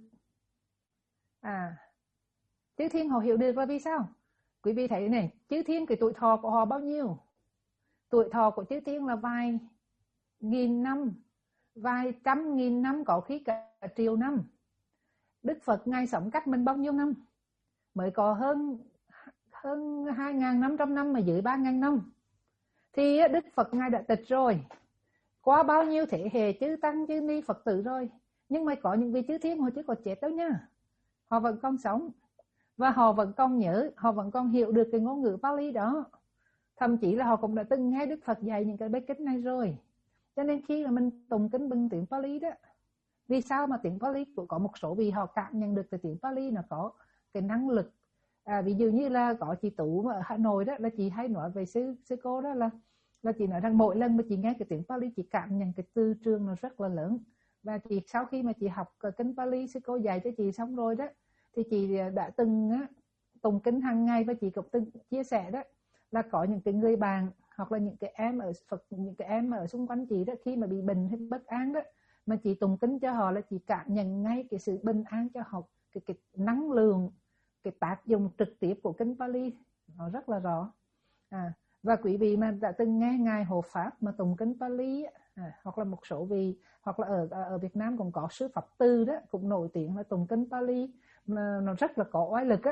[SPEAKER 1] À, chư thiên họ hiểu được là vì sao? Quý vị thấy này, chư thiên cái tuổi thọ của họ bao nhiêu? Tuổi thọ của chư thiên là vài nghìn năm, vài trăm nghìn năm, có khi cả triệu năm. Đức Phật ngài sống cách mình bao nhiêu năm? Mới có hơn hơn hai nghìn năm trăm năm mà dưới ba nghìn năm. Thì Đức Phật ngài đã tịch rồi, qua bao nhiêu thế hệ chư tăng chư ni Phật tử rồi, nhưng mà có những vị chư thiên họ chưa có chết đâu nha. Họ vẫn còn sống và họ vẫn còn nhớ, họ vẫn còn hiểu được cái ngôn ngữ Pali đó. Thậm chí là họ cũng đã từng nghe Đức Phật dạy những cái bài kinh này rồi. Cho nên khi mà mình tụng kinh bằng tiếng Pali đó, vì sao mà tiếng Pali cũng có một số vị họ cảm nhận được cái tiếng Pali nó có cái năng lực. À, ví dụ như là có chị Tú ở Hà Nội đó, là chị hay nói về sư sư cô đó, là là chị nói rằng mỗi lần mà chị nghe cái tiếng Pali chị cảm nhận cái tư trường nó rất là lớn. Và chị sau khi mà chị học kinh Pali sư cô dạy cho chị xong rồi đó, thì chị đã từng á, tụng kinh hàng ngày, và chị cũng từng chia sẻ đó là có những cái người bạn hoặc là những cái em ở Phật, những cái em ở xung quanh chị đó, khi mà bị bệnh hay bất an đó, mà chị tụng kinh cho họ là chị cảm nhận ngay cái sự bình an cho họ, cái, cái năng lượng, cái tác dụng trực tiếp của kinh Pali nó rất là rõ. À, và quý vị mà đã từng nghe ngài Hộ Pháp mà tụng kinh Pali à, hoặc là một số vị, hoặc là ở ở Việt Nam cũng có sư Pháp Tư đó, cũng nổi tiếng là tụng kinh Pali mà nó rất là có oai lực á,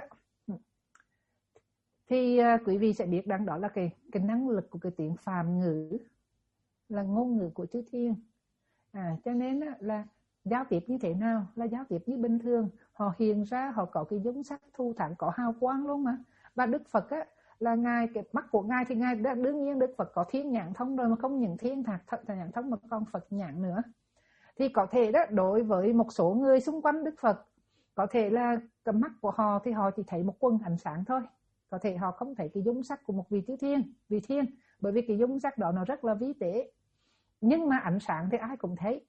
[SPEAKER 1] thì uh, quý vị sẽ biết rằng đó là cái cái năng lực của cái tiếng phàm ngữ, là ngôn ngữ của chư thiên. À, cho nên á, là giao tiếp như thế nào? Là giao tiếp như bình thường. Họ hiện ra, họ có cái giống sắc thu thẳng, có hào quang luôn mà. Và Đức Phật á, là ngài, cái mắt của ngài thì ngài đương nhiên Đức Phật có thiên nhãn thông rồi, mà không những thiên thạc thật nhãn thông mà còn Phật nhãn nữa. Thì có thể đó, đối với một số người xung quanh Đức Phật, có thể là cái mắt của họ thì họ chỉ thấy một quầng ánh sáng thôi. Có thể họ không thấy cái dung sắc của một vị chư thiên, vị thiên, bởi vì cái dung sắc đó nó rất là vi tế. Nhưng mà ánh sáng thì ai cũng thấy.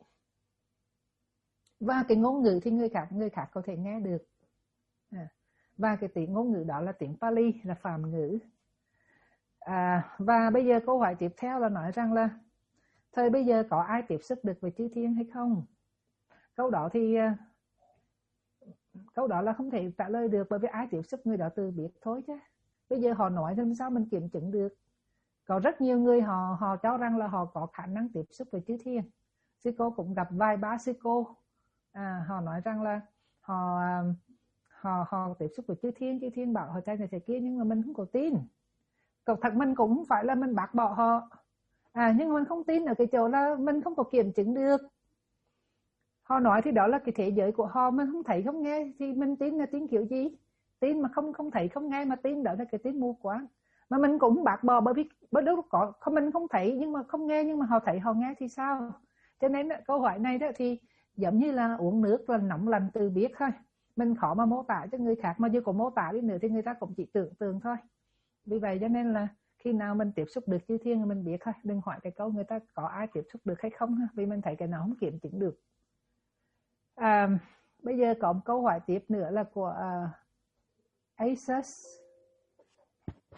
[SPEAKER 1] Và cái ngôn ngữ thì người khác người khác có thể nghe được. À, và cái tiếng ngôn ngữ đó là tiếng Pali, là phàm ngữ. À, và bây giờ câu hỏi tiếp theo là nói rằng là thời bây giờ có ai tiếp xúc được với chư thiên hay không? Câu đó thì câu đó là không thể trả lời được, bởi vì ai tiếp xúc người đó tự biết thôi chứ. Bây giờ họ nói thì sao mình kiểm chứng được? Có rất nhiều người họ họ cho rằng là họ có khả năng tiếp xúc với chư thiên. Sư cô cũng gặp vài ba sư cô, à, họ nói rằng là họ họ họ tiếp xúc với chư thiên, chư thiên bảo họ trai này thế kia, nhưng mà mình không có tin. Còn thật mình cũng không phải là mình bác bỏ họ, à, nhưng mà mình không tin ở cái chỗ là mình không có kiểm chứng được. Họ nói thì đó là cái thế giới của họ, mình không thấy không nghe thì mình tin là tin kiểu gì? Tin mà không không thấy không nghe mà tin, đó là cái tin mù quáng. Mà mình cũng bác bỏ, bởi vì bởi đâu có không, mình không thấy nhưng mà không nghe, nhưng mà họ thấy họ nghe thì sao? Cho nên đó, câu hỏi này đó thì giống như là uống nước là nóng lạnh tự biết thôi. Mình khó mà mô tả cho người khác, mà dù có mô tả đi nữa thì người ta cũng chỉ tưởng tượng thôi. Vì vậy cho nên là khi nào mình tiếp xúc được chư thiên mình biết thôi, đừng hỏi cái câu người ta có ai tiếp xúc được hay không, vì mình thấy cái nào không kiểm chứng được. À, bây giờ có một câu hỏi tiếp nữa là của uh, Asus.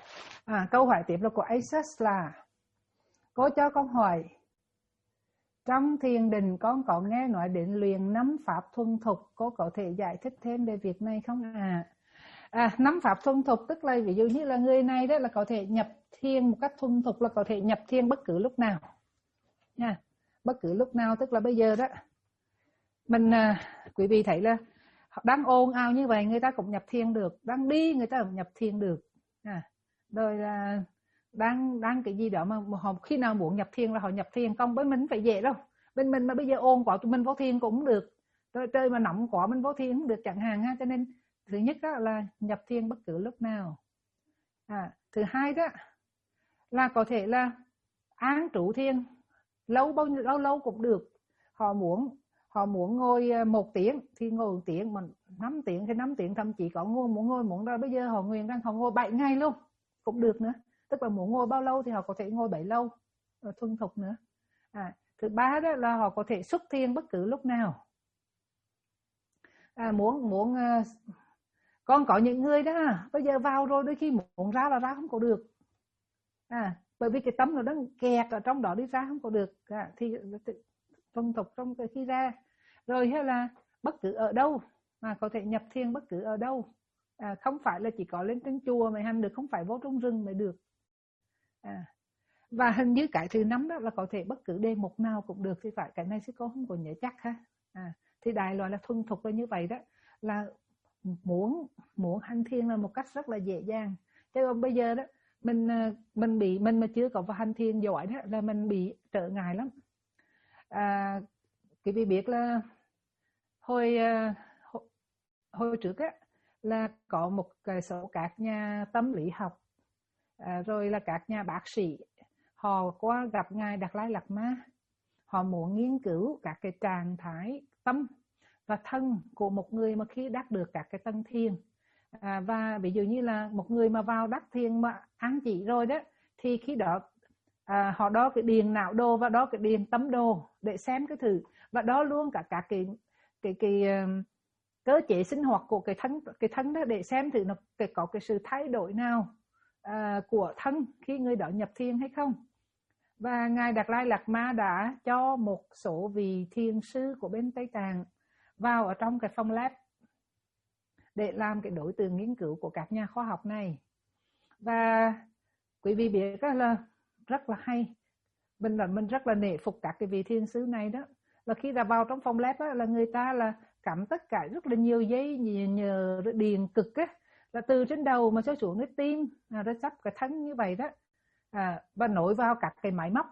[SPEAKER 1] À, câu hỏi tiếp là của Asus là: cô cho con hỏi, trong thiền định con có nghe nói đến luyện năm pháp thuần thục, cô có thể giải thích thêm về việc này không ạ? À? À, năm pháp thuần thục tức là ví dụ như là người này đó là có thể nhập thiền một cách thuần thục, là có thể nhập thiền bất cứ lúc nào nha. Bất cứ lúc nào tức là bây giờ đó mình à, quý vị thấy là đang ồn ào như vậy người ta cũng nhập thiền được, đang đi người ta cũng nhập thiền được à. Rồi là đang đang cái gì đó mà họ khi nào muốn nhập thiền là họ nhập thiền, không với mình phải dễ đâu. Bên mình mà bây giờ ồn quá tụi mình vô thiền cũng được, trời trời mà nóng quá mình vô thiền cũng được chẳng hạn ha. Cho nên thứ nhất đó là nhập thiền bất cứ lúc nào. À, thứ hai đó là có thể là an trụ thiền lâu bao nhiêu lâu lâu cũng được. Họ muốn họ muốn ngồi một tiếng thì ngồi một tiếng, mà năm tiếng thì năm tiếng, thậm chí có ngồi muốn ngồi muốn ra bây giờ họ nguyện rằng họ ngồi bảy ngày luôn cũng được nữa. Tức là muốn ngồi bao lâu thì họ có thể ngồi bảy lâu, thuần thục nữa. À, thứ ba đó là họ có thể xuất thiền bất cứ lúc nào. À, muốn muốn con có những người đó bây giờ vào rồi đôi khi muốn ra là ra không có được. À, bởi vì cái tâm nó đang kẹt ở trong đó, đi ra không có được. À, thì thuần thục trong cái khi ra. Rồi hay là bất cứ ở đâu mà có thể nhập thiền bất cứ ở đâu. À, không phải là chỉ có lên trên chùa mới hành được, không phải vô trong rừng mới được. À, và hình như cái thứ năm đó là có thể bất cứ đề mục nào cũng được thì phải. Cái này sư cô không có nhớ chắc ha. À, thì đại loại là thuần thục là như vậy đó, là muốn muốn hành thiền là một cách rất là dễ dàng. Chứ còn bây giờ đó mình mình bị mình mà chưa có vào hành thiền giỏi đó là mình bị trở ngại lắm. À, quý vị biết là hồi hồi, hồi trước á là có một cái số các nhà tâm lý học à, rồi là các nhà bác sĩ họ qua gặp ngài Đạt Lai Lạt Ma. Họ muốn nghiên cứu các cái trạng thái tâm và thân của một người mà khi đắc được các cái tầng thiền. À, và ví dụ như là một người mà vào đắc thiền mà an chỉ rồi đó, thì khi đó à, họ đo cái điền não đồ và đo cái điền tâm đồ để xem cái thử, và đo luôn cả các cái cái cái, cái cơ chế sinh hoạt của cái thân cái thân đó để xem thử nó cái, có cái sự thay đổi nào à, của thân khi người đó nhập thiền hay không. Và ngài Đạt Lai Lạt Ma đã cho một số vị thiền sư của bên Tây Tạng vào ở trong cái phòng lab để làm cái đối tượng nghiên cứu của các nhà khoa học này. Và quý vị biết là rất là hay, mình là mình rất là nể phục các cái vị thiền sư này đó, là khi đã vào trong phòng lab đó, là người ta là cắm tất cả rất là nhiều dây nhờ điện cực á, là từ trên đầu mà cho xuống đến tim, à, rồi sắp cái thân như vậy đó, à, và nối vào các cái máy móc.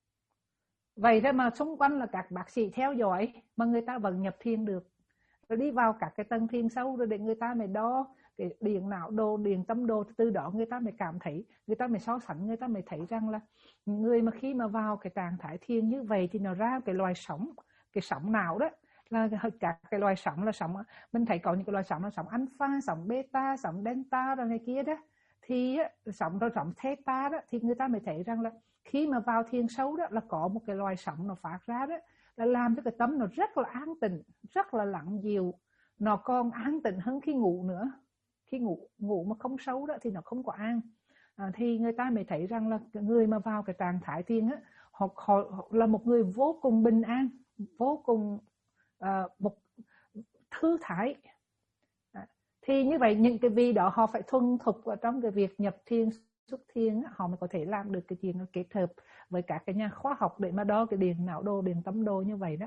[SPEAKER 1] Vậy đó mà xung quanh là các bác sĩ theo dõi mà người ta vẫn nhập thiền được. Rồi đi vào các cái tầng thiền sâu rồi để người ta mới đo cái điện não đồ, điện tâm đồ, từ đó người ta mới cảm thấy, người ta mới so sánh, người ta mới thấy rằng là người mà khi mà vào cái trạng thái thiền như vậy thì nó ra cái loài sóng, cái sóng não đó, là các cái loài sóng là sóng, mình thấy có những cái loài sóng là sóng alpha, sóng beta, sóng delta rồi này kia đó, thì sóng rồi sóng theta đó, thì người ta mới thấy rằng là khi mà vào thiền sâu đó là có một cái loài sóng nó phát ra đó, là làm cho cái tâm nó rất là an tịnh, rất là lặng dịu, nó còn an tịnh hơn khi ngủ nữa. Khi ngủ ngủ mà không sâu đó thì nó không có an. À, thì người ta mới thấy rằng là người mà vào cái trạng thái thiền á, họ, họ, họ là một người vô cùng bình an, vô cùng uh, một thư thái. À, thì như vậy những cái vị đó họ phải thuần thục ở trong cái việc nhập thiền xuất thiền, họ mới có thể làm được cái chuyện kết hợp với các cái nhà khoa học để mà đo cái điện não đồ, điện tâm đồ như vậy đó.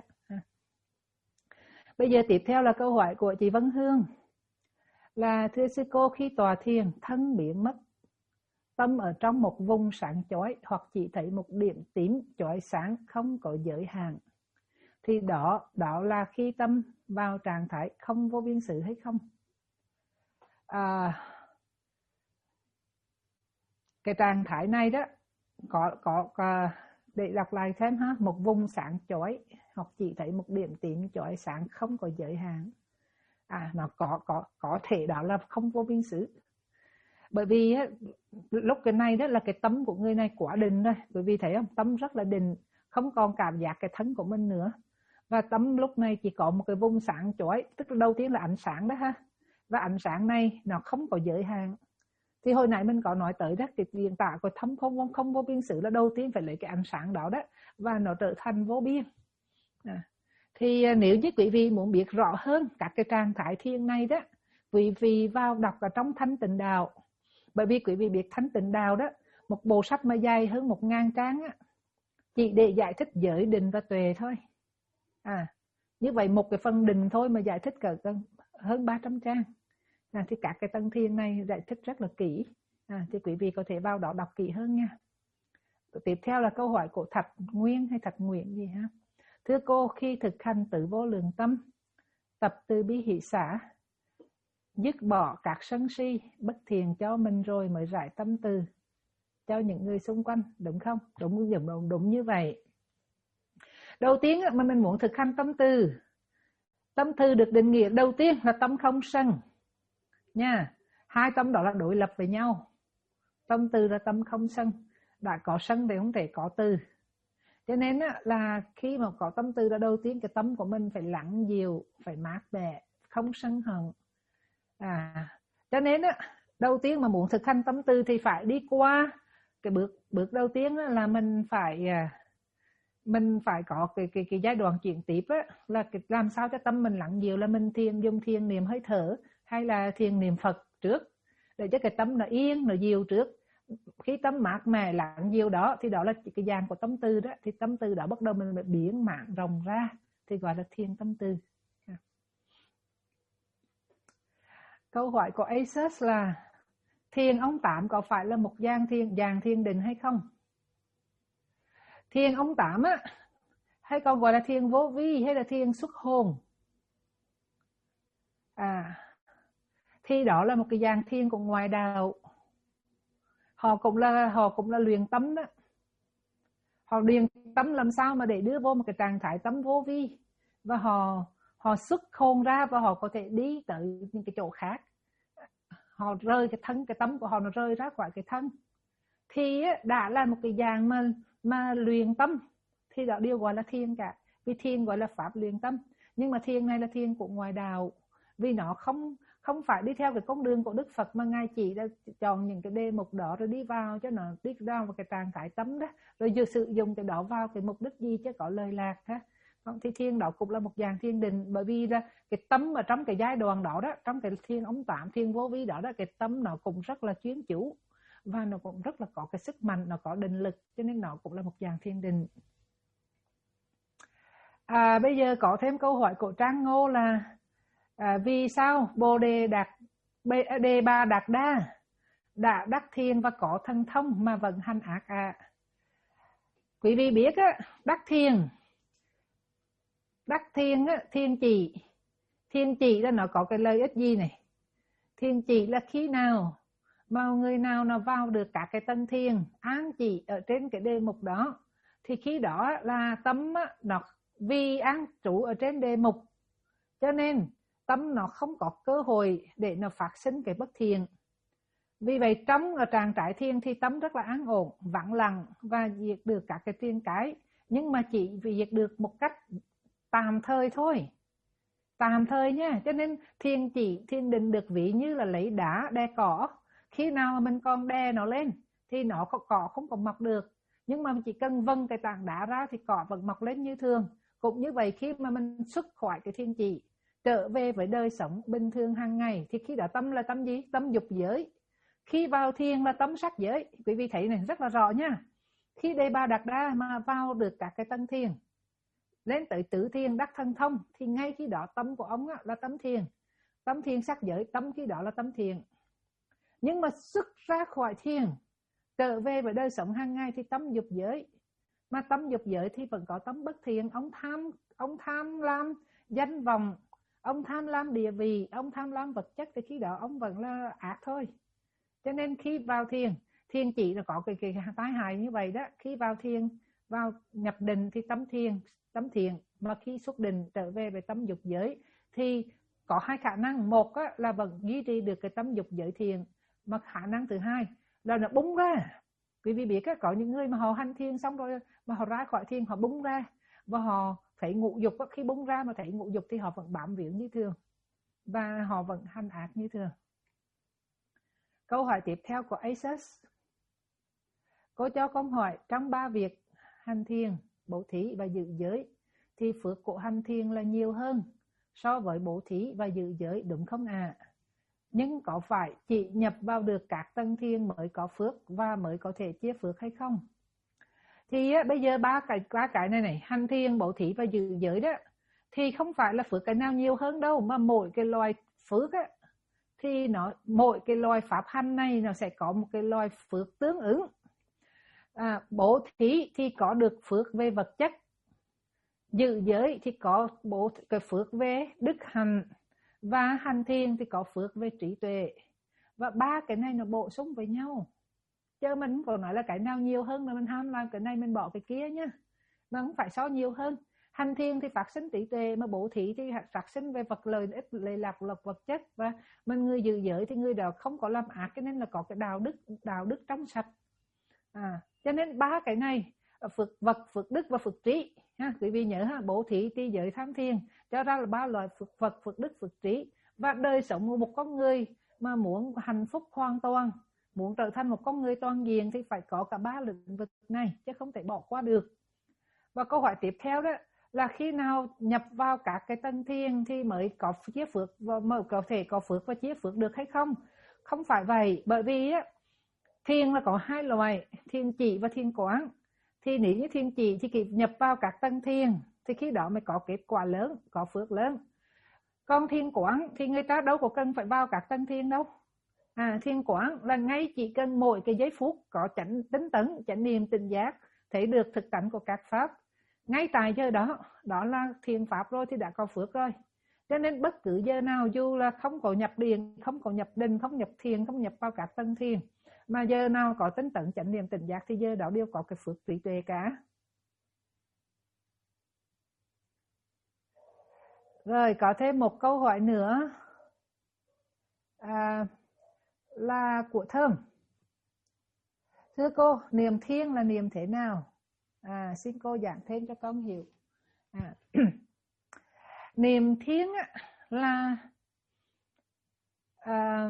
[SPEAKER 1] Bây giờ tiếp theo là câu hỏi của chị Vân Hương là: thưa sư cô, khi tọa thiền thân biến mất, tâm ở trong một vùng sáng chói hoặc chỉ thấy một điểm tím chói sáng không có giới hạn, thì đó đó là khi tâm vào trạng thái không vô biên sự hay không? À, cái trạng thái này đó có có, có để đọc lại xem ha, một vùng sáng chói hoặc chỉ thấy một điểm tím chói sáng không có giới hạn. À, nó có có có thể đó là không vô biên xứ. Bởi vì lúc cái này đó là cái tâm của người này quá định rồi, bởi vì thấy không, tâm rất là định, không còn cảm giác cái thân của mình nữa, và tâm lúc này chỉ có một cái vùng sáng chói, tức là đầu tiên là ánh sáng đó ha, và ánh sáng này nó không có giới hạn, Thì hồi nãy mình có nói tới đó, cái điện tả của thâm không không vô biên xứ là đầu tiên phải lấy cái ánh sáng đó đó và nó trở thành vô biên. À, thì nếu như quý vị muốn biết rõ hơn các cái trạng thái thiền này đó, quý vị vào đọc ở trong Thanh Tịnh Đạo. Bởi vì quý vị biết Thanh Tịnh Đạo đó, một bộ sách mà dài hơn một ngàn trang á, chỉ để giải thích giới định và tuệ thôi. À, như vậy một cái phần định thôi mà giải thích cỡ hơn ba trăm trang. À, thì các cái tầng thiền này giải thích rất là kỹ. À, thì quý vị có thể vào đó đọc kỹ hơn nha. Tiếp theo là câu hỏi của Thạch Nguyên hay Thạch Nguyễn gì ha. Thưa cô, khi thực hành tự vô lượng tâm, tập từ bi hỷ xả, dứt bỏ các sân si, bất thiện cho mình rồi mới rải tâm từ cho những người xung quanh, đúng không? Đúng, đúng, đúng, đúng như vậy. Đầu tiên mà mình muốn thực hành tâm từ, tâm từ được định nghĩa đầu tiên là tâm không sân nha. Hai tâm đó là đối lập với nhau. Tâm từ là tâm không sân. Đã có sân thì không thể có từ. Cho nên là khi mà có tâm từ là đầu tiên cái tâm của mình phải lặng dịu, phải mát mẻ, không sân hận. À, cho nên đầu tiên mà muốn thực hành tâm từ thì phải đi qua cái bước bước đầu tiên là mình phải mình phải có cái cái cái giai đoạn chuyển tiếp á, là cái làm sao cho tâm mình lặng dịu, là mình thiền dùng thiền niệm hơi thở hay là thiền niệm Phật trước để cho cái tâm nó yên, nó dịu trước. Khi tâm mát mẻ lặng dịu đó thì đó là cái dạng của tâm từ đó, thì tâm từ đó bắt đầu mình mới biến mạng rộng ra thì gọi là thiền tâm từ. Câu hỏi của Asus là thiền ông Tám có phải là một dạng thiền dạng thiền định hay không? Thiền ông Tám á, hay còn gọi là thiền vô vi hay là thiền xuất hồn, à, thì đó là một cái dạng thiền của ngoại đạo. Họ cũng là họ cũng là luyện tâm đó. Họ luyện tâm làm sao mà để đưa vô một cái trạng thái tâm vô vi, và họ họ xuất hồn ra và họ có thể đi tới những cái chỗ khác. Họ rơi cái thân, cái tâm của họ nó rơi ra khỏi cái thân, thì đã là một cái dạng mà mà luyện tâm, thì đó đều gọi là thiền cả. Vì thiền gọi là pháp luyện tâm, nhưng mà thiền này là thiền của ngoại đạo, vì nó không không phải đi theo cái con đường của Đức Phật, mà Ngài chỉ đã chọn những cái đề mục đó rồi đi vào cho nó đi vào cái trạng thái tâm đó, rồi vừa sử dụng cái đó vào cái mục đích gì chứ có lời lạc ha. Thì thiền đó cũng là một dạng thiền định, bởi vì là cái tâm ở trong cái giai đoạn đó đó, trong cái thiền ông Tám, thiền vô vi đó, đó cái tâm nó cũng rất là chuyên chú và nó cũng rất là có cái sức mạnh, nó có định lực, cho nên nó cũng là một dạng thiền định. À, bây giờ có thêm câu hỏi của Trang Ngô là à, vì sao Bồ Đề Đạt Đề Bà Đạt Đa đã đắc thiền và có thần thông mà vẫn hành ác à? Quý vị biết á, đắc thiền đắc thiền á, thiền chỉ thiền chỉ là nó có cái lợi ích gì này? Thiền chỉ là khi nào mà người nào nó vào được các cái tầng thiền an chỉ ở trên cái đề mục đó, thì khi đó là tâm á, nó vì an trú ở trên đề mục, cho nên tâm nó không có cơ hội để nó phát sinh cái bất thiện. Vì vậy trong ở trạng thái thiền thì tâm rất là an ổn, vắng lặng và diệt được các cái triền cái, nhưng mà chỉ vì diệt được một cách tạm thời thôi, tạm thời nha. Cho nên thiền chỉ thiền định được ví như là lấy đá đè cỏ, khi nào mà mình còn đè nó lên thì nó có cỏ không còn mọc được, nhưng mà chỉ cần vâng cái tảng đá ra thì cỏ vẫn mọc lên như thường. Cũng như vậy, khi mà mình xuất khỏi cái thiền chỉ trở về với đời sống bình thường hàng ngày thì khi đó tâm là tâm gì? Tâm dục giới. Khi vào thiền là tâm sắc giới. Quý vị thấy này rất là rõ nha. Khi Đề Bà Đạt Đa mà vào được các cái tầng thiền, lên tới tứ thiền đắc thần thông, thì ngay khi đó tâm của ông là tâm thiền, tâm thiền sắc giới, tâm khi đó là tâm thiền. Nhưng mà xuất ra khỏi thiền trở về với đời sống hàng ngày thì tâm dục giới. Mà tâm dục giới thì vẫn có tâm bất thiện. Ông tham ông tham lam danh vọng, ông tham lam địa vị, ông tham lam vật chất, thì khi đó ông vẫn là ác thôi. Cho nên khi vào thiền, thiền chỉ là có cái, cái tai hại như vậy đó. Khi vào thiền, vào nhập định thì tâm thiền, tâm thiện, mà khi xuất định trở về về tâm dục giới thì có hai khả năng. Một á, là vẫn duy trì được cái tâm dục giới thiền, mà khả năng thứ hai là nó bung ra. Quý vị biết á, có những người mà họ hành thiền xong rồi mà họ ra khỏi thiền họ bung ra, và họ thấy ngũ dục á, khi bung ra mà thấy ngũ dục thì họ vẫn bám víu như thường và họ vẫn hành ác như thường. Câu hỏi tiếp theo của Asus. Cô cho con hỏi, trong ba việc hành thiền, bố thí và giữ giới thì phước của hành thiền là nhiều hơn so với bố thí và giữ giới đúng không ạ? À? Nhưng có phải chỉ nhập vào được các tầng thiền mới có phước và mới có thể chia phước hay không? Thì á, bây giờ ba cái ba cái này này, hành thiền, bố thí và giữ giới đó, thì không phải là phước cái nào nhiều hơn đâu, mà mỗi cái loài phước á, thì nó mỗi cái loài pháp hành này nó sẽ có một cái loài phước tương ứng. À, bố thí thì có được phước về vật chất, giữ giới thì có bố cái phước về đức hạnh, và hành thiền thì có phước về trí tuệ. Và ba cái này nó bổ sung với nhau, chứ mình không có nói là cái nào nhiều hơn là mình ham làm cái này mình bỏ cái kia nhá, mà không phải so nhiều hơn. Hành thiền thì phát sinh trí tuệ, mà bố thí thì phát sinh về vật lợi ích, lệ lạc lộc vật chất. Và mình người giữ giới thì người đó không có làm ác, cho nên là có cái đạo đức đạo đức trong sạch. À, cho nên ba cái này, phước vật, phước đức và phước trí ha, quý vị nhớ ha, bố thí, trì giới, tham thiền, cho ra là ba loại phước vật, phước đức, phước trí. Và đời sống của một con người mà muốn hạnh phúc hoàn toàn, muốn trở thành một con người toàn diện thì phải có cả ba lĩnh vực này, chứ không thể bỏ qua được. Và câu hỏi tiếp theo đó là khi nào nhập vào các cái tầng thiền thì mới có chia phước và mới có thể có phước và chia phước được hay không? Không phải vậy, bởi vì á, thiền là có hai loại, thiền chỉ và thiền quán. Thì nếu như thiền chỉ thì kịp nhập vào các tầng thiền thì khi đó mới có kết quả lớn, có phước lớn. Còn thiền quán thì người ta đâu có cần phải vào các tầng thiền đâu. À, thiền quán là ngay chỉ cần mỗi cái giây phút có chánh tính tấn, chánh niệm, tỉnh giác, thấy được thực cảnh của các pháp, ngay tại giờ đó, đó là thiền pháp rồi thì đã có phước rồi. Cho nên bất cứ giờ nào, dù là không có nhập điện, không có nhập định, không nhập thiền, không nhập vào các tầng thiền, mà giờ nào có tính tấn, chánh niệm, tỉnh giác thì giờ đó đều có cái phước trí tuệ cả. Rồi có thêm một câu hỏi nữa à, là của Thơm. Thưa cô, niệm thiền là niệm thế nào? À, xin cô giảng thêm cho con hiểu. À, niệm thiền là à,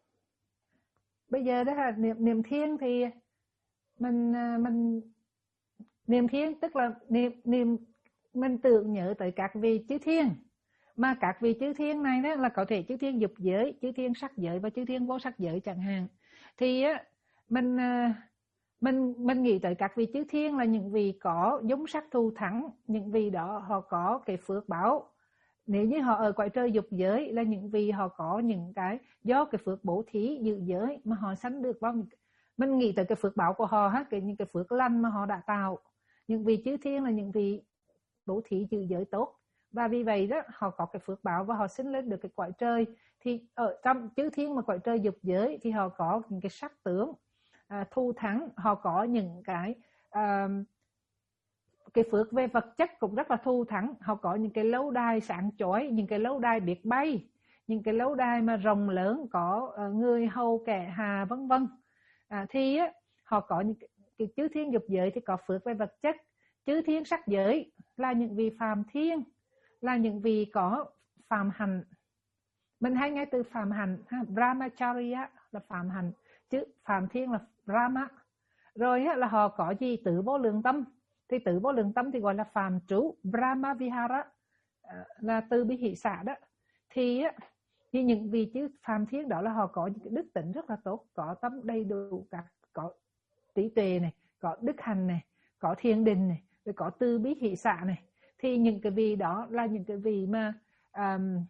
[SPEAKER 1] bây giờ đó là niệm niệm thiền thì mình mình niệm thiền tức là niệm niệm mình tưởng nhớ tới các vị chư thiên, mà các vị chư thiên này đó là có thể chư thiên dục giới, chư thiên sắc giới và chư thiên vô sắc giới chẳng hạn. Thì á mình mình mình nghĩ tới các vị chư thiên là những vị có giống sắc thù thắng, những vị đó họ có cái phước báo. Nếu như họ ở cõi trời dục giới là những vị họ có những cái do cái phước bố thí giữ giới mà họ sanh được vào. Mình nghĩ tới cái phước báo của họ, cái những cái phước lành mà họ đã tạo. Những vị chư thiên là những vị bố thí giữ giới tốt, và vì vậy đó họ có cái phước báo và họ sinh lên được cái cõi trời. Thì ở trong chư thiên mà cõi trời dục giới thì họ có những cái sắc tướng à, thù thắng, họ có những cái à, cái phước về vật chất cũng rất là thù thắng, họ có những cái lâu đài sáng chói, những cái lâu đài biết bay, những cái lâu đài mà rộng lớn, có uh, người hầu kẻ hà vân vân. À, thì á, họ có những cái, cái chư thiên dục giới thì có phước về vật chất. Chư thiên sắc giới là những vị phàm thiên, là những vị có phàm hành. Mình hay nghe từ phàm hành ha, brahmacharya là phàm hành, chứ phàm thiên là brahma. Rồi á, là họ có gì tứ vô lượng tâm, thì tứ vô lượng tâm thì gọi là phàm trú, brahma vihara là từ bi hỷ xả đó. Thì á, thì những vị chứ phàm thiên đó là họ có những cái đức tính rất là tốt, có tâm đầy đủ, cả có trí tuệ này, có đức hành này, có thiền định này, rồi có từ bi hỷ xả này. Thì những cái vị đó là những cái vị mà um,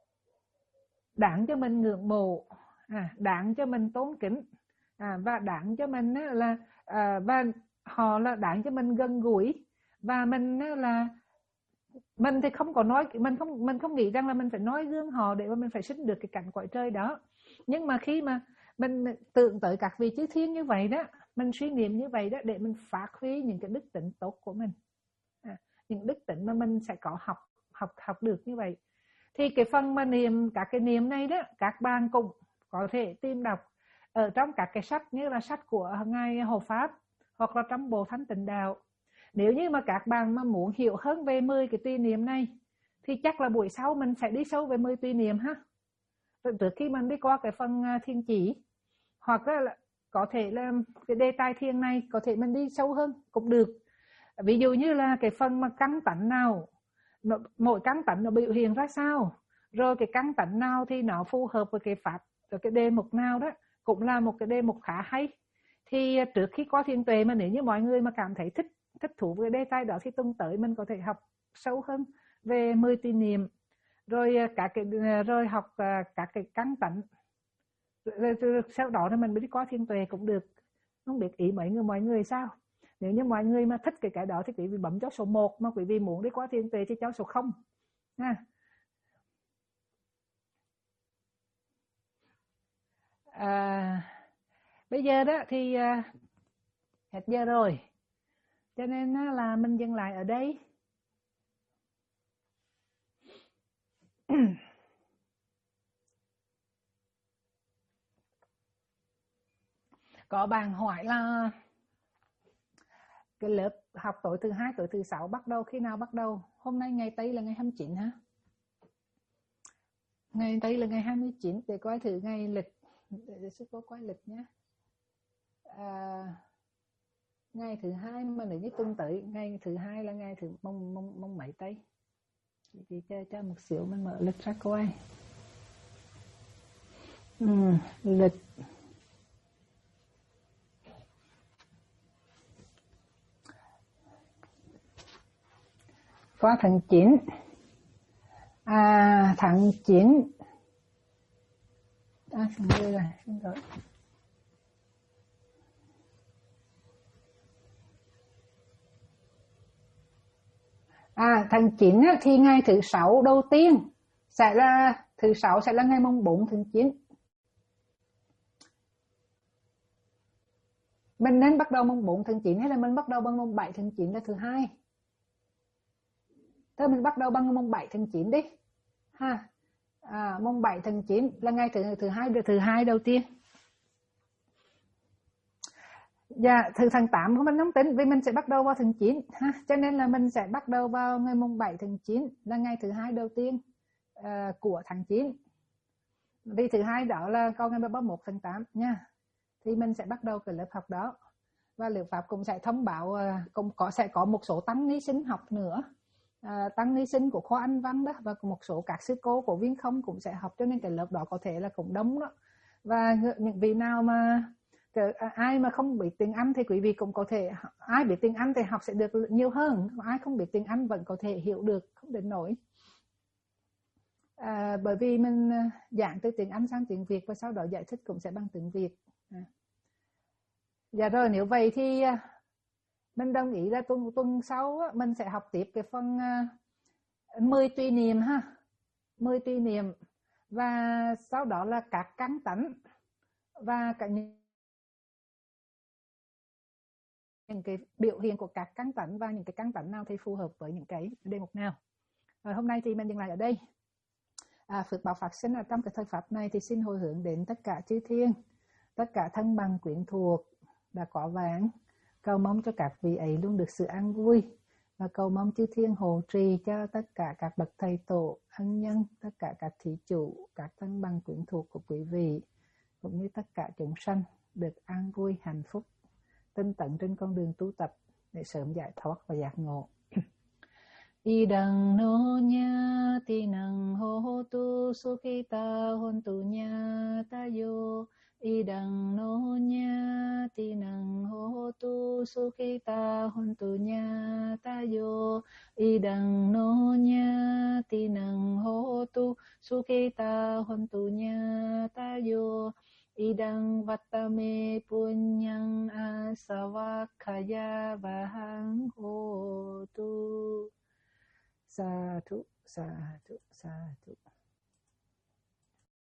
[SPEAKER 1] đáng cho mình ngưỡng mộ, à, đáng cho mình tôn kính, à, và đáng cho mình là à, và họ là đáng cho mình gần gũi. Và mình là mình thì không có nói, mình không mình không nghĩ rằng là mình phải nói gương họ để mà mình phải sinh được cái cảnh cõi trời đó. Nhưng mà khi mà mình tưởng tới các vị chư thiên như vậy đó, mình suy niệm như vậy đó, để mình phát huy những cái đức tính tốt của mình, à, những đức tính mà mình sẽ có học học học được như vậy. Thì cái phần mà niệm, các cái niệm này đó, các bạn cũng có thể tìm đọc ở trong các cái sách như là sách của Ngài Hộ Pháp, hoặc là trong Bộ Thánh Tịnh Đạo. Nếu như mà các bạn mà muốn hiểu hơn về mười cái tùy niệm này thì chắc là buổi sau mình sẽ đi sâu về mười tùy niệm ha. Trước khi mình đi qua cái phần thiên chỉ, hoặc là có thể là cái đề tài thiền này có thể mình đi sâu hơn cũng được. Ví dụ như là cái phần mà căn tánh nào, mỗi căn tánh nó biểu hiện ra sao, rồi cái căn tánh nào thì nó phù hợp với cái pháp, với cái đề mục nào đó, cũng là một cái đề mục khá hay. Thì trước khi qua thiền tuệ mà nếu như mọi người mà cảm thấy thích thích thú với đề tài đó thì tuần tới mình có thể học sâu hơn về mười tùy niệm, rồi các cái rồi học các cái căn tánh, rồi, rồi sau đó thì mình mới đi qua thiền tuệ cũng được. Không biết ý mấy người mọi người sao. Nếu như mọi người mà thích cái cái đó thì quý vị bấm cho số một, mà quý vị muốn đi qua thiền tuệ thì cho số không ha. À, bây giờ đó thì à, hết giờ rồi, cho nên là mình dừng lại ở đây. Có bạn hỏi là cái lớp học tối thứ hai, tối thứ sáu bắt đầu khi nào bắt đầu? Hôm nay ngày Tây là ngày hai mươi chín hả? Ngày Tây là ngày hai mươi chín, để coi thử ngày lịch, để sư cô coi lịch nhé. À, ngày thứ hai mà nếu như tuần tới, ngày thứ hai là ngày thứ mông mông mông mấy Tây? Thì cho, cho một xíu mình mở lịch ra coi. Ừ, lịch qua tháng chín. À, tháng chín. À, tháng mười rồi, xin lỗi. À, tháng chín thì ngày thứ sáu đầu tiên sẽ là thứ sáu sẽ là ngày mùng bốn tháng chín. Mình nên bắt đầu mùng bốn tháng chín hay là mình bắt đầu bằng mùng bảy tháng chín là thứ hai? Thôi mình bắt đầu bằng mùng bảy tháng chín đi ha. À, mùng bảy tháng chín là ngày thứ thứ hai thứ hai đầu tiên. Dạ, thứ tháng tám của mình không tính vì mình sẽ bắt đầu vào tháng chín ha, cho nên là mình sẽ bắt đầu vào ngày mùng bảy tháng chín là ngày thứ hai đầu tiên uh, của tháng chín. Vì thứ hai đó là còn ngày ba mươi mốt tháng tám nha. Thì mình sẽ bắt đầu cái lớp học đó. Và liệu pháp cũng sẽ thông báo uh, cũng có sẽ có một số tăng ni sinh học nữa. Uh, tăng ni sinh của khoa Anh văn đó, và một số các sư cô của Viên Không cũng sẽ học, cho nên cái lớp đó có thể là cũng đông đó. Và những vị nào mà ai mà không biết tiếng Anh thì quý vị cũng có thể, ai biết tiếng Anh thì học sẽ được nhiều hơn, ai không biết tiếng Anh vẫn có thể hiểu được, không đến nỗi. À, bởi vì mình giảng từ tiếng Anh sang tiếng Việt và sau đó giải thích cũng sẽ bằng tiếng Việt. À. Dạ rồi, nếu vậy thì mình đồng ý là tuần tuần sau mình sẽ học tiếp cái phần mười tùy niệm ha, mười tùy niệm, và sau đó là các căn tánh và cả những những cái biểu hiện của các căn tánh và những cái căn tánh nào thì phù hợp với những cái đề mục nào. Rồi hôm nay thì mình dừng lại ở đây. À, phước báo phát sinh ở trong cái thời pháp này thì xin hồi hướng đến tất cả chư thiên, tất cả thân bằng quyến thuộc đã có vãng, cầu mong cho các vị ấy luôn được sự an vui, và cầu mong chư thiên hộ trì cho tất cả các bậc thầy tổ, ân nhân, tất cả các thí chủ, các thân bằng quyến thuộc của quý vị, cũng như tất cả chúng sanh được an vui, hạnh phúc, tinh tấn trên con đường tu tập để sớm giải thoát và giác ngộ. Idang no nya tinang ho tu sukhita hontu nya tayo. Idang no nya tinang ho tu sukhita hontu nya tayo. Idang no nya tinang ho tu sukhita hontu nya tayo. Idang vattame punyang asavakkaya vahang hotu. Sa thú, sa thú, sa thú.